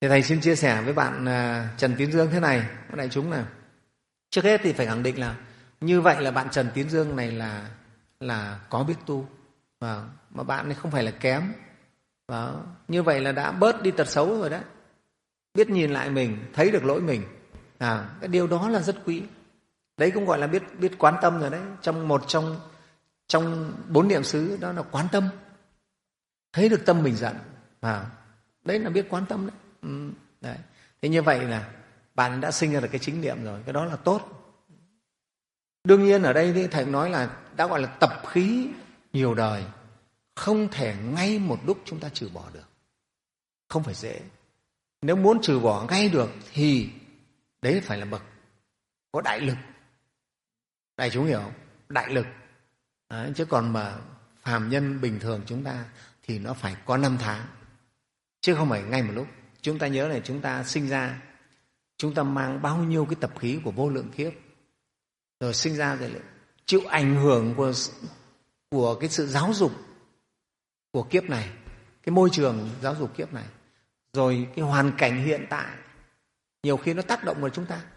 Thì thầy xin chia sẻ với bạn Trần Tiến Dương thế này, các đại chúng nào. Trước hết thì phải khẳng định là như vậy là bạn Trần Tiến Dương này là là có biết tu, và mà bạn ấy không phải là kém. Và như vậy là đã bớt đi tật xấu rồi đấy. Biết nhìn lại mình, thấy được lỗi mình. À, cái điều đó là rất quý. Đấy cũng gọi là biết biết quán tâm rồi đấy. Trong một trong trong bốn niệm xứ đó là quán tâm. Thấy được tâm mình giận. À, đấy là biết quán tâm đấy. Ừ, đấy. Thế như vậy là bạn đã sinh ra được cái chính niệm rồi, cái đó là tốt. Đương nhiên ở đây thì thầy nói là đã gọi là tập khí nhiều đời, không thể ngay một lúc chúng ta trừ bỏ được, không phải dễ. Nếu muốn trừ bỏ ngay được thì đấy phải là bậc có đại lực. Đại chúng hiểu không? Đại lực. Đấy, chứ còn mà phàm nhân bình thường chúng ta thì nó phải có năm tháng, chứ không phải ngay một lúc. Chúng ta nhớ này, chúng ta sinh ra, chúng ta mang bao nhiêu cái tập khí của vô lượng kiếp, rồi sinh ra rồi lại chịu ảnh hưởng của, của cái sự giáo dục của kiếp này, cái môi trường giáo dục kiếp này, rồi cái hoàn cảnh hiện tại, nhiều khi nó tác động vào chúng ta.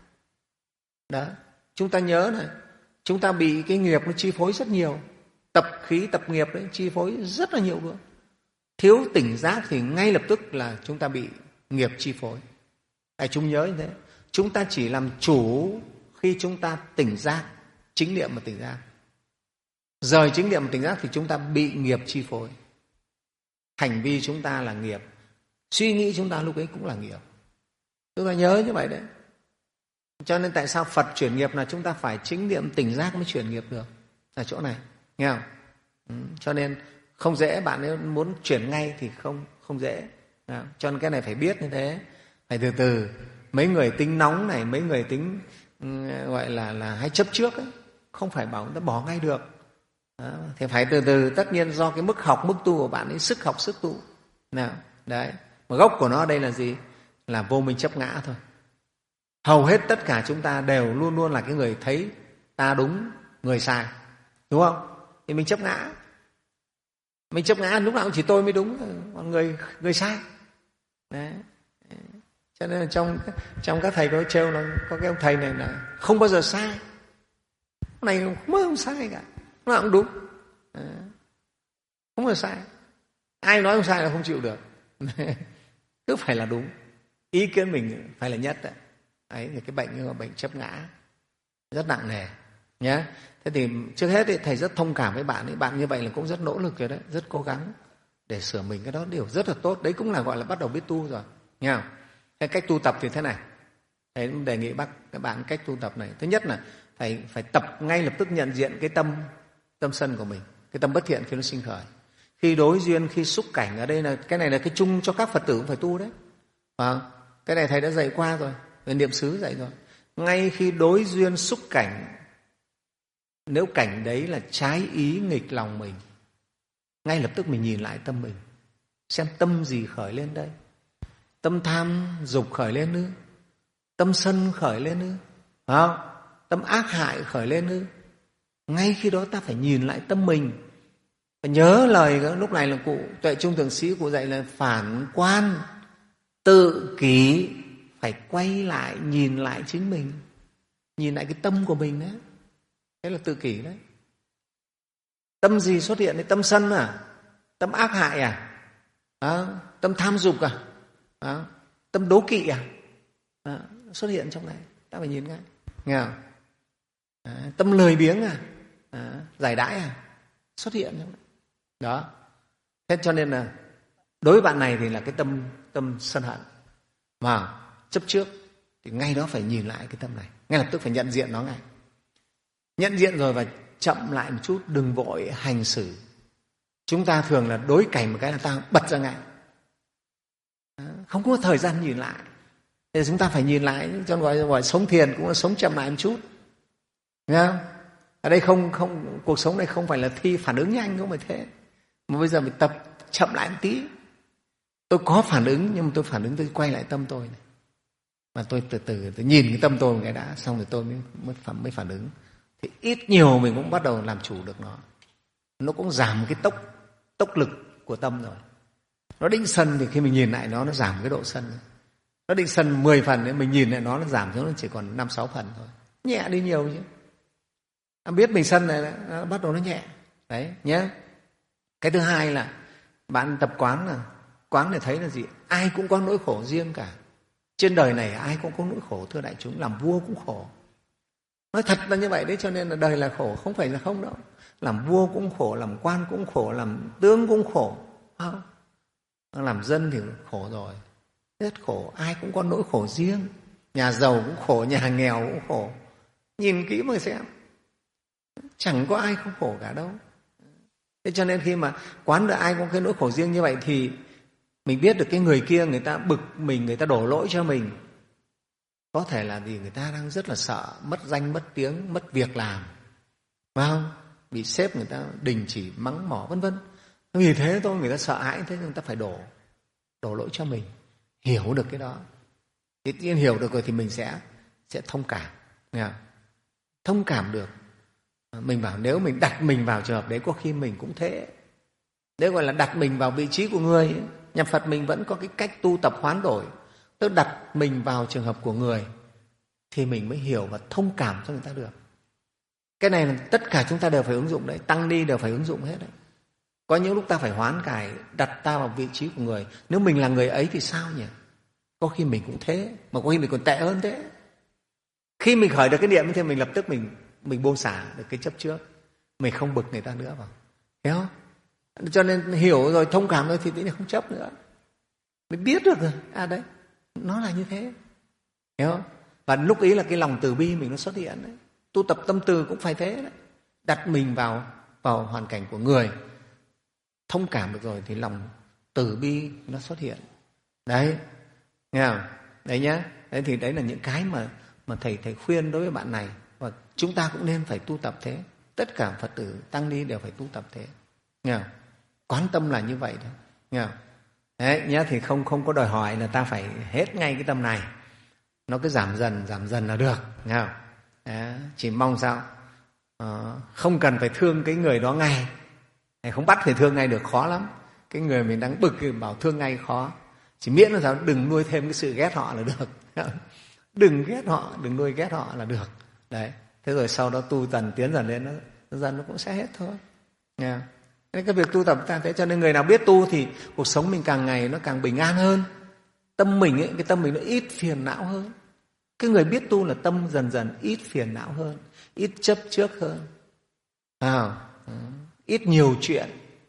Đó, chúng ta nhớ này, chúng ta bị cái nghiệp nó chi phối rất nhiều, tập khí, tập nghiệp đấy chi phối rất là nhiều nữa. Thiếu tỉnh giác thì ngay lập tức là chúng ta bị nghiệp chi phối. Đại chúng nhớ như thế. Chúng ta chỉ làm chủ khi chúng ta tỉnh giác, chính niệm mà tỉnh giác. Rời chính niệm mà tỉnh giác thì chúng ta bị nghiệp chi phối. Hành vi chúng ta là nghiệp, suy nghĩ chúng ta lúc ấy cũng là nghiệp. Chúng ta nhớ như vậy đấy. Cho nên tại sao Phật chuyển nghiệp là chúng ta phải chính niệm tỉnh giác mới chuyển nghiệp được, là chỗ này, nghe không? Ừ, cho nên không dễ, bạn ấy muốn chuyển ngay thì không không dễ. À, cho nên cái này phải biết như thế, phải từ từ. Mấy người tính nóng này, mấy người tính um, gọi là là hay chấp trước ấy, không phải bảo người ta bỏ ngay được. Đó, thì phải từ từ. Tất nhiên do cái mức học, mức tu của bạn ấy, sức học, sức tu. Nào, đấy. Mà gốc của nó ở đây là gì? Là vô minh chấp ngã thôi. Hầu hết tất cả chúng ta đều luôn luôn là cái người thấy ta đúng, người sai, đúng không? Thì mình chấp ngã. Mình chấp ngã lúc nào cũng chỉ tôi mới đúng, còn người người sai. Đấy. Cho nên là trong trong các thầy có trêu là có cái ông thầy này là không bao giờ sai. Cái này không bao giờ sai cả, lúc nào cũng đúng. Đấy. Không bao giờ sai. Ai nói không sai là không chịu được. Cứ phải là đúng. Ý kiến mình phải là nhất đấy. Đấy, thì cái bệnh như là bệnh chấp ngã rất nặng nề nhé. Thế thì trước hết thì thầy rất thông cảm với bạn ấy. Bạn như vậy là cũng rất nỗ lực rồi đấy, rất cố gắng để sửa mình, cái đó điều rất là tốt. Đấy cũng là gọi là bắt đầu biết tu rồi, nghe không? Thế cách tu tập thì thế này, thầy đề nghị bác các bạn cách tu tập này. Thứ nhất là thầy phải tập ngay lập tức nhận diện cái tâm tâm sân của mình, cái tâm bất thiện khi nó sinh khởi. Khi đối duyên, khi xúc cảnh, ở đây là cái này là cái chung cho các Phật tử cũng phải tu đấy. À, cái này thầy đã dạy qua rồi, về niệm xứ dạy rồi. Ngay khi đối duyên xúc cảnh, nếu cảnh đấy là trái ý nghịch lòng mình, ngay lập tức mình nhìn lại tâm mình, xem tâm gì khởi lên đây. Tâm tham dục khởi lên ư? Tâm sân khởi lên ư? À, tâm ác hại khởi lên ư? Ngay khi đó ta phải nhìn lại tâm mình. Và nhớ lời lúc này là cụ Tuệ Trung Thượng Sĩ cụ dạy là phản quan, tự kỷ, phải quay lại nhìn lại chính mình, nhìn lại cái tâm của mình đấy. Đấy là tự kỷ đấy. Tâm gì xuất hiện đấy? Tâm sân à? Tâm ác hại à? À, tâm tham dục à? À, tâm đố kỵ à? À, xuất hiện trong này, ta phải nhìn ngay, nghe không? À, tâm lười biếng à? À, giải đãi à? Xuất hiện trong này. Đó. Thế cho nên là đối với bạn này thì là cái tâm tâm sân hận mà chấp trước, thì ngay đó phải nhìn lại cái tâm này, ngay lập tức phải nhận diện nó ngay. Nhận diện rồi và chậm lại một chút, đừng vội hành xử. Chúng ta thường là đối cảnh một cái là ta bật ra ngay, không có thời gian nhìn lại. Thì chúng ta phải nhìn lại, cho gọi gọi sống thiền cũng là sống chậm lại một chút, nghe không? Ở đây không không cuộc sống này không phải là thi phản ứng nhanh, không phải thế. Mà bây giờ mình tập chậm lại một tí. Tôi có phản ứng nhưng mà tôi phản ứng tôi quay lại tâm tôi này. Mà tôi từ từ tôi nhìn cái tâm tôi một cái đã, xong rồi tôi mới mới phản, mới phản ứng. Thì ít nhiều mình cũng bắt đầu làm chủ được nó. Nó cũng giảm cái tốc tốc lực của tâm rồi. Nó định sân thì khi mình nhìn lại nó nó giảm cái độ sân. Nó định sân mười phần ấy, mình nhìn lại nó nó giảm xuống nó chỉ còn năm sáu phần thôi, nhẹ đi nhiều chứ. À, biết mình sân này nó bắt đầu nó nhẹ đấy nhé. Cái thứ hai là bạn tập quán, là quán để thấy là gì? Ai cũng có nỗi khổ riêng cả. Trên đời này ai cũng có nỗi khổ, thưa đại chúng. Làm vua cũng khổ, nói thật là như vậy đấy. Cho nên là đời là khổ, không phải là không đâu. Làm vua cũng khổ, làm quan cũng khổ, làm tướng cũng khổ, không? Làm dân thì khổ rồi, rất khổ. Ai cũng có nỗi khổ riêng. Nhà giàu cũng khổ, nhà nghèo cũng khổ. Nhìn kỹ mà xem, chẳng có ai không khổ cả đâu. Thế cho nên khi mà quán được ai có cái nỗi khổ riêng như vậy thì mình biết được cái người kia người ta bực mình, người ta đổ lỗi cho mình. Có thể là vì người ta đang rất là sợ mất danh, mất tiếng, mất việc làm, phải không? Bị sếp người ta đình chỉ, mắng mỏ vân vân. Vì thế thôi người ta sợ hãi, thế người ta phải đổ đổ lỗi cho mình. Hiểu được cái đó, thì tiên hiểu được rồi thì mình sẽ sẽ thông cảm, nghe không? Thông cảm được. Mình bảo nếu mình đặt mình vào trường hợp đấy, có khi mình cũng thế. Đấy gọi là đặt mình vào vị trí của người ấy. Nhà Phật mình vẫn có cái cách tu tập hoán đổi, tức đặt mình vào trường hợp của người thì mình mới hiểu và thông cảm cho người ta được. Cái này là tất cả chúng ta đều phải ứng dụng đấy, tăng ni đều phải ứng dụng hết đấy. Có những lúc ta phải hoán cải, đặt ta vào vị trí của người. Nếu mình là người ấy thì sao nhỉ? Có khi mình cũng thế, mà có khi mình còn tệ hơn thế. Khi mình khởi được cái niệm thì mình lập tức mình mình buông xả được cái chấp trước, mình không bực người ta nữa vào, hiểu không? Cho nên hiểu rồi, thông cảm rồi thì tự nhiên không chấp nữa. Mình biết được rồi, à đấy, nó là như thế, hiểu không? Và lúc ấy là cái lòng từ bi mình nó xuất hiện đấy. Tu tập tâm từ cũng phải thế đấy, đặt mình vào vào hoàn cảnh của người, thông cảm được rồi thì lòng từ bi nó xuất hiện. Đấy, nghe không? Đấy nhá. Đấy thì đấy là những cái mà mà thầy thầy khuyên đối với bạn này, và chúng ta cũng nên phải tu tập thế. Tất cả Phật tử tăng ni đều phải tu tập thế, nghe không? Quán tâm là như vậy đó, nghe không? Đấy nhá, thì không không có đòi hỏi là ta phải hết ngay cái tâm này, nó cứ giảm dần giảm dần là được, nghe không? Đấy, chỉ mong sao à, không cần phải thương cái người đó ngay, không bắt phải thương ngay được, khó lắm. Cái người mình đang bực thì bảo thương ngay khó, chỉ miễn là sao đừng nuôi thêm cái sự ghét họ là được. Đừng ghét họ, đừng nuôi ghét họ là được. Đấy, thế rồi sau đó tu dần tiến dần lên, nó, nó dần nó cũng sẽ hết thôi. Nghe không? Cái việc tu tập ta thế, cho nên người nào biết tu thì cuộc sống mình càng ngày nó càng bình an hơn. Tâm mình ấy, cái tâm mình nó ít phiền não hơn. Cái người biết tu là tâm dần dần ít phiền não hơn, ít chấp trước hơn, à, ít nhiều chuyện,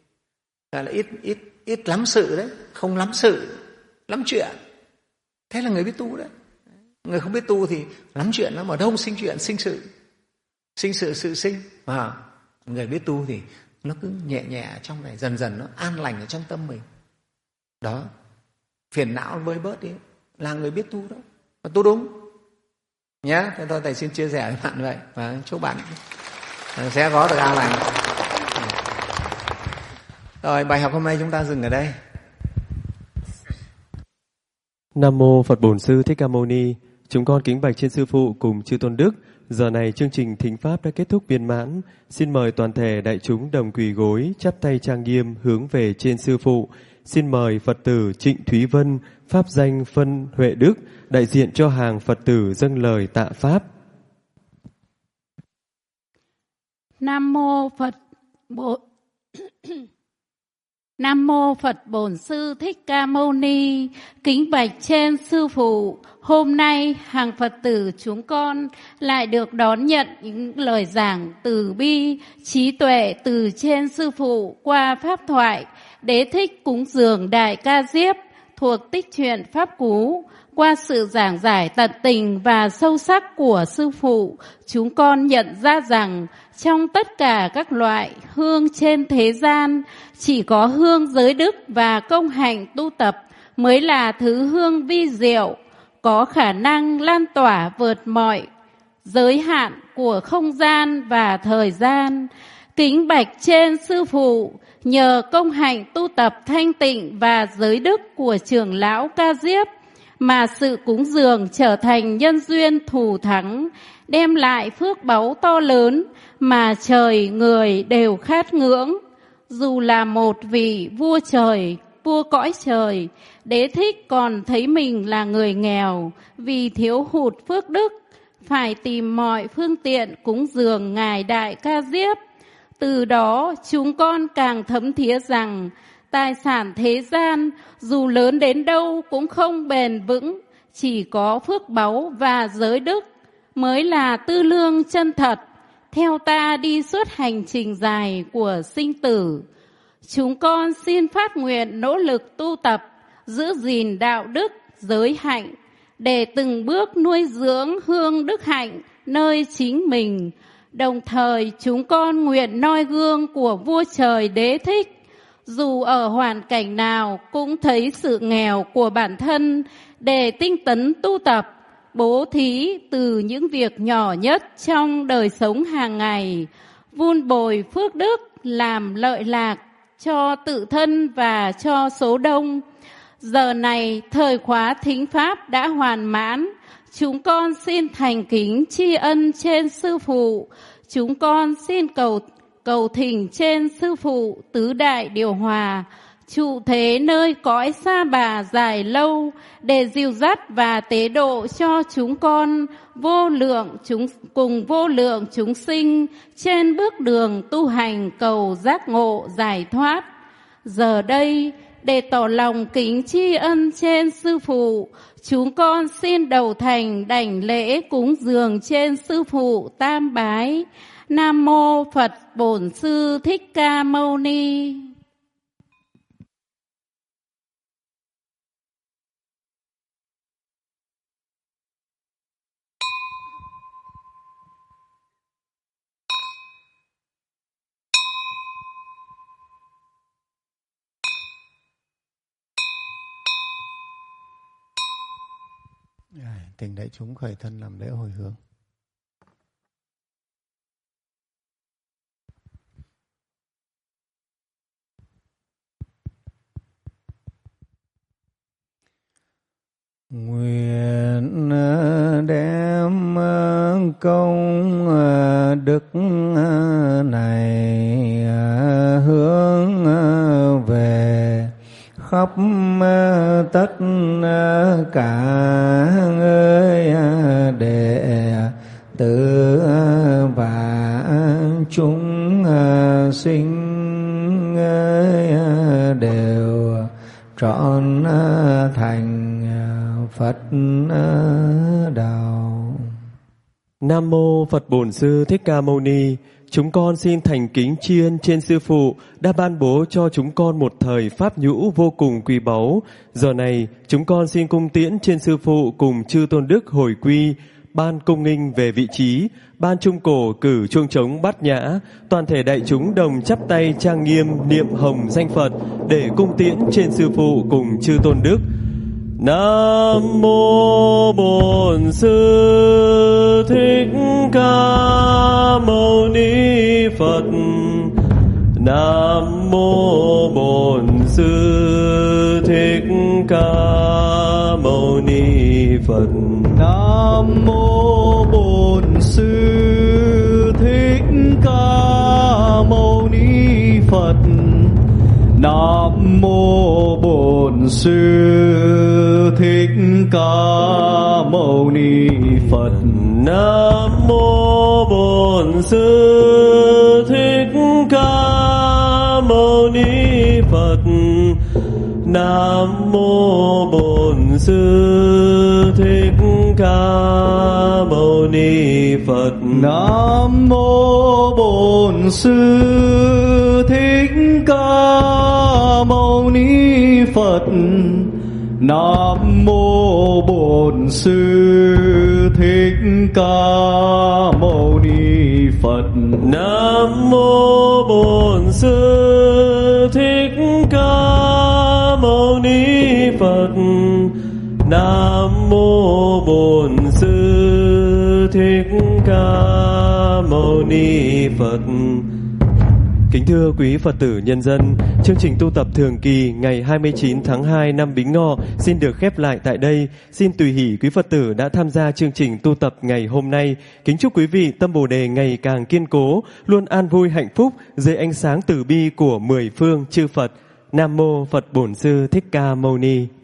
là ít ít ít lắm sự đấy, không lắm sự, lắm chuyện. Thế là người biết tu đấy. Người không biết tu thì lắm chuyện lắm, ở đâu sinh chuyện, sinh sự, sinh sự sự sinh. À, người biết tu thì nó cứ nhẹ nhẹ ở trong này, dần dần nó an lành ở trong tâm mình. Đó, phiền não vơi bớt đi, là người biết tu đó, và tu đúng nhé. Thế thôi thầy xin chia sẻ với bạn vậy, và chúc bạn sẽ có được an lành. Rồi, bài học hôm nay chúng ta dừng ở đây. Nam mô Phật Bổn Sư Thích Ca Mâu Ni. Chúng con kính bạch trên sư phụ cùng chư tôn đức. Giờ này chương trình thính pháp đã kết thúc viên mãn. Xin mời toàn thể đại chúng đồng quỳ gối, chắp tay trang nghiêm hướng về trên sư phụ. Xin mời Phật tử Trịnh Thúy Vân, pháp danh Phân Huệ Đức, đại diện cho hàng Phật tử dâng lời tạ pháp. Nam mô Phật Bổn Nam mô Phật Bổn Sư Thích Ca Mâu Ni. Kính bạch trên sư phụ, hôm nay hàng Phật tử chúng con lại được đón nhận những lời giảng từ bi, trí tuệ từ trên sư phụ qua pháp thoại Đế Thích cúng dường Đại Ca Diếp thuộc tích truyện Pháp Cú. Qua sự giảng giải tận tình và sâu sắc của sư phụ, chúng con nhận ra rằng trong tất cả các loại hương trên thế gian, chỉ có hương giới đức và công hạnh tu tập mới là thứ hương vi diệu, có khả năng lan tỏa vượt mọi giới hạn của không gian và thời gian. Kính bạch trên sư phụ, nhờ công hạnh tu tập thanh tịnh và giới đức của trưởng lão Ca Diếp mà sự cúng dường trở thành nhân duyên thù thắng, đem lại phước báu to lớn mà trời người đều khát ngưỡng. Dù là một vị vua trời vua cõi trời. Đế Thích còn thấy mình là người nghèo vì thiếu hụt phước đức, phải tìm mọi phương tiện cúng dường Ngài Đại Ca Diếp. Từ đó chúng con càng thấm thía rằng tài sản thế gian dù lớn đến đâu cũng không bền vững, chỉ có phước báu và giới đức mới là tư lương chân thật, theo ta đi suốt hành trình dài của sinh tử. Chúng con xin phát nguyện nỗ lực tu tập, giữ gìn đạo đức, giới hạnh, để từng bước nuôi dưỡng hương đức hạnh nơi chính mình. Đồng thời chúng con nguyện noi gương của vua trời Đế Thích, dù ở hoàn cảnh nào cũng thấy sự nghèo của bản thân, để tinh tấn tu tập, bố thí từ những việc nhỏ nhất trong đời sống hàng ngày, vun bồi phước đức làm lợi lạc cho tự thân và cho số đông. Giờ này thời khóa thính pháp đã hoàn mãn, chúng con xin thành kính tri ân trên Sư Phụ. Chúng con xin cầu cầu thỉnh trên Sư Phụ tứ đại điều hòa, trụ thế nơi cõi xa bà dài lâu, để dìu dắt và tế độ cho chúng con vô lượng chúng cùng vô lượng chúng sinh trên bước đường tu hành cầu giác ngộ giải thoát. Giờ đây, để tỏ lòng kính tri ân trên Sư Phụ, chúng con xin đầu thành đảnh lễ cúng dường trên Sư Phụ tam bái. Nam mô Phật Bổn Sư Thích Ca Mâu Ni. Thỉnh đại chúng khởi thân làm lễ hồi hướng. Nguyện đem công đức này hướng về khắp tất cả người đệ tử và chúng sinh đều trọn thành Phật đạo. Nam mô Phật Bổn Sư Thích Ca Mâu Ni. Chúng con xin thành kính tri ân trên Sư Phụ đã ban bố cho chúng con một thời pháp nhũ vô cùng quý báu. Giờ này chúng con xin cung tiễn trên Sư Phụ cùng chư tôn đức hồi quy, ban cung nghinh về vị trí, ban trung cổ cử chuông trống bát nhã, toàn thể đại chúng đồng chắp tay trang nghiêm niệm hồng danh Phật để cung tiễn trên Sư Phụ cùng chư tôn đức. Nam mô Bổn Sư Thích Ca Mâu Ni Phật. Nam mô Bổn Sư Thích Ca Mâu Ni Phật. Nam mô Bổn Sư Thích Ca Mâu Ni Phật. Nam mô Bổn Sư Thích Ca Mâu Ni Phật. Nam mô Bổn Sư Thích Ca Mâu Ni Phật. Nam mô Bổn Sư Thích Ca Mâu Ni Phật. Nam mô Bổn Sư Thích Ca Mâu Ni Phật. Nam mô Bổn Sư Thích Ca Mâu Ni Phật. Nam mô Bổn Sư Thích Ca Mâu Ni Phật. Nam mô Bổn Sư Thích Ca Mâu Ni Phật. Kính thưa quý Phật tử nhân dân, chương trình tu tập thường kỳ ngày hai mươi chín tháng hai năm Bính Ngọ xin được khép lại tại đây. Xin tùy hỷ quý Phật tử đã tham gia chương trình tu tập ngày hôm nay. Kính chúc quý vị tâm Bồ Đề ngày càng kiên cố, luôn an vui hạnh phúc dưới ánh sáng từ bi của mười phương chư Phật. Nam mô Phật Bổn Sư Thích Ca Mâu Ni.